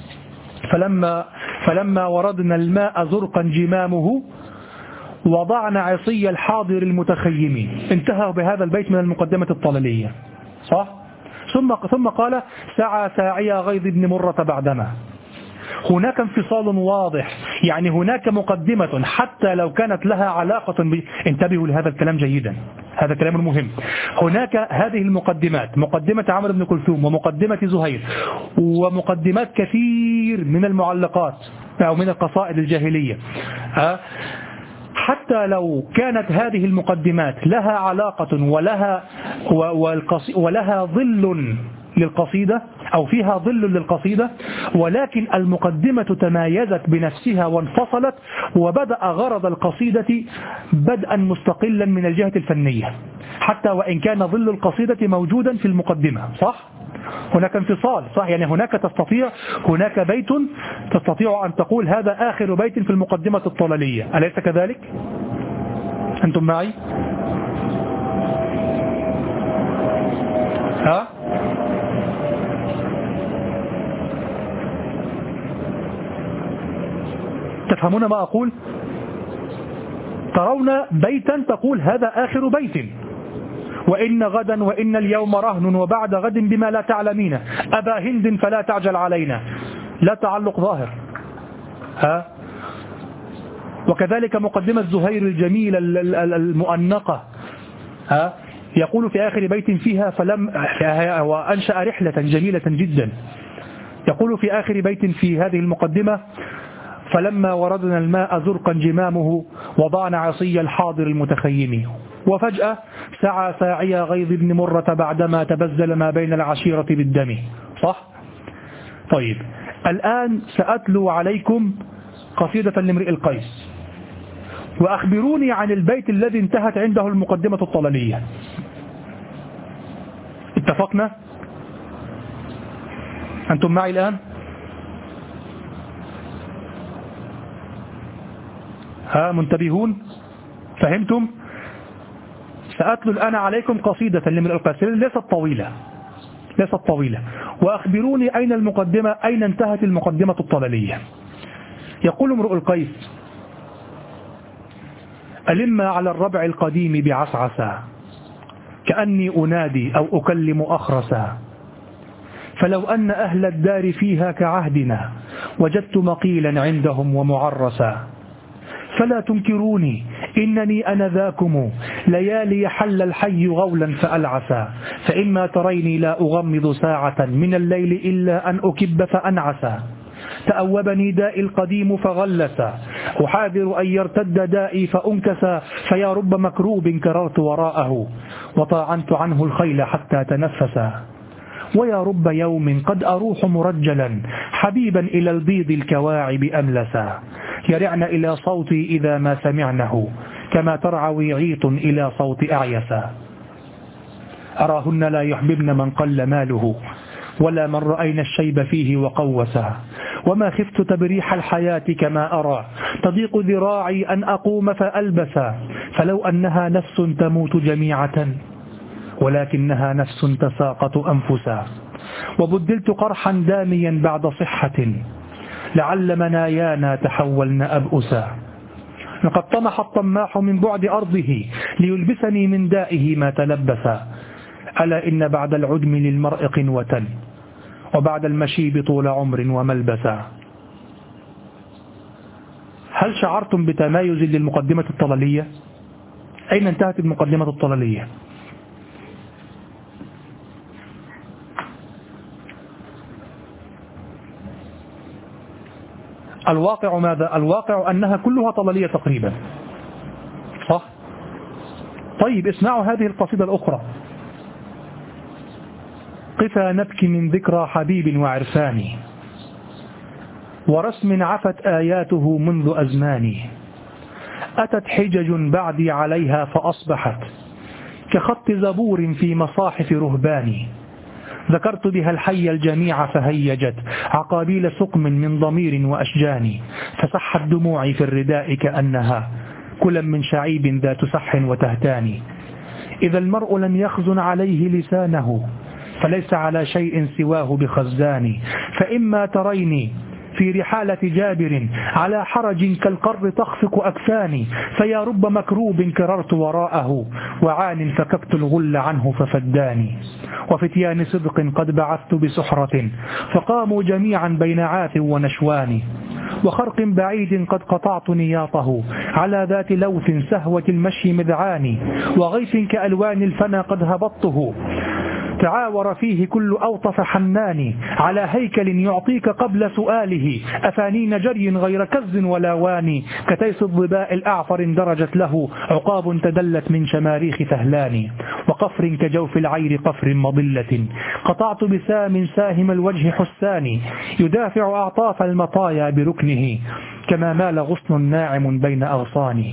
فلما وردنا الماء زرقا جمامه وضعنا عصي الحاضر المتخيم. انتهى بهذا البيت من المقدمة الطلالية. صح؟ ثم قال سعى ساعي غيظ بن مرة بعدما. هناك انفصال واضح، يعني هناك مقدمة حتى لو كانت لها علاقة انتبهوا لهذا الكلام جيدا، هذا كلام مهم. هناك هذه المقدمات، مقدمة عمرو بن كلثوم ومقدمة زهير ومقدمات كثير من المعلقات أو من القصائد الجاهلية. حتى لو كانت هذه المقدمات لها علاقة ولها ظل للقصيدة أو فيها ظل للقصيدة، ولكن المقدمة تمايزت بنفسها وانفصلت وبدأ غرض القصيدة بدءا مستقلا من الجهة الفنية، حتى وإن كان ظل القصيدة موجودا في المقدمة. صح؟ هناك انفصال صح، يعني هناك بيت تستطيع أن تقول هذا آخر بيت في المقدمة الطلالية، أليس كذلك؟ أنتم معي؟ ها؟ تفهمون ما أقول؟ ترون بيتا تقول هذا آخر بيت، وإن غدا وإن اليوم رهن وبعد غد بما لا تعلمين، أبا هند فلا تعجل علينا، لا تعلق ظاهر. ها؟ وكذلك مقدمة زهير الجميلة المؤنقة، ها؟ يقول في آخر بيت فيها وأنشأ رحلة جميلة جدا، يقول في آخر بيت في هذه المقدمة: فلما وردنا الماء زرقا جمامه وضعنا عصي الحاضر المتخيم، وفجأة سعى ساعي غيظ بن مرة بعدما تبذل ما بين العشيرة بالدم. صح؟ طيب الآن سأتلو عليكم قصيدة لامرئ القيس، وأخبروني عن البيت الذي انتهت عنده المقدمة الطلالية. اتفقنا؟ أنتم معي الآن؟ ها منتبهون؟ فهمتم؟ سأتلو الآن عليكم قصيدة لامرئ القيس ليست طويلة، وأخبروني أين المقدمة، أين انتهت المقدمة الطلالية. يقول امرؤ القيس: ألم على الربع القديم بعسعسا، كأني أنادي أو أكلم أخرسا، فلو أن أهل الدار فيها كعهدنا وجدت مقيلا عندهم ومعرسا، فلا تنكروني إنني أنا ذاكم ليالي حل الحي غولا فألعسا، فإما تريني لا أغمض ساعة من الليل إلا أن أكب فأنعسا، تأوبني دائي القديم فغلسا، أحاذر أن يرتد دائي فأنكسا، فيا رب مكروب كررت وراءه وطاعنت عنه الخيل حتى تنفسا، ويا رب يوم قد أروح مرجلا حبيبا إلى البيض الكواعب أملسا، يرعن إلى صوتي إذا ما سمعنه كما ترعى عيط إلى صوت أعيسا، أراهن لا يحببن من قل ماله ولا من رأينا الشيب فيه وقوسا، وما خفت تبريح الحياة كما أرى تضيق ذراعي أن أقوم فألبسا، فلو أنها نفس تموت جميعة ولكنها نفس تساقط أنفسا، وبدلت قرحا داميا بعد صحة لعل منايانا تحولن أبؤسا، لقد طمح الطماح من بعد أرضه ليلبسني من دائه ما تلبسا، ألا إن بعد العدم للمرء قنوة وبعد المشيب طول عمر وملبسا. هل شعرتم بتمايز للمقدمة الطلالية؟ أين انتهت المقدمة الطلالية؟ الواقع ماذا؟ الواقع أنها كلها طلالية تقريبا، صح؟ طيب اسمعوا هذه القصيدة الأخرى: قفا نبكي من ذكرى حبيب وعرفان، ورسم عفت آياته منذ أزمان، أتت حجج بعدي عليها فأصبحت كخط زبور في مصاحف رهبان، ذكرت بها الحي الجميع فهيجت عقابيل سقم من ضمير وأشجان، فسحت دموعي في الرداء كأنها كلا من شعيب ذات سح وتهتان، إذا المرء لم يخزن عليه لسانه فليس على شيء سواه بخزان، فإما تريني في رحالة جابر على حرج كالقر تخفق أكفاني، فيا رب مكروب كررت وراءه وعان فككت الغل عنه ففداني، وفتيان صدق قد بعثت بسحرة فقاموا جميعا بين عاث ونشوان، وخرق بعيد قد قطعت نياطه على ذات لوث سهوة المشي مذعان، وغيث كألوان الفنا قد هبطته تعاور فيه كل أوطف حنان، على هيكل يعطيك قبل سؤاله أفانين جري غير كز ولا واني، كتيس الظباء الأعفر اندرجت له عقاب تدلت من شماريخ فهلان، وقفر كجوف العير قفر مضلة قطعت بسام ساهم الوجه حسان، يدافع أعطاف المطايا بركنه كما مال غصن ناعم بين أغصاني،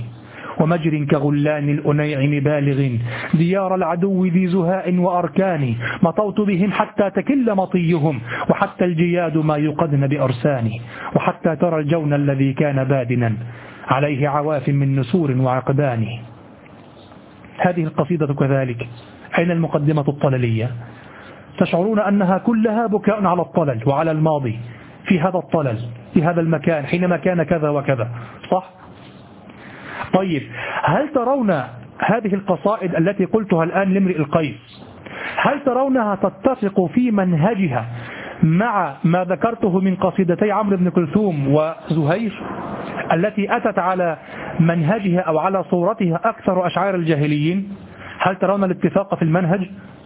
ومجر كغلان الأنيع بالغ ديار العدو ذي زهاء وأركان مطوت بهم حتى تكل مطيهم وحتى الجياد ما يقدن بأرسان وحتى ترى الجون الذي كان بادنا عليه عواف من نسور وعقبان. هذه القصيدة كذلك. أين المقدمة الطللية؟ تشعرون أنها كلها بكاء على الطلل وعلى الماضي في هذا الطلل في هذا المكان حينما كان كذا وكذا، صح؟ طيب، هل ترون هذه القصائد التي قلتها الآن لامرئ القيس، هل ترونها تتفق في منهجها مع ما ذكرته من قصيدتي عمرو بن كلثوم وزهير التي أتت على منهجها أو على صورتها أكثر أشعار الجاهليين؟ هل ترون الاتفاق في المنهج؟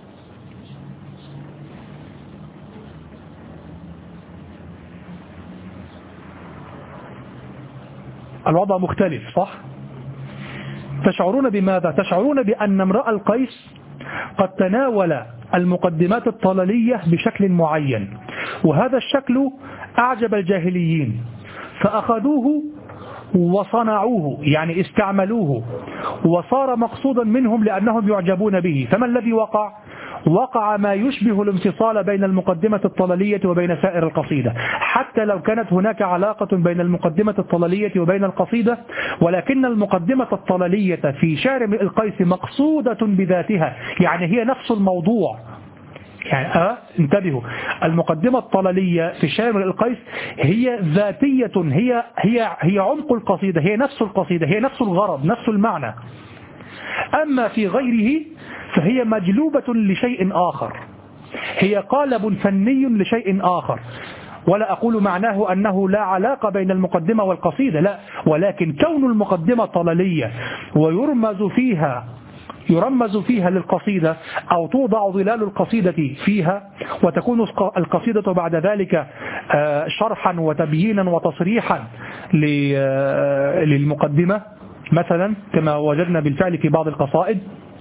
الوضع مختلف، صح؟ تشعرون بماذا؟ تشعرون بأن امرأ القيس قد تناول المقدمات الطللية بشكل معين، وهذا الشكل أعجب الجاهليين فأخذوه وصنعوه، يعني استعملوه وصار مقصودا منهم لأنهم يعجبون به. فما الذي وقع؟ وقع ما يشبه الانفصال بين المقدمة الطللية وبين سائر القصيدة، حتى لو كانت هناك علاقة بين المقدمة الطللية وبين القصيدة، ولكن المقدمة الطللية في شعر امرئ القيس مقصودة بذاتها، يعني هي نفس الموضوع. يعني انتبهوا، المقدمة الطللية في شعر امرئ القيس هي ذاتية، هي عمق القصيدة، هي نفس القصيدة، هي نفس الغرض، نفس المعنى. أما في غيره فهي مجلوبة لشيء آخر، هي قالب فني لشيء آخر. ولا أقول معناه أنه لا علاقة بين المقدمة والقصيدة، لا، ولكن كون المقدمة طللية يرمز فيها للقصيدة أو توضع ظلال القصيدة فيها، وتكون القصيدة بعد ذلك شرحا وتبيينا وتصريحا للمقدمة مثلا، كما وجدنا بالفعل في بعض القصائد.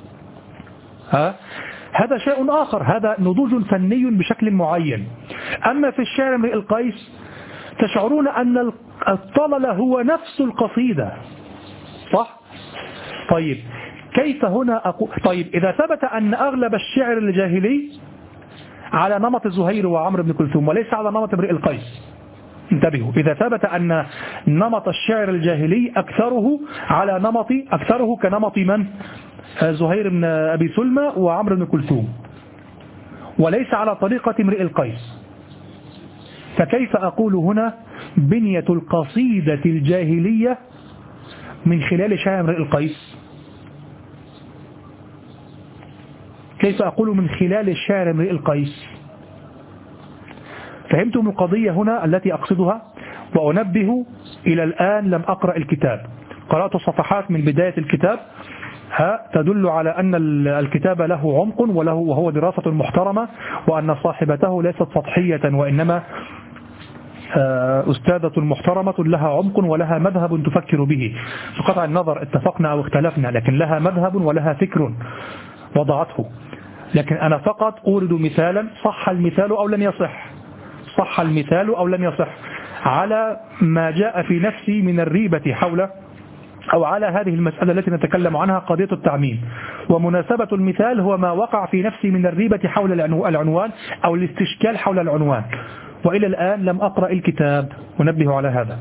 هذا شيء آخر، هذا نضوج فني بشكل معين. أما في الشعر امرئ القيس تشعرون أن الطلل هو نفس القصيدة، صح؟ طيب، كيف هنا أقول؟ طيب، إذا ثبت أن أغلب الشعر الجاهلي على نمط زهير وعمرو بن كلثوم وليس على نمط امرئ القيس، انتبهوا، إذا ثبت أن نمط الشعر الجاهلي أكثره كنمط من؟ زهير بن أبي سلمى وعمرو بن كلثوم، وليس على طريقة امرئ القيس، فكيف أقول هنا بنية القصيدة الجاهلية من خلال شعر امرئ القيس؟ كيف أقول من خلال شعر امرئ القيس؟ فهمتم القضية هنا التي أقصدها؟ وأنبه، إلى الآن لم أقرأ الكتاب، قرأت صفحات من بداية الكتاب تدل على أن الكتاب له عمق وهو دراسة محترمة، وأن صاحبته ليست سطحية وإنما أستاذة محترمة لها عمق ولها مذهب تفكر به، بقطع النظر اتفقنا أو اختلفنا، لكن لها مذهب ولها فكر وضعته. لكن أنا فقط أورد مثالا، صح المثال أو لم يصح، صح المثال أو لم يصح، على ما جاء في نفسي من الريبة حول أو على هذه المسألة التي نتكلم عنها، قضية التعميم. ومناسبة المثال هو ما وقع في نفسي من الريبة حول العنوان أو الاستشكال حول العنوان، وإلى الآن لم أقرأ الكتاب، أنبه على هذا.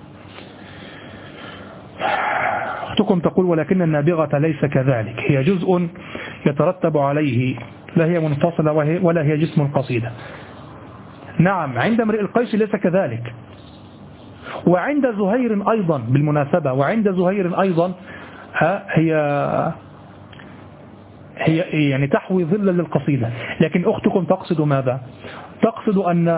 أختكم تقول ولكن النابغة ليس كذلك، هي جزء يترتب عليه، لا هي منفصلة ولا هي جسم القصيدة. نعم، عند امرئ القيس ليس كذلك، وعند زهير أيضا بالمناسبة، وعند زهير أيضا هي يعني تحوي ظلا للقصيدة. لكن أختكم تقصد ماذا؟ تقصد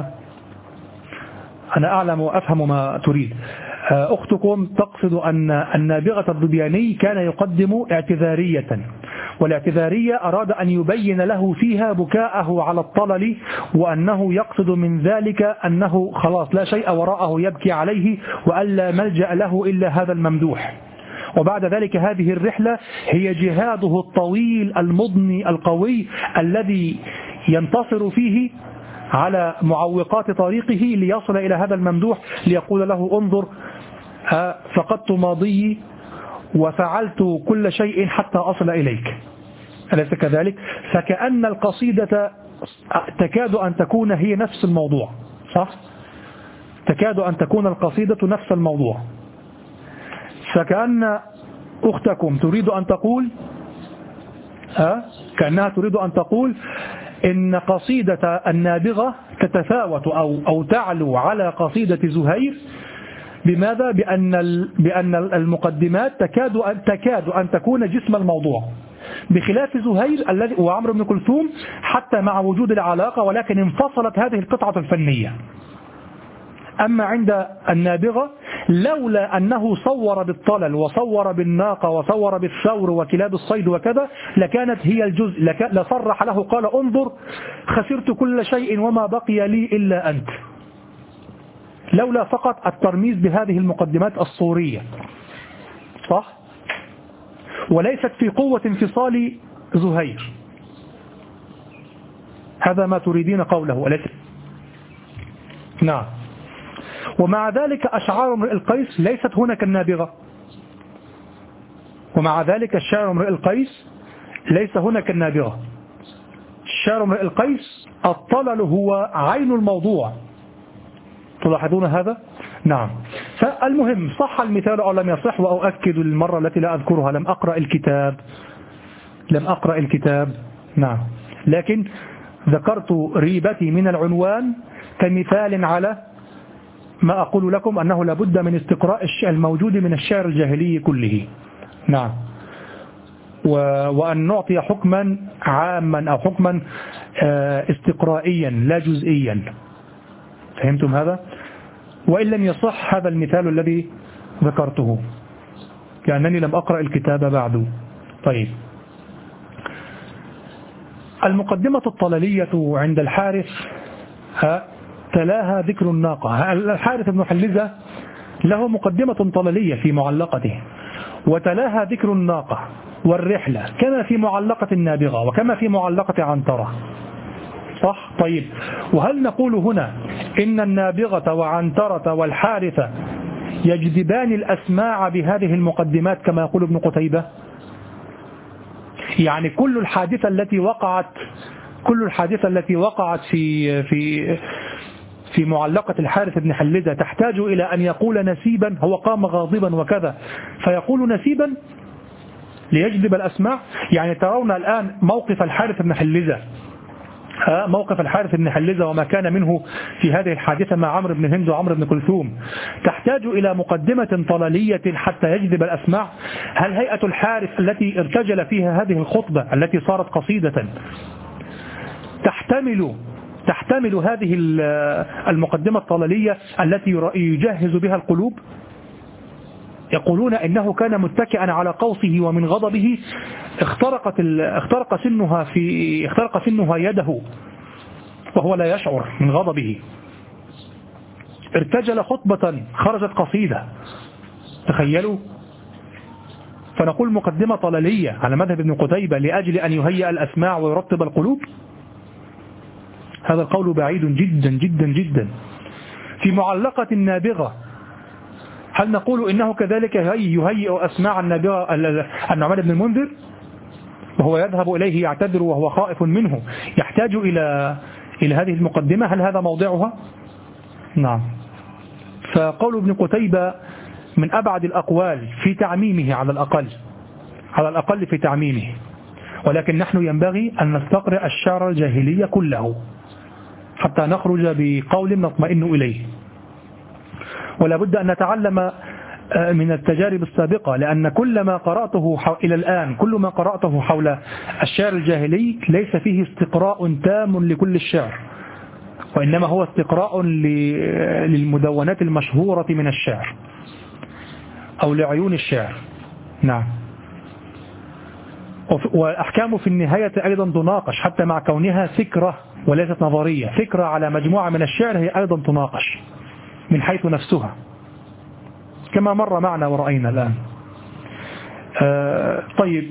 أنا أعلم وأفهم ما تريد. أختكم تقصد أن النابغة الظبياني كان يقدم اعتذارية، والاعتذارية أراد أن يبين له فيها بكاءه على الطلل، وأنه يقصد من ذلك أنه خلاص لا شيء وراءه يبكي عليه، وألا ملجأ له إلا هذا الممدوح. وبعد ذلك هذه الرحلة هي جهاده الطويل المضني القوي الذي ينتصر فيه على معوقات طريقه ليصل إلى هذا الممدوح، ليقول له انظر، فقدت ماضي وفعلت كل شيء حتى أصل إليك، أليس كذلك؟ فكأن القصيدة تكاد أن تكون هي نفس الموضوع، صح؟ تكاد أن تكون القصيدة نفس الموضوع. فكأن أختكم تريد أن تقول كأنها تريد أن تقول إن قصيدة النابغة تتفاوت أو تعلو على قصيدة زهير. بماذا؟ بأن المقدمات تكاد أن تكون جسم الموضوع، بخلاف زهير الذي وعمرو بن كلثوم حتى مع وجود العلاقة، ولكن انفصلت هذه القطعة الفنية. أما عند النابغة لولا أنه صور بالطلل وصور بالناقة وصور بالثور وكلاب الصيد وكذا لكانت هي الجزء، لصرح له قال انظر خسرت كل شيء وما بقي لي إلا أنت، لولا فقط الترميز بهذه المقدمات الصورية، صح؟ وليست في قوة انفصال زهير. هذا ما تريدين قوله وليس؟ نعم. ومع ذلك أشعار امرئ القيس ليست هنا كالنابغة، ومع ذلك الشعر امرئ القيس ليس هنا كالنابغة. الشعر امرئ القيس الطلل هو عين الموضوع، تلاحظون هذا؟ نعم. فالمهم صح المثال أو لم يصح، وأؤكد المرة التي لا أذكرها لم أقرأ الكتاب. نعم. لكن ذكرت ريبتي من العنوان كمثال على ما أقول لكم أنه لابد من استقراء الموجود من الشعر الجاهلي كله. نعم. وأن نعطي حكما عاما أو حكما استقرائيا لا جزئيا. فهمتم هذا؟ وإن لم يصح هذا المثال الذي ذكرته كأنني لم أقرأ الكتاب بعد. طيب، المقدمة الطللية عند الحارث تلاها ذكر الناقة. الحارث بن حلزة له مقدمة طللية في معلقته، وتلاها ذكر الناقة والرحلة كما في معلقة النابغة وكما في معلقة عنترة، صح؟ طيب، وهل نقول هنا إن النابغة وعنترة والحارثة يجذبان الأسماع بهذه المقدمات كما يقول ابن قتيبة؟ يعني كل الحادثة التي وقعت في معلقة الحارث بن حلزة تحتاج إلى أن يقول نسيبا، هو قام غاضبا وكذا فيقول نسيبا ليجذب الأسماع. يعني ترون الآن موقف الحارث بن حلزة وما كان منه في هذه الحادثة مع عمرو بن هند وعمرو بن كلثوم تحتاج إلى مقدمة طللية حتى يجذب الأسماع. هل هيئة الحارث التي ارتجل فيها هذه الخطبة التي صارت قصيدة تحتمل هذه المقدمة الطللية التي يجهز بها القلوب؟ يقولون إنه كان متكئا على قوسه ومن غضبه اخترق سنها يده وهو لا يشعر من غضبه. ارتجل خطبة خرجت قصيدة، تخيلوا. فنقول مقدمة طللية على مذهب ابن قتيبة لأجل أن يهيئ الأسماع ويرطب القلوب. هذا القول بعيد جدا جدا جدا. في معلقة النابغة هل نقول إنه كذلك يهيئ أسماع النابغة النعمان بن المنذر وهو يذهب إليه يعتذر وهو خائف منه، يحتاج إلى هذه المقدمة؟ هل هذا موضعها؟ نعم. فقول ابن قتيبة من أبعد الأقوال في تعميمه على الأقل في تعميمه، ولكن نحن ينبغي أن نستقرأ الشعر الجاهلي كله حتى نخرج بقول نطمئن إليه. ولا بد أن نتعلم من التجارب السابقة، لأن كل ما قرأته إلى الآن كل ما قرأته حول الشعر الجاهلي ليس فيه استقراء تام لكل الشعر، وإنما هو استقراء للمدونات المشهورة من الشعر أو لعيون الشعر. نعم. وأحكامه في النهاية أيضا تناقش، حتى مع كونها فكرة وليست نظرية، فكرة على مجموعة من الشعر هي أيضا تناقش من حيث نفسها كما مر معنا ورأينا الآن. طيب،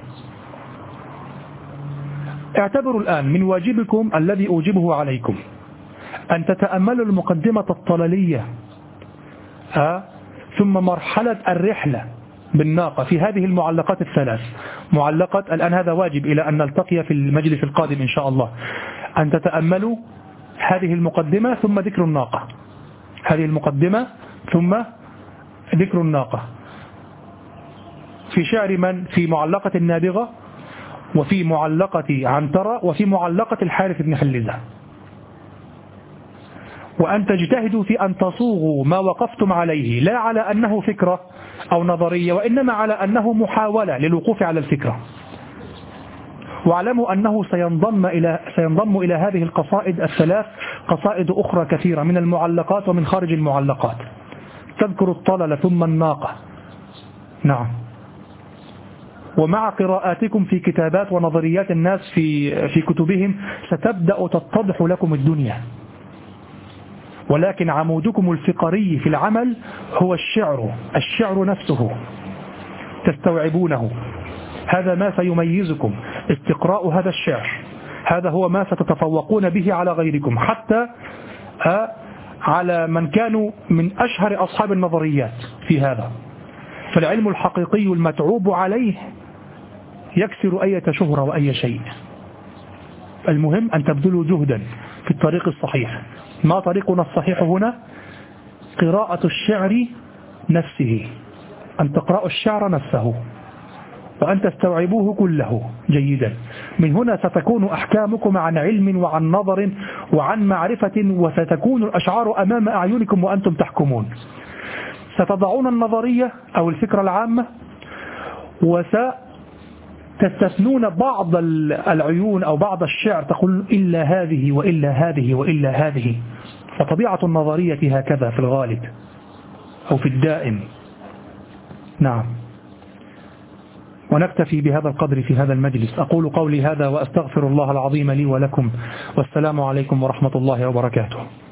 اعتبروا الآن من واجبكم الذي أوجبه عليكم أن تتأملوا المقدمة الطللية ثم مرحلة الرحلة بالناقة في هذه المعلقات الثلاث. معلقة الآن هذا واجب إلى أن نلتقي في المجلس القادم إن شاء الله، أن تتأملوا هذه المقدمة ثم ذكر الناقة، هذه المقدمة ثم ذكر الناقة في شعر من؟ في معلقة النابغة، وفي معلقة عنترة، وفي معلقة الحارث بن حلزة. وأن تجتهدوا في أن تصوغوا ما وقفتم عليه، لا على أنه فكرة أو نظرية، وإنما على أنه محاولة للوقوف على الفكرة. واعلموا أنه سينضم إلى هذه القصائد الثلاث قصائد أخرى كثيرة من المعلقات ومن خارج المعلقات تذكر الطلل ثم الناقة. نعم. ومع قراءاتكم في كتابات ونظريات الناس في كتبهم ستبدأ تتضح لكم الدنيا. ولكن عمودكم الفقري في العمل هو الشعر نفسه، تستوعبونه. هذا ما سيميزكم، استقراء هذا الشعر، هذا هو ما ستتفوقون به على غيركم، حتى على من كانوا من أشهر أصحاب النظريات في هذا. فالعلم الحقيقي المتعوب عليه يكسر أي شهرة وأي شيء. المهم أن تبذلوا جهدا في الطريق الصحيح. ما طريقنا الصحيح هنا؟ قراءة الشعر نفسه، أن تقرأوا الشعر نفسه وأن تستوعبوه كله جيدا. من هنا ستكون أحكامكم عن علم وعن نظر وعن معرفة، وستكون الأشعار أمام أعينكم وأنتم تحكمون. ستضعون النظرية أو الفكرة العامة، وستستثنون بعض العيون أو بعض الشعر، تقول إلا هذه وإلا هذه وإلا هذه. فطبيعة النظرية هكذا في الغالب أو في الدائم. نعم. ونكتفي بهذا القدر في هذا المجلس. أقول قولي هذا وأستغفر الله العظيم لي ولكم، والسلام عليكم ورحمة الله وبركاته.